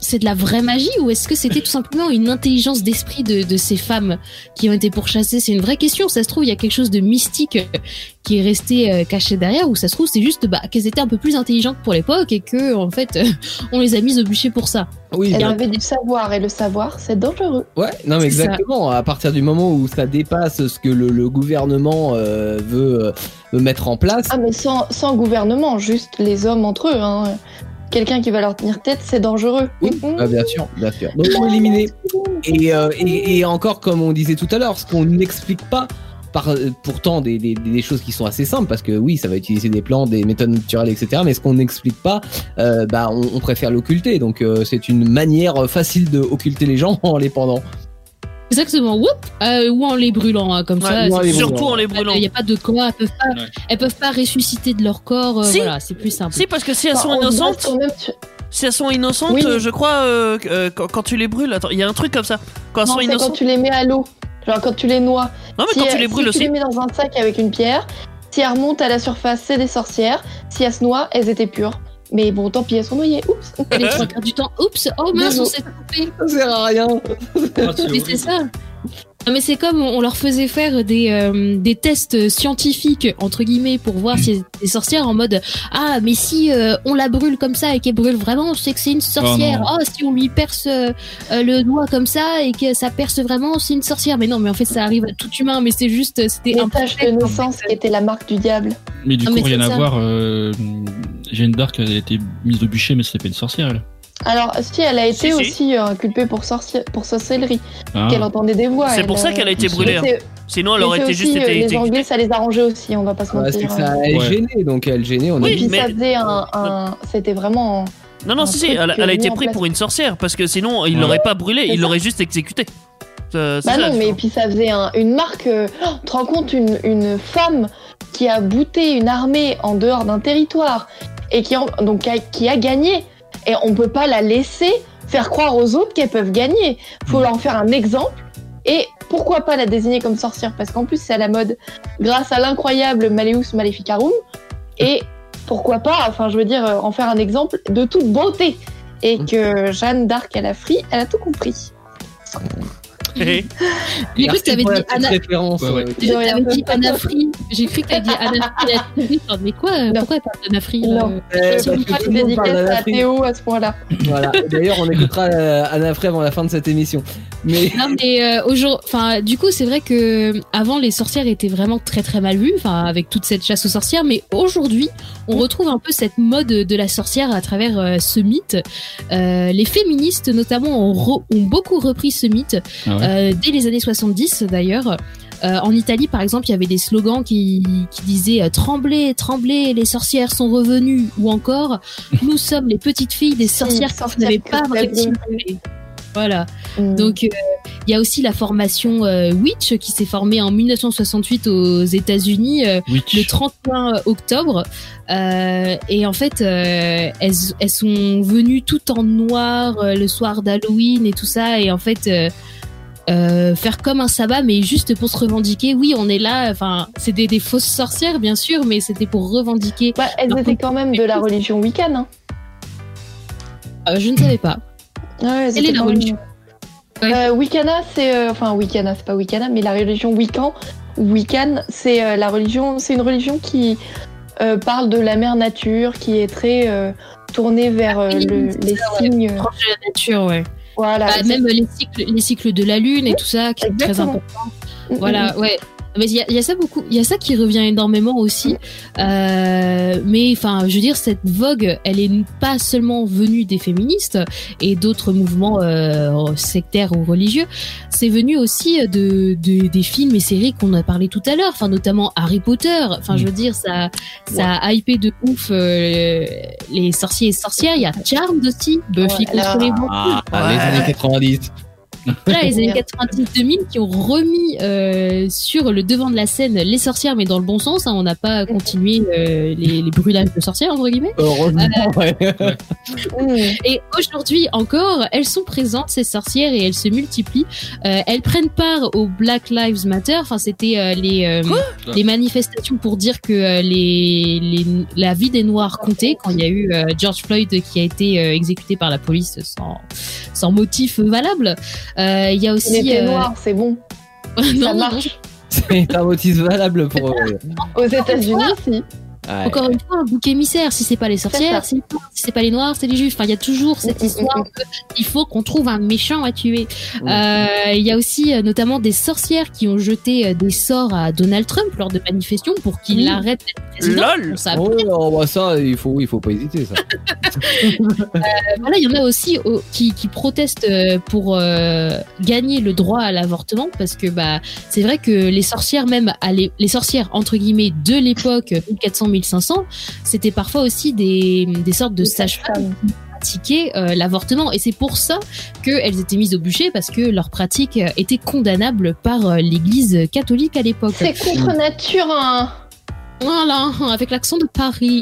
c'est de la vraie magie ou est-ce que c'était tout simplement une intelligence d'esprit de, de ces femmes qui ont été pourchassées? C'est une vraie question. Ça se trouve, il y a quelque chose de mystique qui est resté euh, caché derrière, ou ça se trouve, c'est juste bah, qu'elles étaient un peu plus intelligentes pour l'époque et que, en fait, euh, on les a mises au bûcher pour ça. Oui, Elle bien- avait du savoir et le savoir, c'est dangereux. Ouais, non mais C'est ça. exactement. À partir du moment où ça dépasse ce que le, le gouvernement euh, veut, euh, veut mettre en place. Ah mais sans, sans gouvernement, juste les hommes entre eux. Hein. Quelqu'un qui va leur tenir tête, c'est dangereux. Oui, bah, bien sûr, bien sûr. Donc on éliminer. Et, euh, et, et encore, comme on disait tout à l'heure, ce qu'on n'explique pas, par, euh, pourtant des, des, des choses qui sont assez simples, parce que oui, ça va utiliser des plantes, des méthodes naturelles, et cetera. Mais ce qu'on n'explique pas, euh, bah, on, on préfère l'occulter. Donc euh, c'est une manière facile de occulter les gens en les pendant. Exactement, whoop, euh, ou en les brûlant, hein, comme Ouais, ça. ou en c'est- les surtout brûlant. en les brûlant. Il n'y a pas de quoi, elles peuvent pas, Ouais. elles peuvent pas ressusciter de leur corps. euh, Si. Voilà, c'est plus simple. Si, parce que si elles sont Enfin, on se base innocentes, quand même sur- si elles sont innocentes, Oui. euh, je crois, euh, que, euh, quand, quand tu les brûles, attends, il y a un truc comme ça. Quand elles Non, sont c'est quand innocentes. tu les mets à l'eau. Genre quand tu les noies. Non, mais Si quand tu elles- les brûles si tu aussi. les mets dans un sac avec une pierre, si elles remontent à la surface, c'est des sorcières. Si elles se noient, elles étaient pures. Mais bon, tant pis, elles sont noyées. Oups. Et les trois quarts du temps, oups, oh mince, on Désolé. s'est trompé. Ça sert à rien. Mais c'est ça. Non, mais c'est comme on leur faisait faire des euh, des tests scientifiques entre guillemets pour voir si des sorcières en mode ah mais si euh, on la brûle comme ça et qu'elle brûle vraiment c'est que c'est une sorcière. Oh Oh, si on lui perce euh, euh, le doigt comme ça et que ça perce vraiment c'est une sorcière. Mais non mais en fait ça arrive à tout humain mais c'est juste c'était Les un taches de naissance qui étaient la marque du diable. Mais du Ah, coup, mais rien c'est à ça. voir. Euh, Jeanne d'Arc elle a été mise au bûcher, mais c'était pas une sorcière, elle. Alors, si, elle a été Si, si. aussi euh, inculpée pour, sorci- pour sorcellerie, Ah. qu'elle entendait des voix. C'est elle, pour ça euh, qu'elle a été mais brûlée. hein. mais c'est- Sinon, elle mais aurait c'est été aussi, juste euh, été les exécutée. Anglais, ça les arrangeait aussi, on va pas se Ouais, mentir. c'est que ça hein. elle Ouais. gêné, donc elle gênait. On a Oui, Et puis mais- ça faisait un, un- c'était vraiment. Non, non, un si, si, truc elle, que elle a mis été en prise place. pour une sorcière, parce que sinon, il Ouais. l'aurait pas brûlée, C'est il ça. l'aurait juste exécutée. C'est- c'est Bah ça, non, je mais trouve. puis ça faisait un- une marque. euh, oh, tu te rends compte, une, une femme qui a bouté une armée en dehors d'un territoire et qui, en- donc, qui a, qui a gagné. Et on peut pas la laisser faire croire aux autres qu'elles peuvent gagner. Faut leur faire un exemple. Et pourquoi pas la désigner comme sorcière? Parce qu'en plus, c'est à la mode grâce à l'incroyable Maleus Maleficarum. Et pourquoi pas, enfin, je veux dire, euh, en faire un exemple de toute beauté. Et que Jeanne d'Arc, elle a pris, elle a tout compris. J'ai cru que Merci t'avais pour la dit petite Anna. référence. Ouais, ouais. euh, T'avais dit Anafri. J'ai cru que t'avais dit Anafri. Mais quoi? Pourquoi elle parle d'Anafri là Non. euh, Je parce ne que pas tout une le monde parle dédicace à d'Anafri. Théo à ce point-là. Voilà. D'ailleurs, on écoutera euh, Anna Frey avant la fin de cette émission. Mais Non mais euh, aujourd'hui, enfin du coup c'est vrai que avant les sorcières étaient vraiment très très mal vues, enfin avec toute cette chasse aux sorcières, mais aujourd'hui on retrouve un peu cette mode de la sorcière à travers euh, ce mythe. Euh, les féministes notamment ont, re- ont beaucoup repris ce mythe Ah ouais. euh, dès les années soixante-dix d'ailleurs. Euh, en Italie, par exemple, il y avait des slogans qui, qui disaient euh, « Tremblez, tremblez, les sorcières sont revenues » ou encore « Nous sommes les petites filles des sorcières que vous sorcières n'avez que pas vous avez récupérées. » Voilà. Mm. Donc, euh, il y a aussi la formation euh, Witch qui s'est formée en mille neuf cent soixante-huit aux États-Unis euh, Witch. le trente et un octobre. Euh, et en fait, euh, elles, elles sont venues toutes en noir euh, le soir d'Halloween et tout ça. Et en fait, euh, euh, faire comme un sabbat, mais juste pour se revendiquer. Oui, on est là. Enfin, c'était des fausses sorcières, bien sûr, mais c'était pour revendiquer. Bah, elles leur étaient quand même de la religion Wiccan. Hein. Euh, je ne savais pas. Ouais, elles Quelle étaient est la quand même- religion Ouais. Euh, Wiccana, c'est euh, enfin Wiccana, c'est pas Wiccana, mais la religion Wiccan, Wiccan, c'est euh, la religion, c'est une religion qui euh, parle de la mère nature, qui est très euh, tournée vers euh, oui, le- c'est les ça, ouais. signes. Proche de la nature, ouais. Voilà. Bah, exact- même les cycles, les cycles de la lune et tout ça, qui est très Exactement. important. Mm, mm, Voilà, ouais. Mais il y a, il y a ça beaucoup, il y a ça qui revient énormément aussi. Euh, mais enfin, je veux dire, cette vogue, elle est pas seulement venue des féministes et d'autres mouvements euh, sectaires ou religieux. C'est venu aussi de, de des films et séries qu'on a parlé tout à l'heure. Enfin, notamment Harry Potter. Enfin, je veux dire, ça, ça a hypé de ouf euh, les sorciers et sorcières. Il y a Charmed aussi, Buffy Voilà. contre les vampires. ah, les années quatre-vingt-dix. Là, les années quatre-vingt-dix deux mille qui ont remis euh, sur le devant de la scène les sorcières, mais dans le bon sens. Hein, on n'a pas continué euh, les, les brûlages de sorcières, entre guillemets. Heureusement, Euh, ouais. Et aujourd'hui encore, elles sont présentes, ces sorcières, et elles se multiplient. Euh, elles prennent part au Black Lives Matter. Enfin, c'était euh, les euh, les manifestations pour dire que euh, les, les la vie des Noirs comptait quand il y a eu euh, George Floyd qui a été euh, exécuté par la police sans sans motif valable. Euh, Il y a aussi Il était euh, noir, c'est bon. non, Ça non, marche. C'est un motif valable pour. euh, Aux États-Unis, si. ouais. Encore une fois, un bouc émissaire. Si c'est pas les sorcières, C'est c'est les noirs. Si c'est pas les noirs, c'est les juifs. Enfin, il y a toujours cette Mm, mm, histoire mm, que il faut qu'on trouve un méchant à tuer. Mm. Euh, Il y a aussi euh, notamment des sorcières qui ont jeté euh, des sorts à Donald Trump lors de manifestations pour qu'il Oui. arrête d'être président. Lol. On s'est Ouais, on voit ça, il faut, il faut pas hésiter, ça. Voilà, il y en a aussi euh, qui, qui protestent euh, pour euh, gagner le droit à l'avortement parce que bah c'est vrai que les sorcières même à les, les sorcières entre guillemets de l'époque mille quatre cents mille cinq cents, c'était parfois aussi des, des sortes de Des sages-femmes qui pratiquaient euh, l'avortement, et c'est pour ça qu'elles étaient mises au bûcher parce que leur pratique euh, était condamnable par euh, l'Église catholique à l'époque. C'est contre nature, hein. Voilà, avec l'accent de Paris.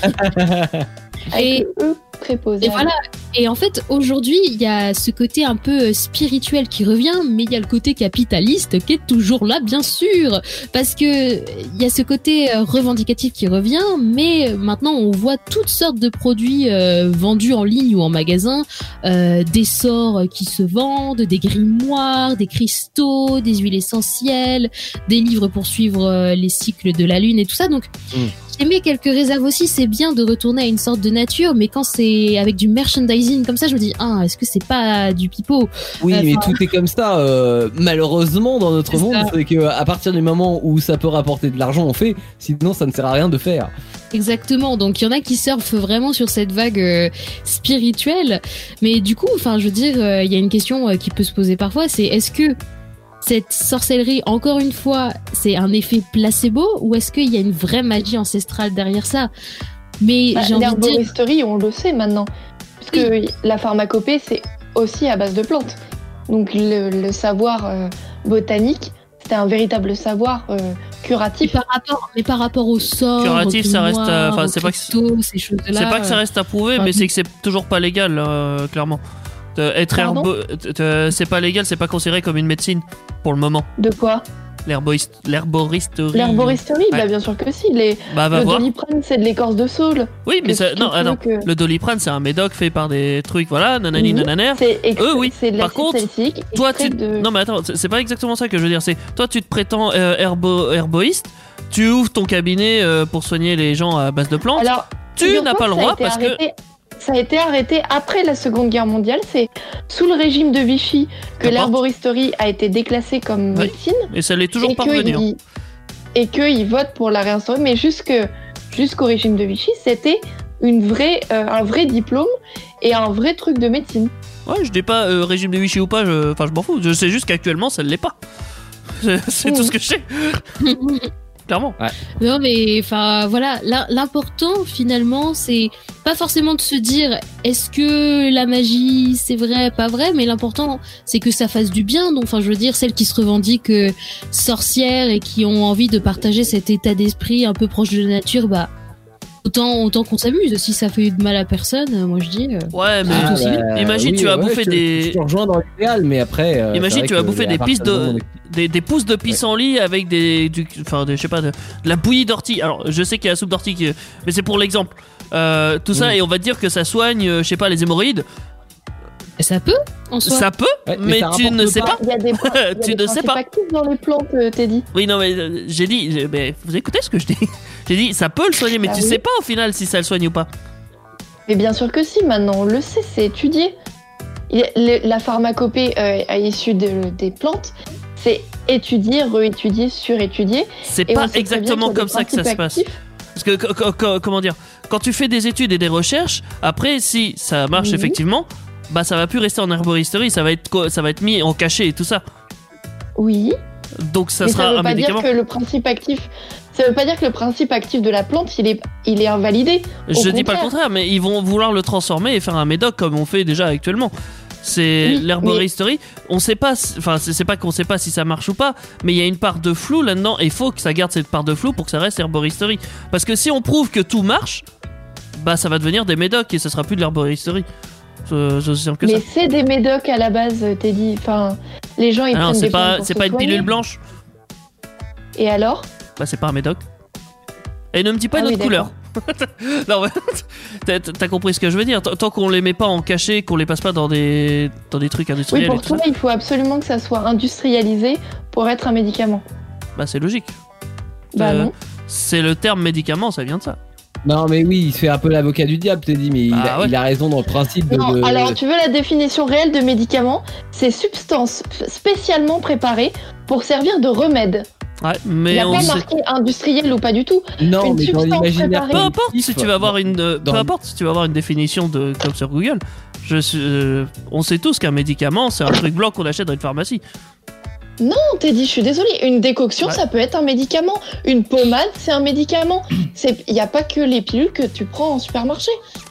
Avec Et- eux préposés. Et voilà. Et en fait, aujourd'hui, il y a ce côté un peu spirituel qui revient, mais il y a le côté capitaliste qui est toujours là, bien sûr, parce que il y a ce côté euh, revendicatif qui revient, mais maintenant on voit toutes sortes de produits euh, vendus en ligne ou en magasin, euh, des sorts qui se vendent, des grimoires, des cristaux, des huiles essentielles, des livres pour suivre euh, les cycles de la lune et tout ça. Donc Mm. j'ai mis quelques réserves aussi. C'est bien de retourner à une sorte de nature, mais quand c'est avec du merchandising comme ça, je me dis ah, est-ce que c'est pas du pipeau? Oui, Enfin, mais tout est comme ça. euh, malheureusement, dans notre C'est monde, ça. c'est que à partir du moment où ça peut rapporter de l'argent, on fait. Sinon, ça ne sert à rien de faire. Exactement. Donc il y en a qui surfent vraiment sur cette vague euh, spirituelle, mais du coup, enfin, je veux dire, euh, il y a une question euh, qui peut se poser parfois, c'est est-ce que cette sorcellerie, encore une fois, c'est un effet placebo ou est-ce qu'il y a une vraie magie ancestrale derrière ça? Mais Bah, j'ai envie de dire, l'herboristerie, on le sait maintenant. Parce que la pharmacopée, c'est aussi à base de plantes. Donc le, le savoir euh, botanique, c'était un véritable savoir euh, mais curatif. par rapport, mais par rapport au sort, Curatif, au ça reste, euh, grimoire, enfin, aux c'est pas que- cristaux, ces choses-là. C'est pas que ça reste à prouver, ouais. mais c'est que c'est toujours pas légal, euh, clairement. Euh, être Pardon herbo... euh, c'est pas légal, c'est pas considéré comme une médecine pour le moment. De quoi? L'herboist... L'herboristerie. L'herboristerie, Ouais. bah bien sûr que si. Les... Bah va le voir. doliprane, c'est de l'écorce de saule. Oui, mais que- ça... que non, tu attends. veux que- Le doliprane, c'est un médoc fait par des trucs, voilà, nanani Oui, nananer. C'est ex- Eux, oui. c'est de Par l'acide contre, salicylique Toi, extrait tu. de... Non, mais attends, c'est c'est pas exactement ça que je veux dire. C'est toi, tu te prétends euh, herbo... herboïste, tu ouvres ton cabinet euh, pour soigner les gens à base de plantes. Alors, tu figure-toi n'as pas que le ça a droit été parce que. arrêté- Ça a été arrêté après la Seconde Guerre mondiale. C'est sous le régime de Vichy que N'importe. l'herboristerie a été déclassée comme Ouais. médecine Et ça l'est toujours et pas que revenu. hein. ils- et qu'ils votent pour la réinstaurer. Mais jusque jusqu'au régime de Vichy, c'était une vraie, euh, un vrai diplôme et un vrai truc de médecine. Ouais, je dis pas euh, régime de Vichy ou pas, je... enfin je m'en fous. Je sais juste qu'actuellement ça ne l'est pas. C'est c'est tout ce que je sais, clairement. Non, mais enfin voilà, l'im- l'important finalement, c'est pas forcément de se dire est-ce que la magie c'est vrai, pas vrai, mais l'important c'est que ça fasse du bien. Donc, enfin, je veux dire, celles qui se revendiquent euh, sorcières et qui ont envie de partager cet état d'esprit un peu proche de la nature, bah autant autant qu'on s'amuse. Si ça fait de mal à personne, euh, moi je dis. euh, Ouais, mais Ah, aussi. imagine oui, tu vas ouais, bouffer je te- des. Je te rejoins dans l'idéal, mais après. euh, Imagine, c'est vrai tu vas que bouffer à des partir pistes du moment de, où des, des pousses de pissenlit avec des, du, enfin, des, je sais pas, de, de la bouillie d'ortie. Alors, je sais qu'il y a la soupe d'ortie, qui- mais c'est pour l'exemple. Euh, tout ça, Mm. et on va te dire que ça soigne, euh, je sais pas, les hémorroïdes. Ça peut en soi. Ça peut, Ouais, mais mais, ça tu rapporte ne sais pas. pas. Il y a des, il y a Tu des ne sais principes pas. actifs dans les plantes, euh, Teddy. Oui, non, mais euh, j'ai dit, j'ai- mais vous écoutez ce que je dis. J'ai dit, ça peut le soigner, mais Bah tu oui. sais pas au final si ça le soigne ou pas. Mais bien sûr que si, maintenant on le sait, c'est étudié. Il y a- le- la pharmacopée euh, à issue de- des plantes, c'est étudié, réétudié, surétudié. C'est Et pas on sait très bien exactement qu'il y a comme des ça que ça se principes passe. actifs. Parce que, co- co- co- comment dire, quand tu fais des études et des recherches, après, si ça marche Mhm. effectivement, bah ça va plus rester en herboristerie, ça va être, co- ça va être mis en cachet et tout ça. Oui, Donc ça mais sera ça veut un pas médicament. dire que le principe actif, ça veut pas dire que le principe actif de la plante, il est, il est invalidé. Je Au dis pas le contraire. contraire, mais ils vont vouloir le transformer et faire un médoc comme on fait déjà actuellement. C'est Oui, l'herboristerie. On sait pas, enfin c'est, c'est pas qu'on sait pas si ça marche ou pas, mais il y a une part de flou là-dedans et il faut que ça garde cette part de flou pour que ça reste herboristerie. Parce que si on prouve que tout marche, bah ça va devenir des médocs et ça sera plus de l'herboristerie. C'est, c'est aussi simple que Mais ça. c'est des médocs à la base, Teddy. Enfin, les gens ils Ah non, prennent c'est des plantes pas, pour c'est se pas une soigner. pilule blanche. Et alors? Bah c'est pas un médoc. Et ne me dis pas Ah une oui, autre couleur. Non, mais t'as, t'as compris ce que je veux dire. Tant qu'on les met pas en cachet, qu'on les passe pas dans des, dans des trucs Oui, industriels. pour et tout toi, ça, il faut absolument que ça soit industrialisé pour être un médicament. bah c'est logique. Bah Euh, non. C'est le terme médicament, ça vient de ça. Non, mais oui, il se fait un peu l'avocat du diable, t'es dit, mais il, Ah a, ouais. il a raison dans le principe de. Non, de- alors tu veux la définition réelle de médicament? C'est substance f- spécialement préparée pour servir de remède. Ouais, Il n'y mais a on pas sait. marqué industriel ou pas du tout. Non, une mais dans substance l'imaginaire préparée. Peu importe collectif, si tu vas avoir une, euh, dans- peu importe si tu vas avoir une définition de comme sur Google. Je suis, euh, on sait tous qu'un médicament, c'est un truc blanc qu'on achète dans une pharmacie. Non, t'es dit, je suis désolée. Une décoction, Ouais. ça peut être un médicament. Une pommade, c'est un médicament. Il n'y a pas que les pilules que tu prends en supermarché.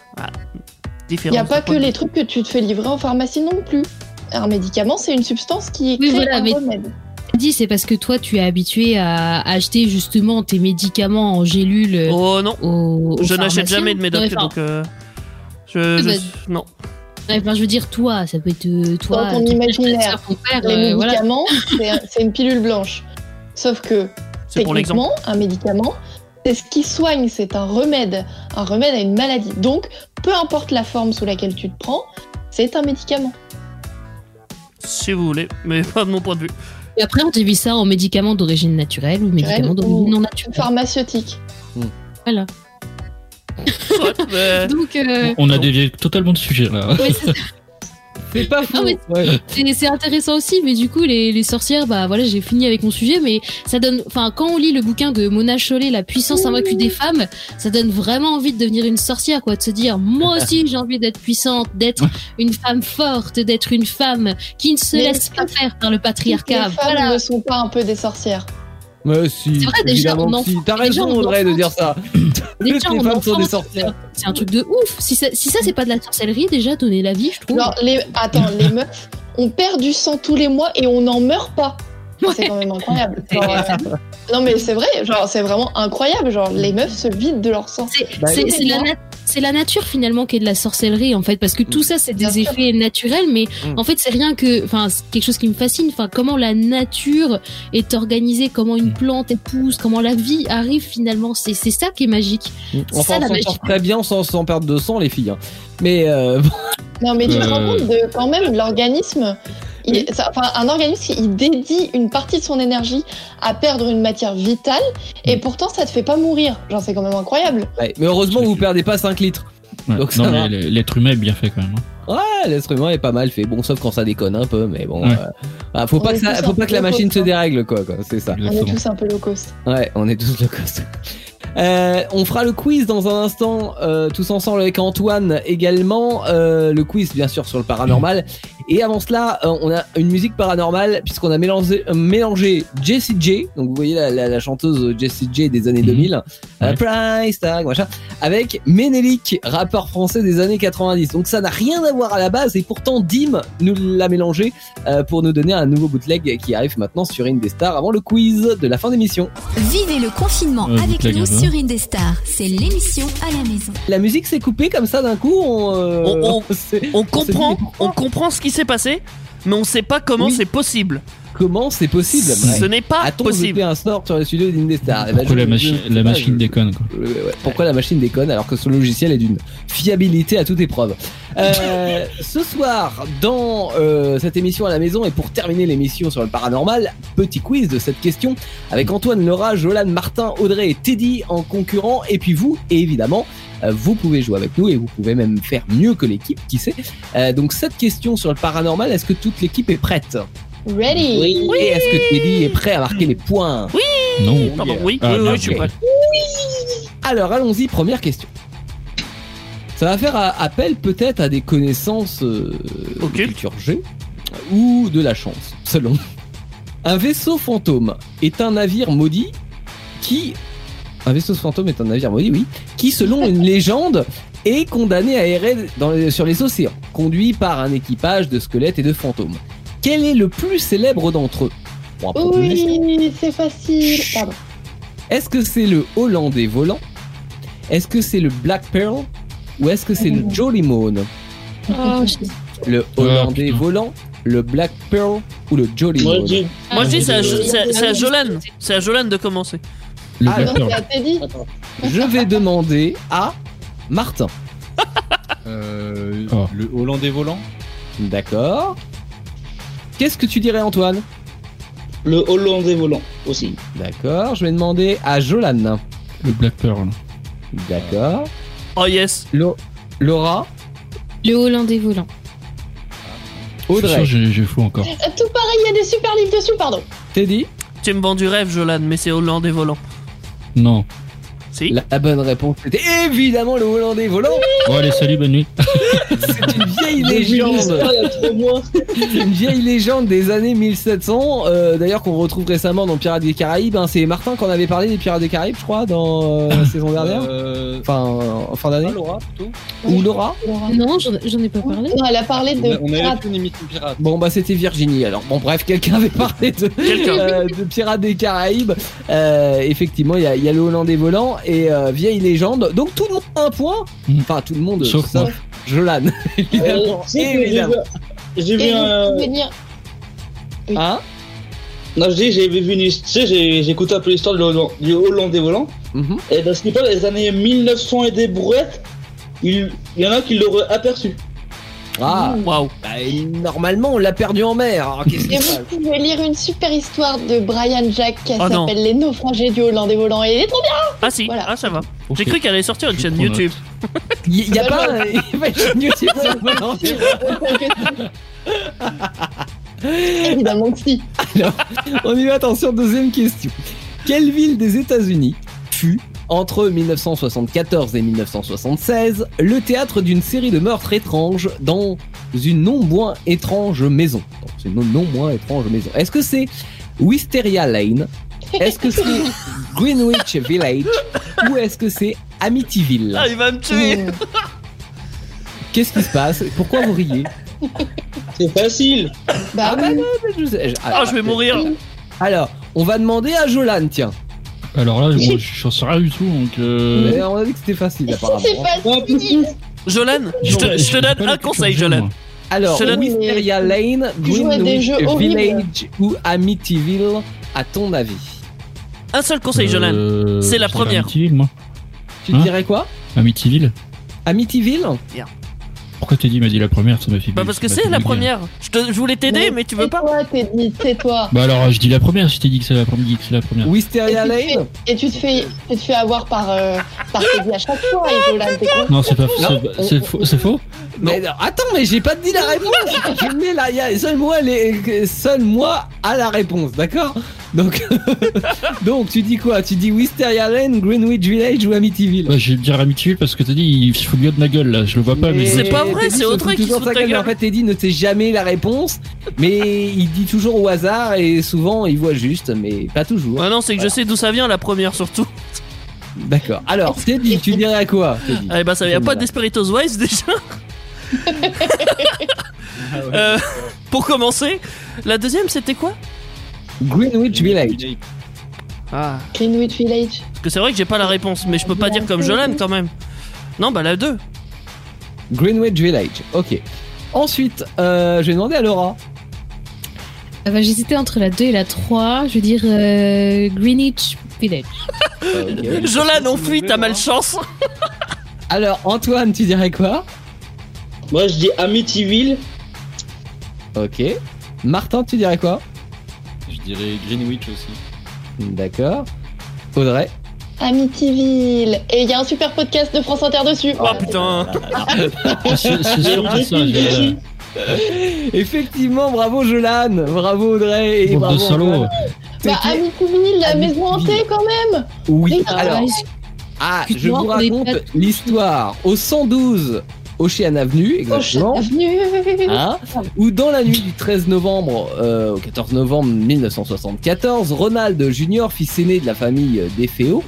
Il Différent. n'y a pas que les trucs que tu te fais livrer en pharmacie non plus. Un médicament, c'est une substance qui Oui, crée voilà, un mais- remède. Dis, c'est parce que toi, tu es habitué à acheter justement tes médicaments en gélule Oh non, au, au je n'achète pharmacien. jamais de médoc, Ouais, enfin, donc euh, je, je- bah, non. ouais, enfin, je veux dire, toi, ça peut être euh, toi, Dans ton ton frère, imaginaire, ton père, Les euh, voilà. médicaments, c'est un- c'est une pilule blanche. Sauf que, C'est pour l'exemple. techniquement, un médicament, c'est ce qui soigne, c'est un remède. Un remède à une maladie. Donc, peu importe la forme sous laquelle tu te prends, c'est un médicament. Si vous voulez, mais pas de mon point de vue. Et après, on divise ça en médicaments d'origine naturelle ou médicaments ou d'origine non naturelle. Pharmaceutique. Voilà. Ouais, mais- Donc, euh, On a dévié totalement de sujet là. ouais, c'est C'est pas faux. Ah, mais- Ouais. C'est c'est intéressant aussi, mais du coup, les, les sorcières, bah voilà, j'ai fini avec mon sujet, mais ça donne, enfin, quand on lit le bouquin de Mona Chollet, La puissance invaincue des femmes, ça donne vraiment envie de devenir une sorcière, quoi, de se dire, moi aussi, j'ai envie d'être puissante, d'être une femme forte, d'être une femme qui ne se Mais laisse est-ce pas que faire par le Toutes patriarcat. les femmes Voilà. ne sont pas un peu des sorcières. Mais si, C'est vrai, déjà, évidemment on que si. enfante- T'as déjà, raison, on Audrey, de enfante. dire ça. Déjà, Toutes les on femmes sont enfante, des sorcières. C'est un truc de ouf. Si ça, si ça c'est pas de la sorcellerie, déjà, donner la vie, je trouve. Genre, les... Attends, les meufs, on perd du sang tous les mois et on n'en meurt pas. C'est quand même incroyable. Genre, euh, Non mais c'est vrai, genre c'est vraiment incroyable. Genre les meufs se vident de leur sang. C'est Bah, c'est- oui. c'est la, nat- c'est la nature finalement qui est de la sorcellerie en fait, parce que tout ça c'est Bien des sûr. effets naturels, mais Mm. en fait c'est rien que, enfin c'est quelque chose qui me fascine, enfin comment la nature est organisée, comment une plante elle pousse, comment la vie arrive finalement, c'est c'est ça qui est magique. C'est Enfin, ça on la s'en magie. sort très bien sans, sans perdre de sang, les filles. hein. Mais euh, Non mais tu te Euh. rends compte de quand même l'organisme. il- ça- Enfin, un organisme, il dédie une partie de son énergie à perdre une matière vitale, et pourtant ça te fait pas mourir. Genre c'est quand même incroyable. ouais, mais heureusement, vous perdez pas cinq litres. Ouais. Donc ça non, va. mais l'être humain est bien fait quand même. hein. Ouais, l'être humain est pas mal fait. Bon, sauf quand ça déconne un peu, mais bon. Ouais. euh, ah, faut On pas est que, ça, tous faut un pas peu que la machine locaux, se hein. dérègle, quoi. quoi. C'est ça. On est Exactement. tous un peu low cost. Ouais, on est tous low cost. Euh, on fera le quiz dans un instant, euh, tous ensemble avec Antoine également. Euh, le quiz, bien sûr, sur le paranormal. Et avant cela, euh, on a une musique paranormale, puisqu'on a mélangé, euh, mélangé Jessie J, donc vous voyez la, la, la chanteuse Jessie J des années Mhm. deux mille, euh, Ouais. Price Tag, machin, avec Ménélique, rappeur français des années quatre-vingt-dix. Donc ça n'a rien à voir à la base, et pourtant Dim nous l'a mélangé euh, pour nous donner un nouveau bootleg qui arrive maintenant sur Indestar avant le quiz de la fin d'émission. Vivez le confinement Euh, avec bootleg, nous un peu. sur Indestar. C'est l'émission à la maison. La musique s'est coupée comme ça d'un coup. On, euh, On- on- s'est- On s'est dit, comprend, mais pourquoi on comprend ce qui s'est passé, mais on sait pas comment Oui. c'est possible. Comment c'est possible Ce ouais. n'est pas A-t-on possible. jeté un sort sur le studio d'Indestar Eh ben, Pourquoi je- la, je- machi- je sais la pas, machine je- déconne quoi. Ouais, ouais. Pourquoi la machine déconne alors que ce logiciel est d'une fiabilité à toute épreuve. Euh, ce soir, dans euh, cette émission à la maison, et pour terminer l'émission sur le paranormal, petit quiz de cette question avec Antoine Laura, Jolan, Martin, Audrey et Teddy en concurrent, et puis vous, et évidemment. euh, Vous pouvez jouer avec nous et vous pouvez même faire mieux que l'équipe, qui sait. Euh, donc cette question sur le paranormal, est-ce que toute l'équipe est prête? Ready. Et est-ce que Teddy est prêt à marquer les points? Non. Pardon, oui, Ah, oui, oui, non, je suis ok. prêt. Alors allons-y, première question. Ça va faire euh, appel peut-être à des connaissances euh, de Occultes. culture G ou de la chance, selon. Un vaisseau fantôme est un navire maudit qui Un vaisseau fantôme est un navire maudit, oui, qui, selon une légende, est condamné à errer dans les- sur les océans, conduit par un équipage de squelettes et de fantômes. Quel est le plus célèbre d'entre eux? Bon, après, on peut le laisser. Oui, c'est facile. Pardon. Est-ce que c'est le Hollandais volant? Est-ce que c'est le Black Pearl? Ou est-ce que c'est le Jolly Moon? Oh, je- Le Hollandais putain. volant, le Black Pearl ou le Jolly Moi, Moon? je dis. Moi je dis c'est à, Ah, Jo- oui. c'est à- c'est à Jolan. C'est à Jolan de commencer. Le Ah, Black Non, Pearl. c'est à Teddy. Je vais demander à Martin. Euh, Oh. Le Hollandais volant. D'accord. Qu'est-ce que tu dirais, Antoine? Le Hollandais volant aussi. D'accord. Je vais demander à Jolan. Le Black Pearl. D'accord. Oh yes. Lo- Laura. Le Hollandais volant. Je suis sûr Audrey. que j'ai j'ai faux encore. Euh, Tout pareil, il y a des super livres dessus, pardon. Teddy. Tu me vends du rêve, Jolan, mais c'est Hollandais volant. Non. Si. La, la bonne réponse c'était évidemment le Hollandais volant. Bon, allez, salut, bonne nuit. C'est une vieille J'ai vu légende. l'histoire il y a trois mois. C'est une vieille légende des années mille sept cents, euh, d'ailleurs qu'on retrouve récemment dans Pirates des Caraïbes. Hein. C'est Martin qu'on avait parlé des Pirates des Caraïbes, je crois, dans euh, la saison dernière. Euh, Enfin, en fin d'année. ah, Laura, plutôt. Ou Laura. Non, j'en j'en ai pas parlé. Non, elle a parlé On, a- de on avait pirates. fait une émission pirate. Bon bah c'était Virginie. Alors bon bref, quelqu'un avait parlé de, Quelqu'un. euh, de Pirates des Caraïbes. Euh, effectivement, il y a, il y a le Hollandais volant et euh, vieille légende. Donc tout le monde a un point. Mm. Enfin tout le monde, Sauf moi. Jolan. Évidemment. Euh, tu sais que j'ai Évidemment. vu- J'ai vu Et vous un. pouvez venir. Hein? Non, je dis, j'ai vu une histoire. Tu sais, j'ai j'ai écouté un peu l'histoire de Holland- du Hollandais volant. Mhm. Et dans ce qui parle des années mille neuf cents et des brouettes, il, il y en a qui l'auraient aperçu. Ah. Waouh. Bah, normalement on l'a perdu en mer. Alors qu'est-ce qui Et se vous passe? pouvez lire une super histoire de Brian Jack qui Oh non. s'appelle Les naufragés du Hollandais volant. Et il est trop bien. Ah si. Voilà. Ah ça va. Ok. J'ai cru qu'elle allait sortir une Je chaîne prends note. YouTube. Il y, il y a Bah, pas, bah. il y a pas une chaîne YouTube sur le Hollandais. Évidemment que si. Alors, on y va, attention, deuxième question. Quelle ville des États-Unis fut, entre mille neuf cent soixante-quatorze et mille neuf cent soixante-seize, le théâtre d'une série de meurtres étranges dans une non moins étrange maison? C'est une non moins étrange maison. Est-ce que c'est Wisteria Lane? Est-ce que c'est Greenwich Village? Ou est-ce que c'est Amityville? Ah il va me tuer. Mmh. Qu'est-ce qui se passe? Pourquoi vous riez? C'est facile. Bah Ah bah oui. non, mais je sais- Ah je vais mourir. Alors, on va demander à Jolan, tiens. Alors là, moi, je sais rien du tout, donc. Euh... Mais on a dit que c'était facile, Si apparemment. c'est facile. Jolan, je te, je te donne un conseil, Jolan. Alors, Je te donne- Wisteria Lane, Tu joues à des Greenwich jeux horribles. Village ou Amityville, à ton avis? Un seul conseil, Jolan. Euh, C'est la je dirais première. Amityville, moi. Tu Hein dirais quoi? Amityville. Amityville? Pourquoi Teddy m'a dit la première? Ça m'a fait. Bah parce que ça m'a c'est fait la bizarre. première. Je, te, je voulais t'aider mais tu veux pas. Toi, t'es dit, c'est toi. Bah alors, je dis la première. Si t'es dit que c'est la première, dis que c'est la première. Wisteria Et tu, te Lane? fais, et tu te fais, tu te fais avoir par, euh, par Teddy à chaque fois, et Jolan, t'es con. Non, c'est pas. Non, c'est- C'est faux. C'est faux. Mais non, attends, mais j'ai pas dit la réponse! Je mets là, il y a seul moi, les, seul moi a la réponse, d'accord? Donc, donc, tu dis quoi? Tu dis Wisteria Lane, Greenwich Village ou Amityville? Bah, je vais dire Amityville parce que t'as dit il se fout bien de ma gueule là. Je le vois pas, mais. C'est pas vrai, Teddy c'est se Audrey fout qui se toujours fout de sa ta gueule, mais gueule. en fait, Teddy ne sait jamais la réponse, mais il dit toujours au hasard et souvent il voit juste, mais pas toujours. Ah non, c'est que je sais d'où ça vient la première surtout. D'accord. Alors, Teddy, tu dirais à quoi, Teddy? Ah bah ça vient pas d'Esperitos Wise déjà. Euh, pour commencer, la deuxième c'était quoi? Greenwich Village. Ah. Greenwich Village. Parce que c'est vrai que j'ai pas la réponse, mais je peux pas dire comme Jolan quand même. Non, bah la deux. Greenwich Village. Ok. Ensuite, euh, je vais demander à Laura. Ah bah, j'hésitais entre la deux et la trois. Je veux dire euh, Greenwich Village. Jolan, on fuit, t'as malchance. Alors, Antoine, tu dirais quoi? Moi, je dis Amityville. Ok. Martin, tu dirais quoi? Je dirais Greenwich aussi. D'accord. Audrey? Amityville. Et il y a un super podcast de France Inter dessus. Oh putain. C'est c'est sûr que ça. j'ai- Effectivement, bravo Jolan, bravo Audrey et Bande bravo de salauds. Antoine. Bah, C'était- Amityville, la Amityville. maison hantée quand même. Oui, Ah, alors, ouais. ah, je Excuse-moi, vous on est raconte pas- l'histoire au cent douze Ocean Avenue, exactement. Bienvenue. Hein, où dans la nuit du treize novembre euh, au quatorze novembre mille neuf cent soixante-quatorze, Ronald Junior, fils aîné de la famille des Féo,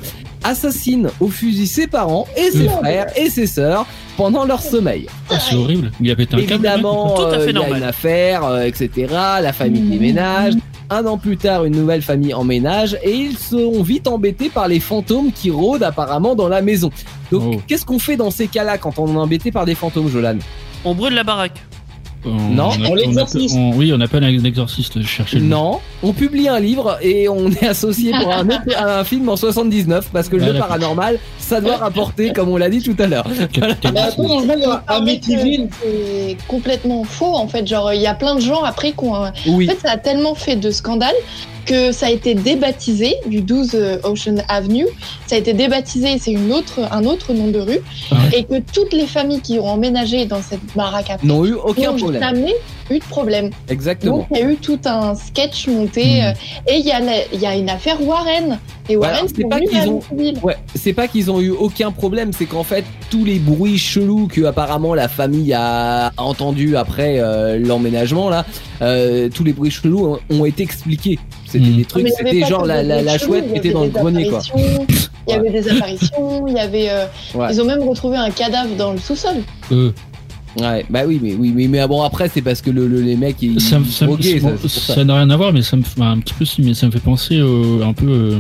assassine au fusil ses parents et ses Mmh. frères et ses sœurs pendant leur sommeil. Ah, c'est horrible. Il a pété un câble. Évidemment, Tout à fait euh, il y a normal. une affaire, euh, et cetera. La famille déménage. Un an plus tard, une nouvelle famille emménage et ils seront vite embêtés par les fantômes qui rôdent apparemment dans la maison. Donc, Oh. qu'est-ce qu'on fait dans ces cas-là quand on est embêté par des fantômes, Jolan? On brûle la baraque. On- Non. on a- On on l'exorcise. a- on- Oui, on appelle un exorciste. Je cherchais le mot. Non, on publie un livre et on est associé pour un, autre- un film en soixante-dix-neuf parce que le Ah, jeu d'accord. paranormal, ça doit rapporter, comme on l'a dit tout à l'heure. Capitaine Bah, attends, Smith. normalement, un Paraît que Amityville. c'est complètement faux en fait. Genre, il y a plein de gens après qui ont. En Oui, fait, ça a tellement fait de scandale que ça a été débaptisé du douze Ocean Avenue. Ça a été débaptisé, c'est une autre, un autre nom de rue. Ah Et que toutes les familles qui ont emménagé dans cette baraque après n'ont eu aucun n'ont problème. jamais eu de problème. Exactement. Donc il y a eu tout un sketch monté. Hmm. euh, et il y, a la- il y a une affaire Warren. Et Voilà, Warren, c'est sont pas venus qu'ils à ont- Amityville. Ouais, c'est pas qu'ils ont eu aucun problème, c'est qu'en fait tous les bruits chelous que apparemment la famille a entendu après euh, l'emménagement là, euh, tous les bruits chelous ont, ont été expliqués. C'était Mm. des trucs, Mais il y avait c'était pas genre que la, des la, la bruits chelous, chouette il y qui était avait dans le des grenier quoi. apparitions, Il y avait des apparitions, il y avait. euh, Ouais. Ils ont même retrouvé un cadavre dans le sous-sol. Euh, Ouais, bah oui, mais oui, mais, mais bon après c'est parce que le, le- les mecs ils ça me- ça me- drogués, ça, ça- c'est pour ça. ça n'a rien à voir, mais ça me fait un petit peu si, mais ça me fait penser au- un peu euh,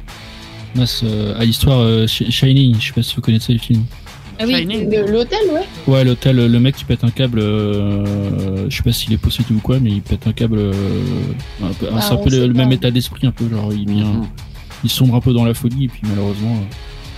mince, euh, à l'histoire euh, Sh- Shining. Je sais pas si vous connaissez le film. Ah oui. Shining. De l'hôtel, ouais. Ouais, l'hôtel, le mec qui pète un câble, euh, je sais pas s'il est possédé ou quoi, mais il pète un câble. euh, un peu- Bah, c'est un on peu le, sait le pas. même état d'esprit, un peu genre il, vient- Mhm. il sombre un peu dans la folie et puis malheureusement, euh,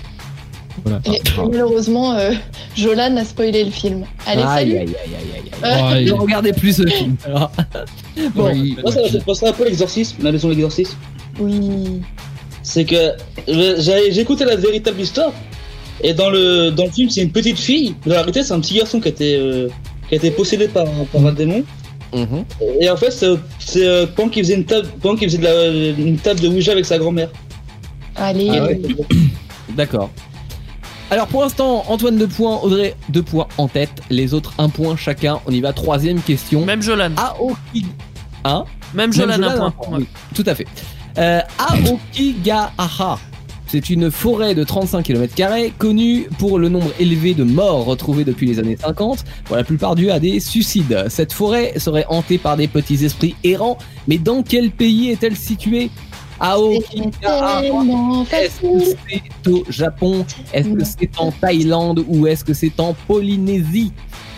voilà. Et malheureusement, euh, Jolan a spoilé le film. Allez, Aïe, salut. aïe, aïe, aïe, aïe, aïe. Euh, Ouais, Ne regardez plus ce film. alors. Bon, Ouais, il- Moi, ça me fait penser un peu à l'exorcisme, la maison de l'exorcisme. Oui. C'est que j'ai j'ai écouté la véritable histoire. Et dans le, dans le film, c'est une petite fille. Dans la réalité, c'est un petit garçon qui a été, euh, qui a été possédé par, par un démon. mhm. Et en fait, c'est c'est, euh, pendant qu'il faisait, une table, pendant qu'il faisait de la, une table de Ouija avec sa grand-mère. Allez. Ah ouais. D'accord. Alors pour l'instant, Antoine deux points, Audrey deux points en tête, les autres un point chacun. On y va, troisième question. Même Jolan. Aoki... Hein Même Même Jolan, Jolan, un un point. point, oui, tout à fait. Euh, Aokigahara. C'est une forêt de trente-cinq kilomètres carrés connue pour le nombre élevé de morts retrouvés depuis les années cinquante, pour la plupart dus à des suicides. Cette forêt serait hantée par des petits esprits errants, mais dans quel pays est-elle située? Aokigahara. Tellement Est-ce que facile. c'est au Japon? Est-ce que c'est en Thaïlande ou est-ce que c'est en Polynésie?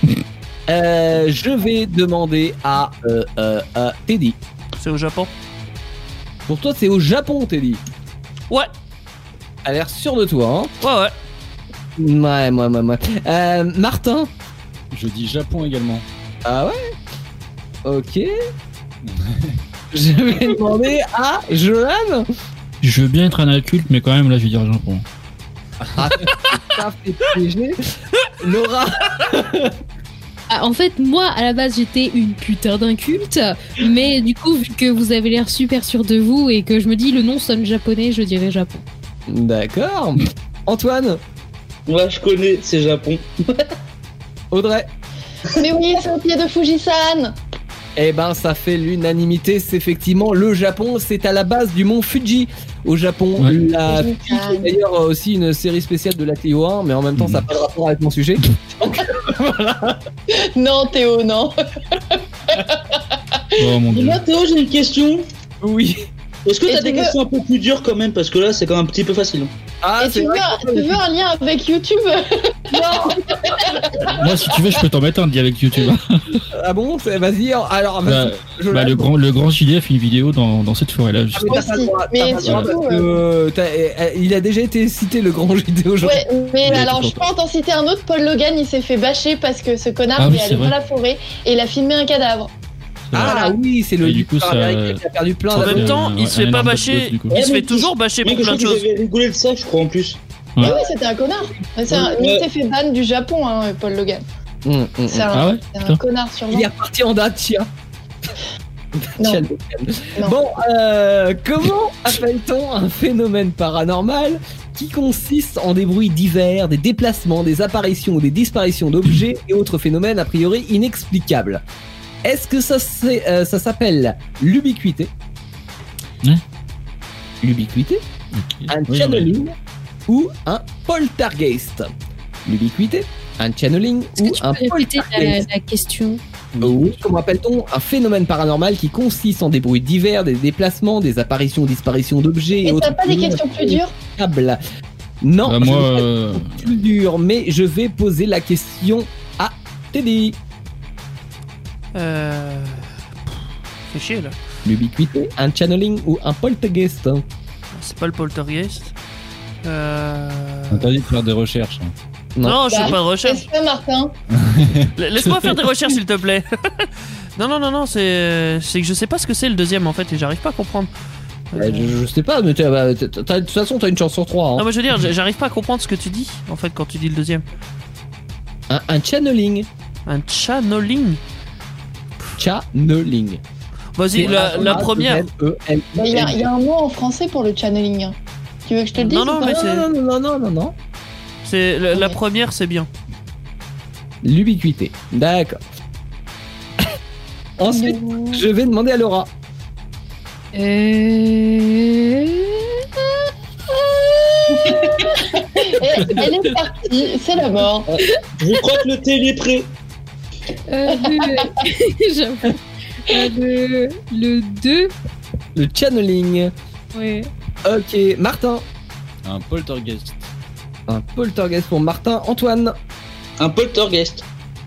Euh, je vais demander à euh, euh, euh, Teddy. C'est au Japon. Pour toi, c'est au Japon, Teddy. Ouais, A l'air sûr de toi, ouais, ouais. hein? Ouais, ouais, ouais, ouais. Euh, Martin. Je dis Japon également. Ah ouais? Ok. Je vais demander à Johan. Je veux bien être un adulte, mais quand même là, je vais dire Japon. Ah, ça fait piéger. Laura. Ah, en fait, moi, à la base, j'étais une putain d'inculte, mais du coup, vu que vous avez l'air super sûr de vous et que je me dis le nom sonne japonais, je dirais Japon. D'accord. Antoine. Ouais, je connais, c'est Japon. Audrey. Mais oui, c'est au pied de Fujisan. Eh ben, ça fait l'unanimité. C'est effectivement le Japon. C'est à la base du mont Fuji au Japon. Ouais. La Fuji. Fuji, qui est d'ailleurs aussi une série spéciale de la Clio un, mais en même temps, ça n'a pas de rapport avec mon sujet. Donc, voilà. Non, Théo, non. Oh mon dieu. Dis-moi, Théo, j'ai une question. Oui. Est-ce que Et t'as tu des veux- questions un peu plus dures quand même? Parce que là, c'est quand même un petit peu facile. Ah, Et c'est tu veux, vrai. un- tu veux un lien avec YouTube? Moi, si tu veux, je peux t'en mettre un dit avec YouTube. Ah bon, c'est- vas-y. Alors, vas-y. Bah, Jolan. bah, le grand, le grand J D a fait une vidéo dans, dans cette forêt-là. Ah, Juste. mais t'as pas le Aussi, droit, mais t'as pas le droit, surtout, parce que, euh, t'as- euh, il a déjà été cité le grand J D aujourd'hui. Ouais, mais Il a alors été je peux en t'en citer un autre. Paul Logan, il s'est fait bâcher parce que ce connard Ah il oui, est c'est allé dans vrai. la forêt et il a filmé un cadavre. Ah Voilà. oui, c'est le Et du coup, youtubeur ça- américain qui a perdu plein En Ça même fait, d'abonnés. temps, euh, il se fait un pas énorme bâcher. buzz, du coup. Il se Ouais, fait mais toujours bâcher Mais pour je plein crois de que vous choses. avez rigolé de ça, je crois en plus. Ouais. Oui, oui, c'était un connard. C'est un- Ouais. Il s'est fait ban du Japon, hein, Paul Logan. Hum, hum, C'est hum. un, Ah ouais, c'est un putain. connard sur Il est reparti en date, tiens. Non. Tiens, le- Non. Bon, euh, comment appelle-t-on un phénomène paranormal qui consiste en des bruits divers, des déplacements, des apparitions ou des disparitions d'objets et autres phénomènes a priori inexplicables? Est-ce que ça, c'est, euh, ça s'appelle l'ubiquité? Hein L'ubiquité? Ok. Un Oui, channeling? ou un poltergeist? L'ubiquité, un channeling Est-ce ou que tu un peux répéter la, poltergeist? la question? Oui. Comment appelle-t-on un phénomène paranormal qui consiste en des bruits divers, des déplacements, des apparitions ou disparitions d'objets et Et autres t'as pas des questions plus dures? tables? Non, Bah, je moi, vais pas euh, être plus dur, mais je vais poser la question à Teddy. Euh. Fais chier là. L'ubiquité, un channeling ou un poltergeist? C'est pas le poltergeist. Euh. Interdit de faire des recherches. hein. Non, je fais Bah, pas de recherche. Est-ce que Martin? La- Laisse-moi faire des recherches s'il te plaît. non, non, non, non, c'est c'est que je sais pas ce que c'est le deuxième en fait et j'arrive pas à comprendre. Euh, je, je sais pas, mais t'as- bah, t'as- t'as- de toute façon, t'as une chance sur trois. hein. Non, mais je veux dire, j'- j'arrive pas à comprendre ce que tu dis en fait quand tu dis le deuxième. Un, un channeling. Un channeling. Channeling. Vas-y, C'est la, la A, première. Z, E, L, I, Il y, a- N. il y a un mot en français pour le channeling. hein. Tu veux que je te le dise? Non, non, ou pas mais c'est- Non, non, non, non, non, non. C'est la, la première, c'est bien. L'ubiquité. D'accord. Ensuite, je vais demander à Laura. Euh... Et elle est partie, c'est la mort. Je crois que le thé il est prêt. Euh, le... J'avoue. Euh, le... le deux. Le channeling. Ouais. Ok, Martin. Un poltergeist. Un poltergeist pour Martin. Antoine. Un poltergeist.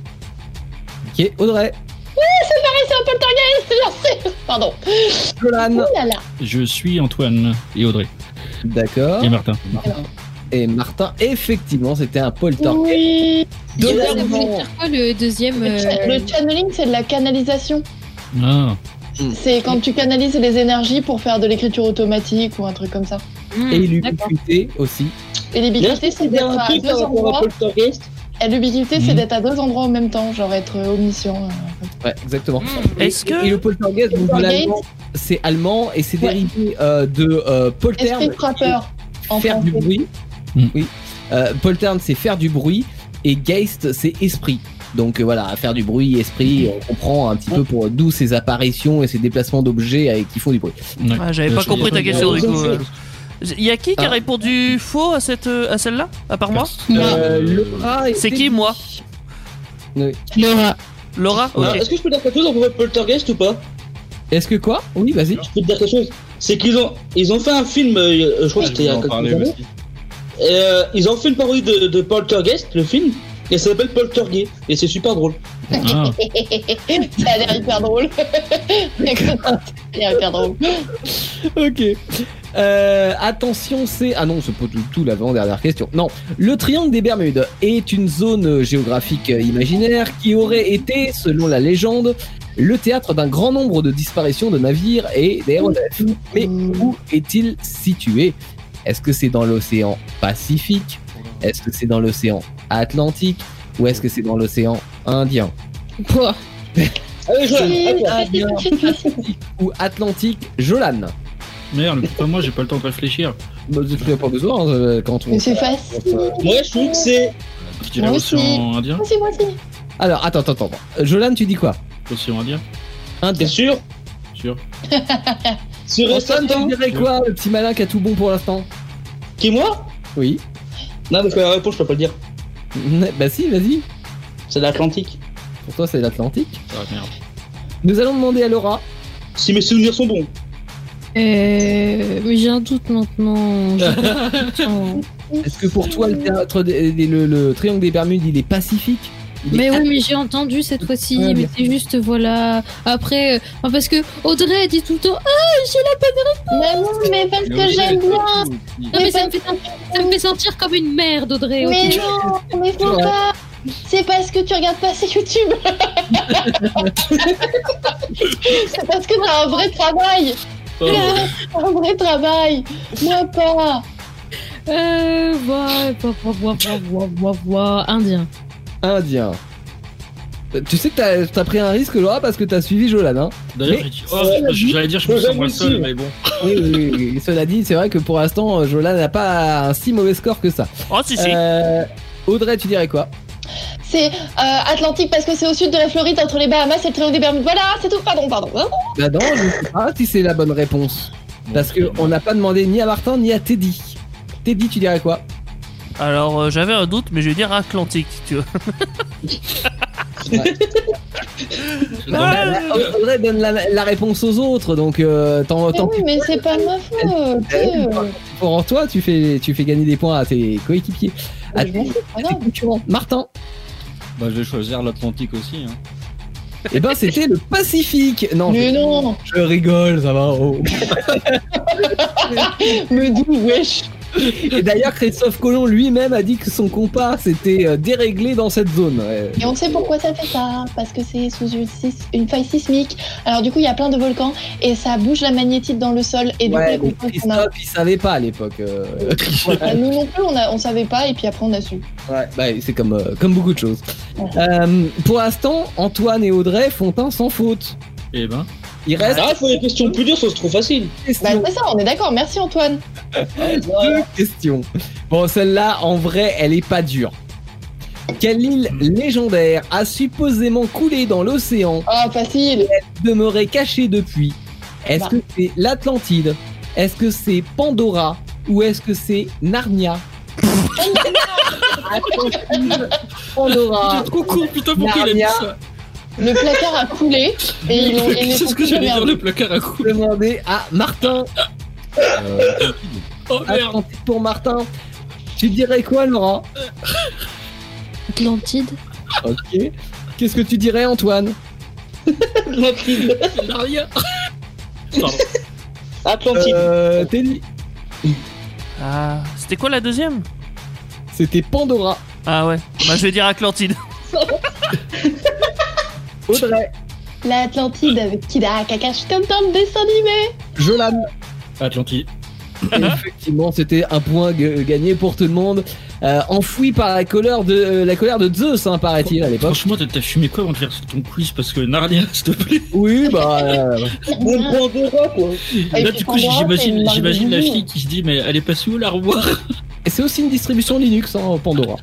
Ok, Audrey. C'est pareil, c'est un poltergeist, j'en sais. Pardon. Jolan. Oh là là. Je suis Antoine et Audrey D'accord. et Martin. Et Martin, effectivement, c'était un poltergeist. Oui. Deux Et là, Ça derniers voulait mots. dire quoi le deuxième Le, cha- euh, le channeling, c'est de la canalisation. Ah, C'est quand tu canalises les énergies pour faire de l'écriture automatique ou un truc comme ça. hmm, Et d'accord. l'ubiquité aussi. Et l'ubiquité, c'est d'être à deux endroits. poltergeist. Et l'ubiquité, c'est Mhm. d'être à deux endroits en même temps, genre être omniscient. euh. Ouais, exactement. Hmm. Et- Est-ce que- Et le poltergeist, donc, de Poltergeist. l'allemand, c'est allemand et c'est Ouais. dérivé euh, de euh, poltern. Esprit frappeur. En Faire du français. bruit. Mm. Oui. Euh, poltern, c'est faire du bruit. Et geist, c'est esprit. Donc euh, voilà, faire du bruit, esprit, on comprend un petit peu pour d'où ces apparitions et ces déplacements d'objets euh, qui font du bruit. ouais. Ah, j'avais Euh, pas je- compris ta question du coup. Euh, euh. Y a qui qui a Ah. répondu faux à cette euh, à celle-là à part moi? Euh, Laura et C'est qui Teddy. moi? Oui. Laura. Laura? Alors, Ok. Est-ce que je peux dire quelque chose à propos de poltergeist ou pas? Est-ce que quoi? Oui, vas-y. Je peux te dire quelque chose. C'est qu'ils ont, ils ont fait un film, euh, je crois que c'était il y a en quelques parler années. aussi. Et, euh, ils ont fait une parodie de, de Poltergeist, le film, et ça s'appelle Poltergeist, et c'est super drôle. Ah, Ça a l'air hyper drôle. Ça a l'air hyper drôle. Ok. Euh, attention, c'est... Ah non, c'est pas du tout l'avant-dernière question. Non. Le triangle des Bermudes est une zone géographique imaginaire qui aurait été, selon la légende, le théâtre d'un grand nombre de disparitions de navires et d'aéronefs. Mais où est-il situé? Est-ce que c'est dans l'océan Pacifique? Est-ce que c'est dans l'océan Atlantique? Ou est-ce que c'est dans l'océan Indien? Pouah. Allez, Joël, Si, à toi. facile, facile, facile. Ou Atlantique? Jolan. merde, pas moi, j'ai pas le temps de réfléchir. Bah, tu n'as pas besoin hein, quand on... Mais c'est facile. Moi, je trouve que c'est. Je dirais Moi aussi. Océan Indien. Moi aussi, moi aussi. Alors, attends, attends, attends. Euh, Jolan, tu dis quoi? Océan Indien, Indien. T'es sûr? sûr. Sûr et Antoine, certain? tu dirais quoi, le petit malin qui a tout bon pour l'instant? Qui, moi? Oui. Non, parce que la réponse, je peux pas le dire. Bah si, vas-y. C'est l'Atlantique. Pour toi, c'est l'Atlantique. Ah, merde. Nous allons demander à Laura. Si mes souvenirs sont bons. Euh, mais j'ai un doute maintenant. J'ai pas le temps. Est-ce que pour toi, le, théâtre des- des- le, le triangle des Bermudes, il est pacifique? Il Mais est- oui, mais j'ai entendu cette fois-ci. Ouais, mais bien. c'est juste, voilà. Après, euh, enfin, parce que Audrey elle dit tout le temps ah, j'ai la bonne Mais non, mais parce Mais que oui, j'aime c'est bien. tout. Non, mais ça me, fait, ça me fait sentir comme une merde, Audrey. Mais ok non, mais faut Ouais. pas. C'est parce que tu regardes pas assez YouTube. C'est parce que t'as un vrai travail. Oh, Un vrai travail. Moi pas. Euh, voilà, voilà, voilà, voilà, voilà, voilà, indien. Indien. Euh, Tu sais que t'as t'as pris un risque, Laura, parce que t'as suivi Jolan, hein? D'ailleurs, Mais- j'ai dit- oh, j'allais dire, je me sens moins seul, mais bon. Oui, oui, oui, oui. Cela dit, c'est vrai que pour l'instant, euh, Jolan n'a pas un si mauvais score que ça. Oh, si, si. Euh, Audrey, tu dirais quoi? C'est euh, Atlantique parce que c'est au sud de la Floride entre les Bahamas et le triangle des Bermudes. Voilà, c'est tout. Pardon, pardon. Hein. Bah non, je sais pas si c'est la bonne réponse. Parce que on n'a pas demandé ni à Martin ni à Teddy. Teddy, tu dirais quoi? Alors euh, j'avais un doute, mais je vais dire Atlantique, tu vois. Bah, Audrey donne la, la réponse aux autres, donc euh, tant, Mais tant oui, pis. mais c'est pas ma faute. euh. Pour toi, tu fais, tu fais gagner des points à tes coéquipiers. Bah, À je m'en tes, fous, c'est pas à tes grave. concurrents. Martin. Bah, je vais choisir l'Atlantique aussi. Hein. Eh ben, c'était le Pacifique. Non, Mais je, non, je rigole, ça va. Oh. me dis, wesh. Et d'ailleurs, Christophe Colomb lui-même a dit que son compas s'était euh, déréglé dans cette zone. Ouais. Et on sait pourquoi ça fait ça, parce que c'est sous une, sis- une faille sismique. Alors du coup, il y a plein de volcans et ça bouge la magnétite dans le sol. Et du Ouais, coup, mais les comprend qu'on a... Christophe, il savait pas à l'époque. euh, Bah, nous non plus, on, a, on savait pas et puis après on a su. Ouais, bah, c'est comme, euh, comme beaucoup de choses. Euh, pour l'instant, Antoine et Audrey font un sans faute. Eh ben. Il reste Ah, il faut des questions plus dures, ça c'est trop facile. Bah question. c'est ça, on est d'accord. Merci Antoine. Deux questions. Bon, celle-là, en vrai, elle est pas dure. Quelle île légendaire a supposément coulé dans l'océan, Ah facile. demeurée cachée depuis? Est-ce Bah. que c'est l'Atlantide? Est-ce que c'est Pandora? Ou est-ce que c'est Narnia? Atlantide, Pandora, Trop court, putain, pourquoi il a dit Narnia. ça? Le placard a coulé et ils ont. ils les C'est ont ce que tous j'allais dire, emmerdés. le placard à coups. Demandez à Martin. Euh, Oh merde. Atlantide pour Martin. Tu dirais quoi, Laura? Atlantide. Ok. Qu'est-ce que tu dirais, Antoine? Atlantide. Narnia. Pardon. Atlantide. Euh, Teddy. Ah, c'était quoi la deuxième? C'était Pandora. Ah ouais, bah je vais dire Atlantide. Audrey. L'Atlantide avec Kida Kakashi comme dans le dessin animé. Jolan. Atlantide. Et effectivement, c'était un point g- gagné pour tout le monde. Euh, enfoui par la colère de, euh, la colère de Zeus, hein, paraît-il, à l'époque. Franchement, t'as- t'as fumé quoi avant de faire ton quiz? Parce que Narnia, s'il te plaît. Oui, bah. euh, Bon point d'Ora, quoi. Et Là, puis du coup, Pandora, c'est j'imagine, une marque j'imagine de la bijoux. fille qui se dit, mais elle est passée où l'armoire? Et c'est aussi une distribution Linux, hein, Pandora.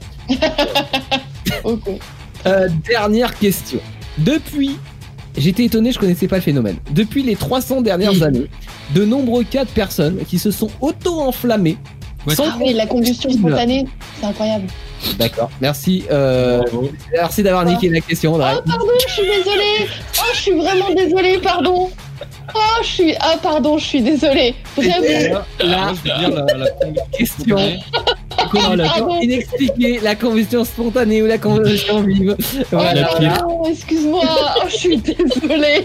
Ok. Euh, dernière question. Depuis, j'étais étonné, je connaissais pas le phénomène. Depuis les trois cents dernières Oui. années, de nombreux cas de personnes qui se sont auto-enflammées. Ouais. sans Ah oui, la combustion spontanée, c'est incroyable. D'accord, merci. Euh, Bravo. merci d'avoir niqué la question, Audrey. Oh pardon, je suis désolée. Oh, je suis vraiment désolée, pardon. Oh, je suis. Ah pardon, je suis désolée. Vraiment. Là, Moi, je veux dire la, la question. Oh, la- Pardon. Inexpliquée, la combustion spontanée ou la combustion vive. Oh Voilà. la pire. pardon, excuse-moi. Oh, je suis désolée.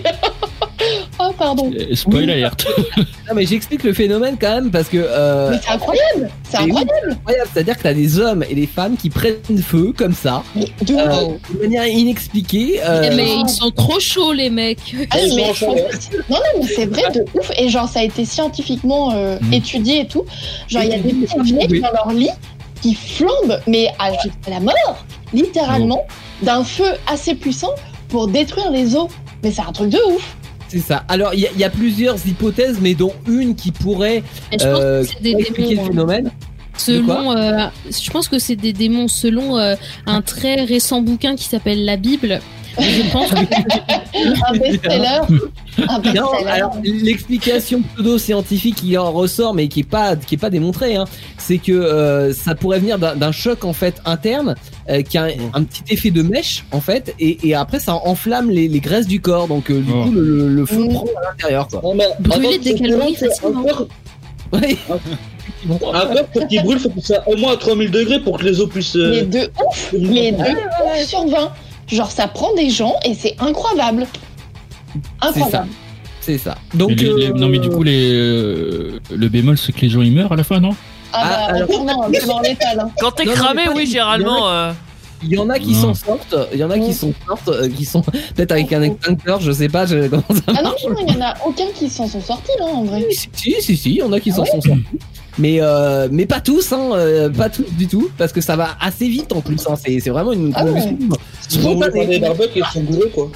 Oh pardon. Euh, Spoil alerte. Non, mais j'explique le phénomène quand même parce que. Euh, Mais c'est incroyable. C'est mais oui, incroyable. c'est incroyable. C'est-à-dire que t'as des hommes et des femmes qui prennent feu comme ça, De euh, ouf. de manière inexpliquée. euh, Eh, mais ils sont trop chauds, les mecs. Ah, Ils mais sont en enchantés. fait, non, non, mais c'est vrai de ouf. Et genre, ça a été scientifiquement euh, Mm. étudié et tout. Genre, il y a des Étudié, petits oui. mecs dans leur lit qui flambent, mais à, à la mort, littéralement, d'un feu assez puissant pour détruire les eaux. Mais c'est un truc de ouf. C'est ça. Alors, il y, a- il y a plusieurs hypothèses, mais dont une qui pourrait Et je pense euh, que c'est des expliquer démons. le hein. phénomène. Selon, euh, je pense que c'est des démons selon euh, un très récent bouquin qui s'appelle la Bible. Je pense que Un best-seller. Un Non, best-seller. alors l'explication pseudo-scientifique qui en ressort, mais qui est pas qui est pas démontrée, hein, c'est que euh, ça pourrait venir d'un d'un choc en fait interne, euh, qui a un, un petit effet de mèche en fait, et, et après ça enflamme les, les graisses du corps, donc euh, du Oh. coup le, le- le feu Mm. prend à l'intérieur quoi. Non, mais brûler avant des que- calories que- facilement. encore- Oui. Après, pour qu'il brûle, faut que ça au moins à trois mille degrés pour que les eaux puissent. euh, Mais de ouf. Mais de ouf sur vingt. Genre, ça prend des gens et c'est incroyable. Incroyable. C'est ça. Donc Mais les- les- euh, non, mais du coup, les, euh, le bémol, c'est que les gens ils meurent à la fin, non? Ah bah, Ah, alors- non, un peu dans l'étal. Hein. Quand t'es Non, non, cramé, mais pas oui, les- généralement. euh, il y en a qui Non. s'en sortent, il y en a qui Mm. s'en sortent, euh, qui sont peut-être avec un extincteur, je sais pas je- comment ça Ah non, marche. non, il y en a aucun qui s'en sont sortis là en vrai. Si, si, si, si, il y en a qui Ah s'en ouais sont sortis. Mais, euh, mais pas tous, hein, euh, pas tous du tout, parce que ça va assez vite en plus. Hein, c'est, c'est vraiment une Ah ouais. combustion Ils vont spontanée. par des barbecues et ils sont bourrés, quoi.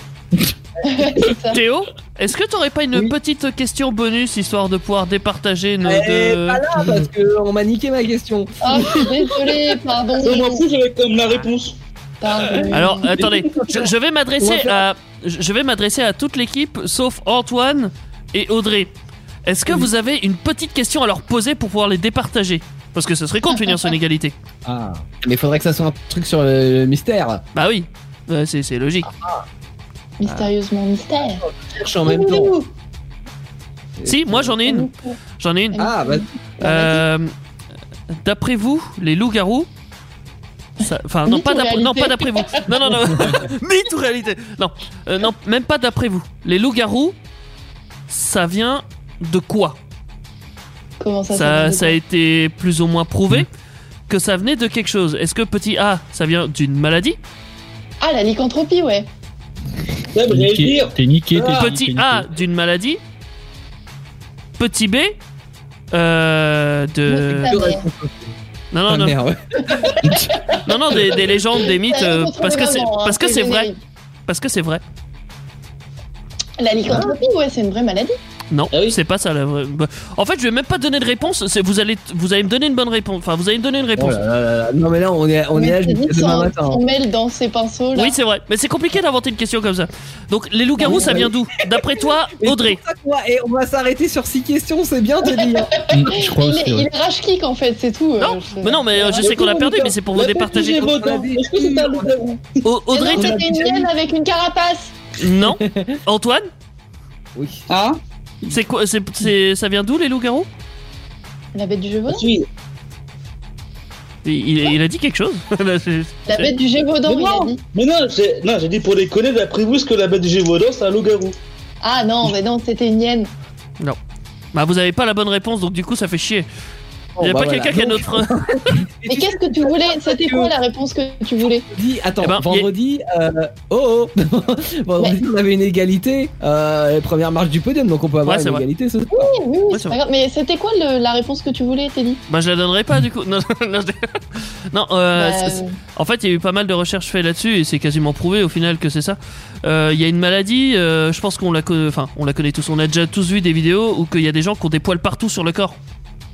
C'est ça. Théo, est-ce que t'aurais pas une Oui. petite question bonus histoire de pouvoir départager nos Eh, deux. pas là, parce qu'on m'a niqué ma question. Ah, je suis désolée, pardon. Je m'en fous, j'avais comme la réponse. Pardon. Alors, attendez, je, je vais On m'adresser va faire- à, je vais m'adresser à toute l'équipe, sauf Antoine et Audrey. Est-ce que vous avez une petite question à leur poser pour pouvoir les départager? Parce que ce serait con de finir sur une égalité. Ah. Mais faudrait que ça soit un truc sur le mystère. Bah oui, euh, c'est, c'est logique. Ah. Mystérieusement mystère. Je cherche en même temps. Si, moi j'en ai une. J'en ai une. Ah, vas-y. Euh, d'après vous, les loups-garous. ça- Enfin, non, Mythe pas ou d'après, non, réalité pas d'après vous. Non, non, non. Mythe ou réalité. Non, euh, non, même pas d'après vous. Les loups-garous, ça vient de quoi? Comment ça Ça, vient ça a de été plus ou moins prouvé que ça venait de quelque chose. Est-ce que petit A, ça vient d'une maladie? quoi Ah, la lycanthropie, ouais. Ouais, mais j'allais Niqué, dire. T'es niqué, t'es Ah. Petit niqué, A, niqué. d'une maladie. Petit B, euh, de... Ta mère. Non, non, Ah, non. merde, ouais. Non, non, des, des légendes, des mythes, euh, Contre parce que c'est, vraiment, hein, parce que c'est vrai. générique. Parce que c'est vrai. La lycanthropie, ouais, c'est une vraie maladie. Non, Ah oui. c'est pas ça la vraie. Bah, en fait, je vais même pas donner de réponse. C'est, vous allez, vous allez me donner une bonne réponse. Enfin, vous allez me donner une Oh réponse. là là là là. Non mais là on est on Mais est là c'est jusqu'à dit demain sans- matin. sans mêle dans ses pinceaux, là. Oui, c'est vrai. Mais c'est compliqué d'inventer une question comme ça. Donc, les loups-garous, ça vient d'où? D'après toi, Mais Audrey. c'est pour ça qu'on va- Et on va s'arrêter sur six questions, c'est bien de dire. Mm, Je crois il, aussi, est, ouais. il est rage kick en fait, c'est tout. euh, Non, je- mais non, mais euh, je sais qu'on a perdu, mais c'est pour vous La départager. bête du Gévaudan. Est-ce que c'est un loup-garou? Au- Mais Audrey, non, tu- c'était une hyène avec une carapace. non. Antoine, Oui. Hein? c'est quoi? C'est, c'est, ça vient d'où les loups-garous? La bête du Gévaudan. Oui. il, il- il a dit quelque chose. Là, c'est- La bête du Gévaudan, Mais il a non. dit. Mais non, j'ai non, j'ai dit pour les connaître, d'après vous, ce que la bête du Gévaudan, c'est un loup-garou. Ah non, mais non, c'était une hyène. Bah, vous avez pas la bonne réponse, donc du coup, ça fait chier. Bon, Il y a bah pas voilà. quelqu'un qui a Donc, notre. Mais qu'est-ce que tu voulais C'était quoi la réponse que tu voulais Vendredi, attends, Eh ben, vendredi, euh, oh oh, vendredi on avait une égalité, euh, première marche du podium, donc on peut avoir Ouais, c'est une vrai. égalité ce soir. Oui, oui, oui, Ouais, c'est c'est pas grave. Mais c'était quoi le- la réponse que tu voulais, Teddy Bah, je la donnerai pas du coup. Non, non, je- non, euh, Bah, c'est- c'est- en fait, il y a eu pas mal de recherches faites là-dessus et c'est quasiment prouvé au final que c'est ça. Euh, Il y a une maladie, euh, je pense qu'on la, co- enfin, on la connaît tous. On a déjà tous vu des vidéos où qu'il y a des gens qui ont des poils partout sur le corps.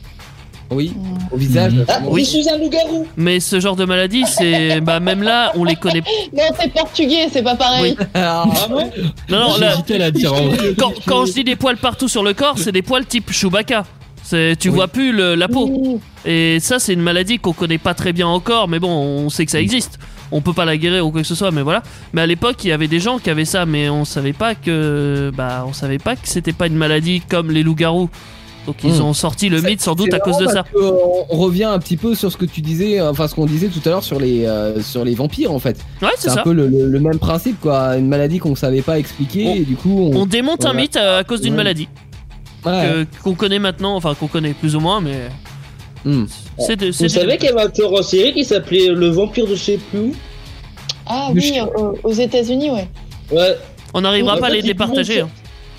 Oui, au visage. Mhm. Ah, Oui. je suis un loup-garou. Mais ce genre de maladie, c'est, bah, même là, on les connaît. Non, c'est portugais, c'est pas pareil. Ah, Ah bon? Non, non, là, J'hésitais à la dire en vrai. quand, quand je dis des poils partout sur le corps, c'est des poils type Chewbacca. C'est, tu Oui. vois plus le- la peau. Oui. Et ça, c'est une maladie qu'on connaît pas très bien encore, mais bon, on sait que ça existe. On peut pas la guérir ou quoi que ce soit, mais voilà. Mais à l'époque, il y avait des gens qui avaient ça, mais on savait pas que, bah, on savait pas que c'était pas une maladie comme les loups-garous. Donc ils Hmm. ont sorti le C'est- mythe sans doute c'est à cause de marrant ça. parce que, euh, On revient un petit peu sur ce que tu disais, enfin ce qu'on disait tout à l'heure sur les euh, sur les vampires en fait. Ouais, c'est C'est un ça. peu le, le- le même principe quoi, une maladie qu'on savait pas expliquer On- et du coup on. On démonte un Voilà. mythe à, à cause d'une Ouais. maladie Ouais. que- qu'on connaît maintenant, enfin qu'on connaît plus ou moins, mais Hmm. c'est de- c'est Vous des- savez qu'il y avait un tueur en série qui s'appelait le vampire de je sais plus où? Ah Le oui, chien. euh, aux États-Unis, ouais. Ouais. on n'arrivera En pas à fait, les il départager. buvait hein.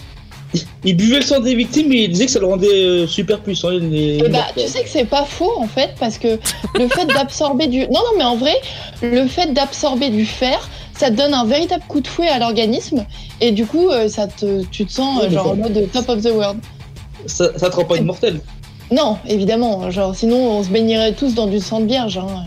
Il buvait le sang des victimes et il disait que ça le rendait euh, super puissant. Les... Et bah, tu sais que c'est pas faux en fait, parce que le fait d'absorber du. Non, non, mais en vrai, le fait d'absorber du fer, ça te donne un véritable coup de fouet à l'organisme, et du coup, euh, ça te, tu te sens euh, Oui, genre en d'accord. mode top of the world. Ça, ça te rend pas immortel. Non, évidemment, genre sinon on se baignerait tous dans du sang de vierge. Hein.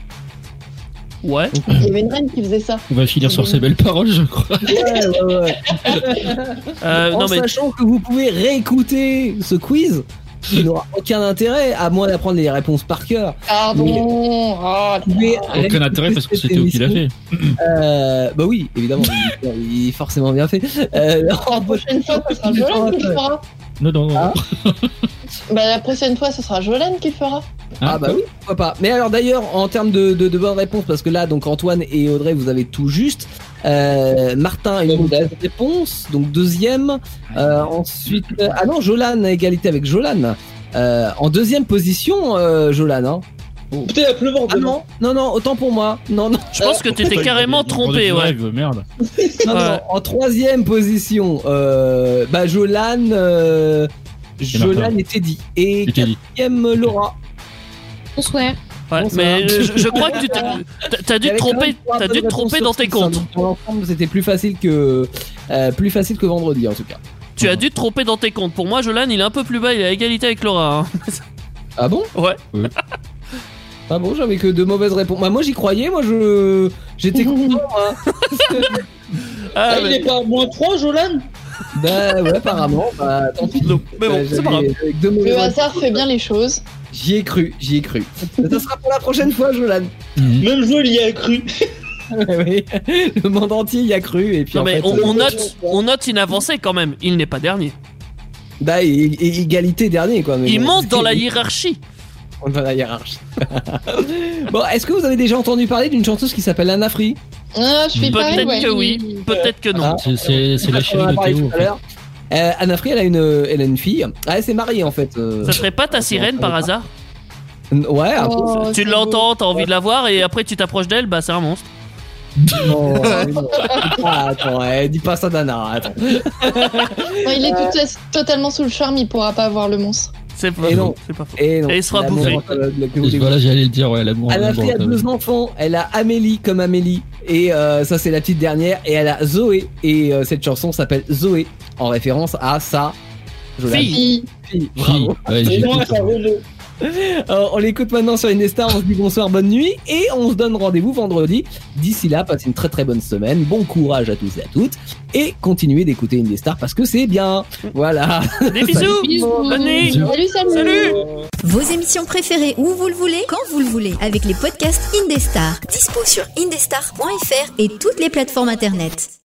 Ouais. Il y avait une reine qui faisait ça. On va finir sur ces belles paroles, je crois. Ouais, ouais, ouais. Euh, en non mais sachant que vous pouvez réécouter ce quiz, qui n'aura aucun intérêt à moins d'apprendre les réponses par cœur. Pardon. Oh là Vous pouvez là. Aucun réécouter intérêt parce que cette c'était où qui l'a émission. fait. Euh, bah oui, évidemment, il, il est forcément bien fait. Euh, La prochaine fois, ce sera Jolene qui le fera. Non, non, non. Ah. Bah la prochaine fois, ce sera Jolene qui le fera. Ah bah oui, pourquoi pas. Mais alors d'ailleurs, en termes de, de, de bonnes réponses, parce que là, donc Antoine et Audrey, vous avez tout juste. Euh, Martin a une mauvaise réponse, donc deuxième. Euh, ensuite, euh, ah non, Jolan a égalité avec Jolan. Euh, en deuxième position, euh, Jolan. Hein. Putain, il va pleuvoir Ah demain. non, non, non, autant pour moi. Non, non, je pense que t'étais carrément trompé, ouais. Rêve, merde. non, Ouais. non. En troisième position, euh, bah Jolan, euh, Jolan Martin. et Teddy. Et Et Teddy. quatrième, Laura. Bonsoir. Ouais, Bonsoir. mais je, je crois que tu t'es- t'as- t'as dû te Il y avait quand tromper, même trois t'as dû te bonnes tromper réponses dans sur tes six, hein, comptes. donc pour l'ensemble, c'était plus facile que euh, plus facile que vendredi en tout cas. Tu as dû te tromper dans tes comptes. Pour moi, Jolan, il est un peu plus bas, il est à égalité avec Laura. hein. Ah bon? Ouais. Ah bon, j'avais que de mauvaises réponses. Bah, moi j'y croyais, moi je j'étais content. Hein. Ah, Ah, il mais- est pas à moins trois, Jolan? Bah ouais, apparemment. Bah tant pis. Non, mais bon, Bah, c'est pas grave. j'avais- avec deux mauvais Le voix. hasard fait bien les choses. J'y ai cru, j'y ai cru. Ça sera pour la prochaine fois, Jolan. Même jeu, il y a cru. Oui, le monde entier y a cru et puis Non en mais fait, on, euh, on note, on note une avancée quand même. Il n'est pas dernier. bah, et- et égalité dernier quoi. Mais Il bon. monte dans la hiérarchie. Dans la hiérarchie. Bon, est-ce que vous avez déjà entendu parler d'une chanteuse qui s'appelle Anna Free? Ah, je fais pareil, Peut-être ouais. que oui, peut-être que non. Ah. C'est- C'est c'est la On en chérie a de parlé Théo. tout en à fait. l'heure. Euh, Anna Free, elle a une, elle a une fille. Ah, elle s'est mariée en fait. euh. Ça serait pas ta sirène par hasard? Ouais, un peu. Oh, Tu c'est l'entends, t'as envie de la voir et après tu t'approches d'elle, bah c'est un monstre. Non, non. Ah, attends, eh, dis pas ça d'Anna. Attends. beau. Non, il est tout- totalement sous le charme, il pourra pas voir le monstre. C'est pas Et faux, non. c'est pas faux. Et, non, Et il sera l'amour, bouffé. euh, le- que vous Et voulez. Voilà, j'allais le dire, ouais, l'amour. Anna l'amour, Free a t'as deux vu. enfants. Elle a Amélie comme Amélie. Et euh, ça, c'est la petite dernière. Et elle a Zoé. Et euh, cette chanson s'appelle Zoé. En référence à sa. Jolan. Fille. Fille. Fille. Bravo. Ouais, j'ai Moi, écouté. ça rejoue. Alors, on l'écoute maintenant sur Indestar, on se dit bonsoir, bonne nuit et on se donne rendez-vous vendredi. D'ici là, passez une très très bonne semaine, bon courage à tous et à toutes et continuez d'écouter Indestar parce que c'est bien. Voilà. Des bisous. Bisous. Bonne nuit. Salut, salut. Salut. Vos émissions préférées où vous le voulez, quand vous le voulez, avec les podcasts Indestar. Dispo sur indestar point f r et toutes les plateformes internet.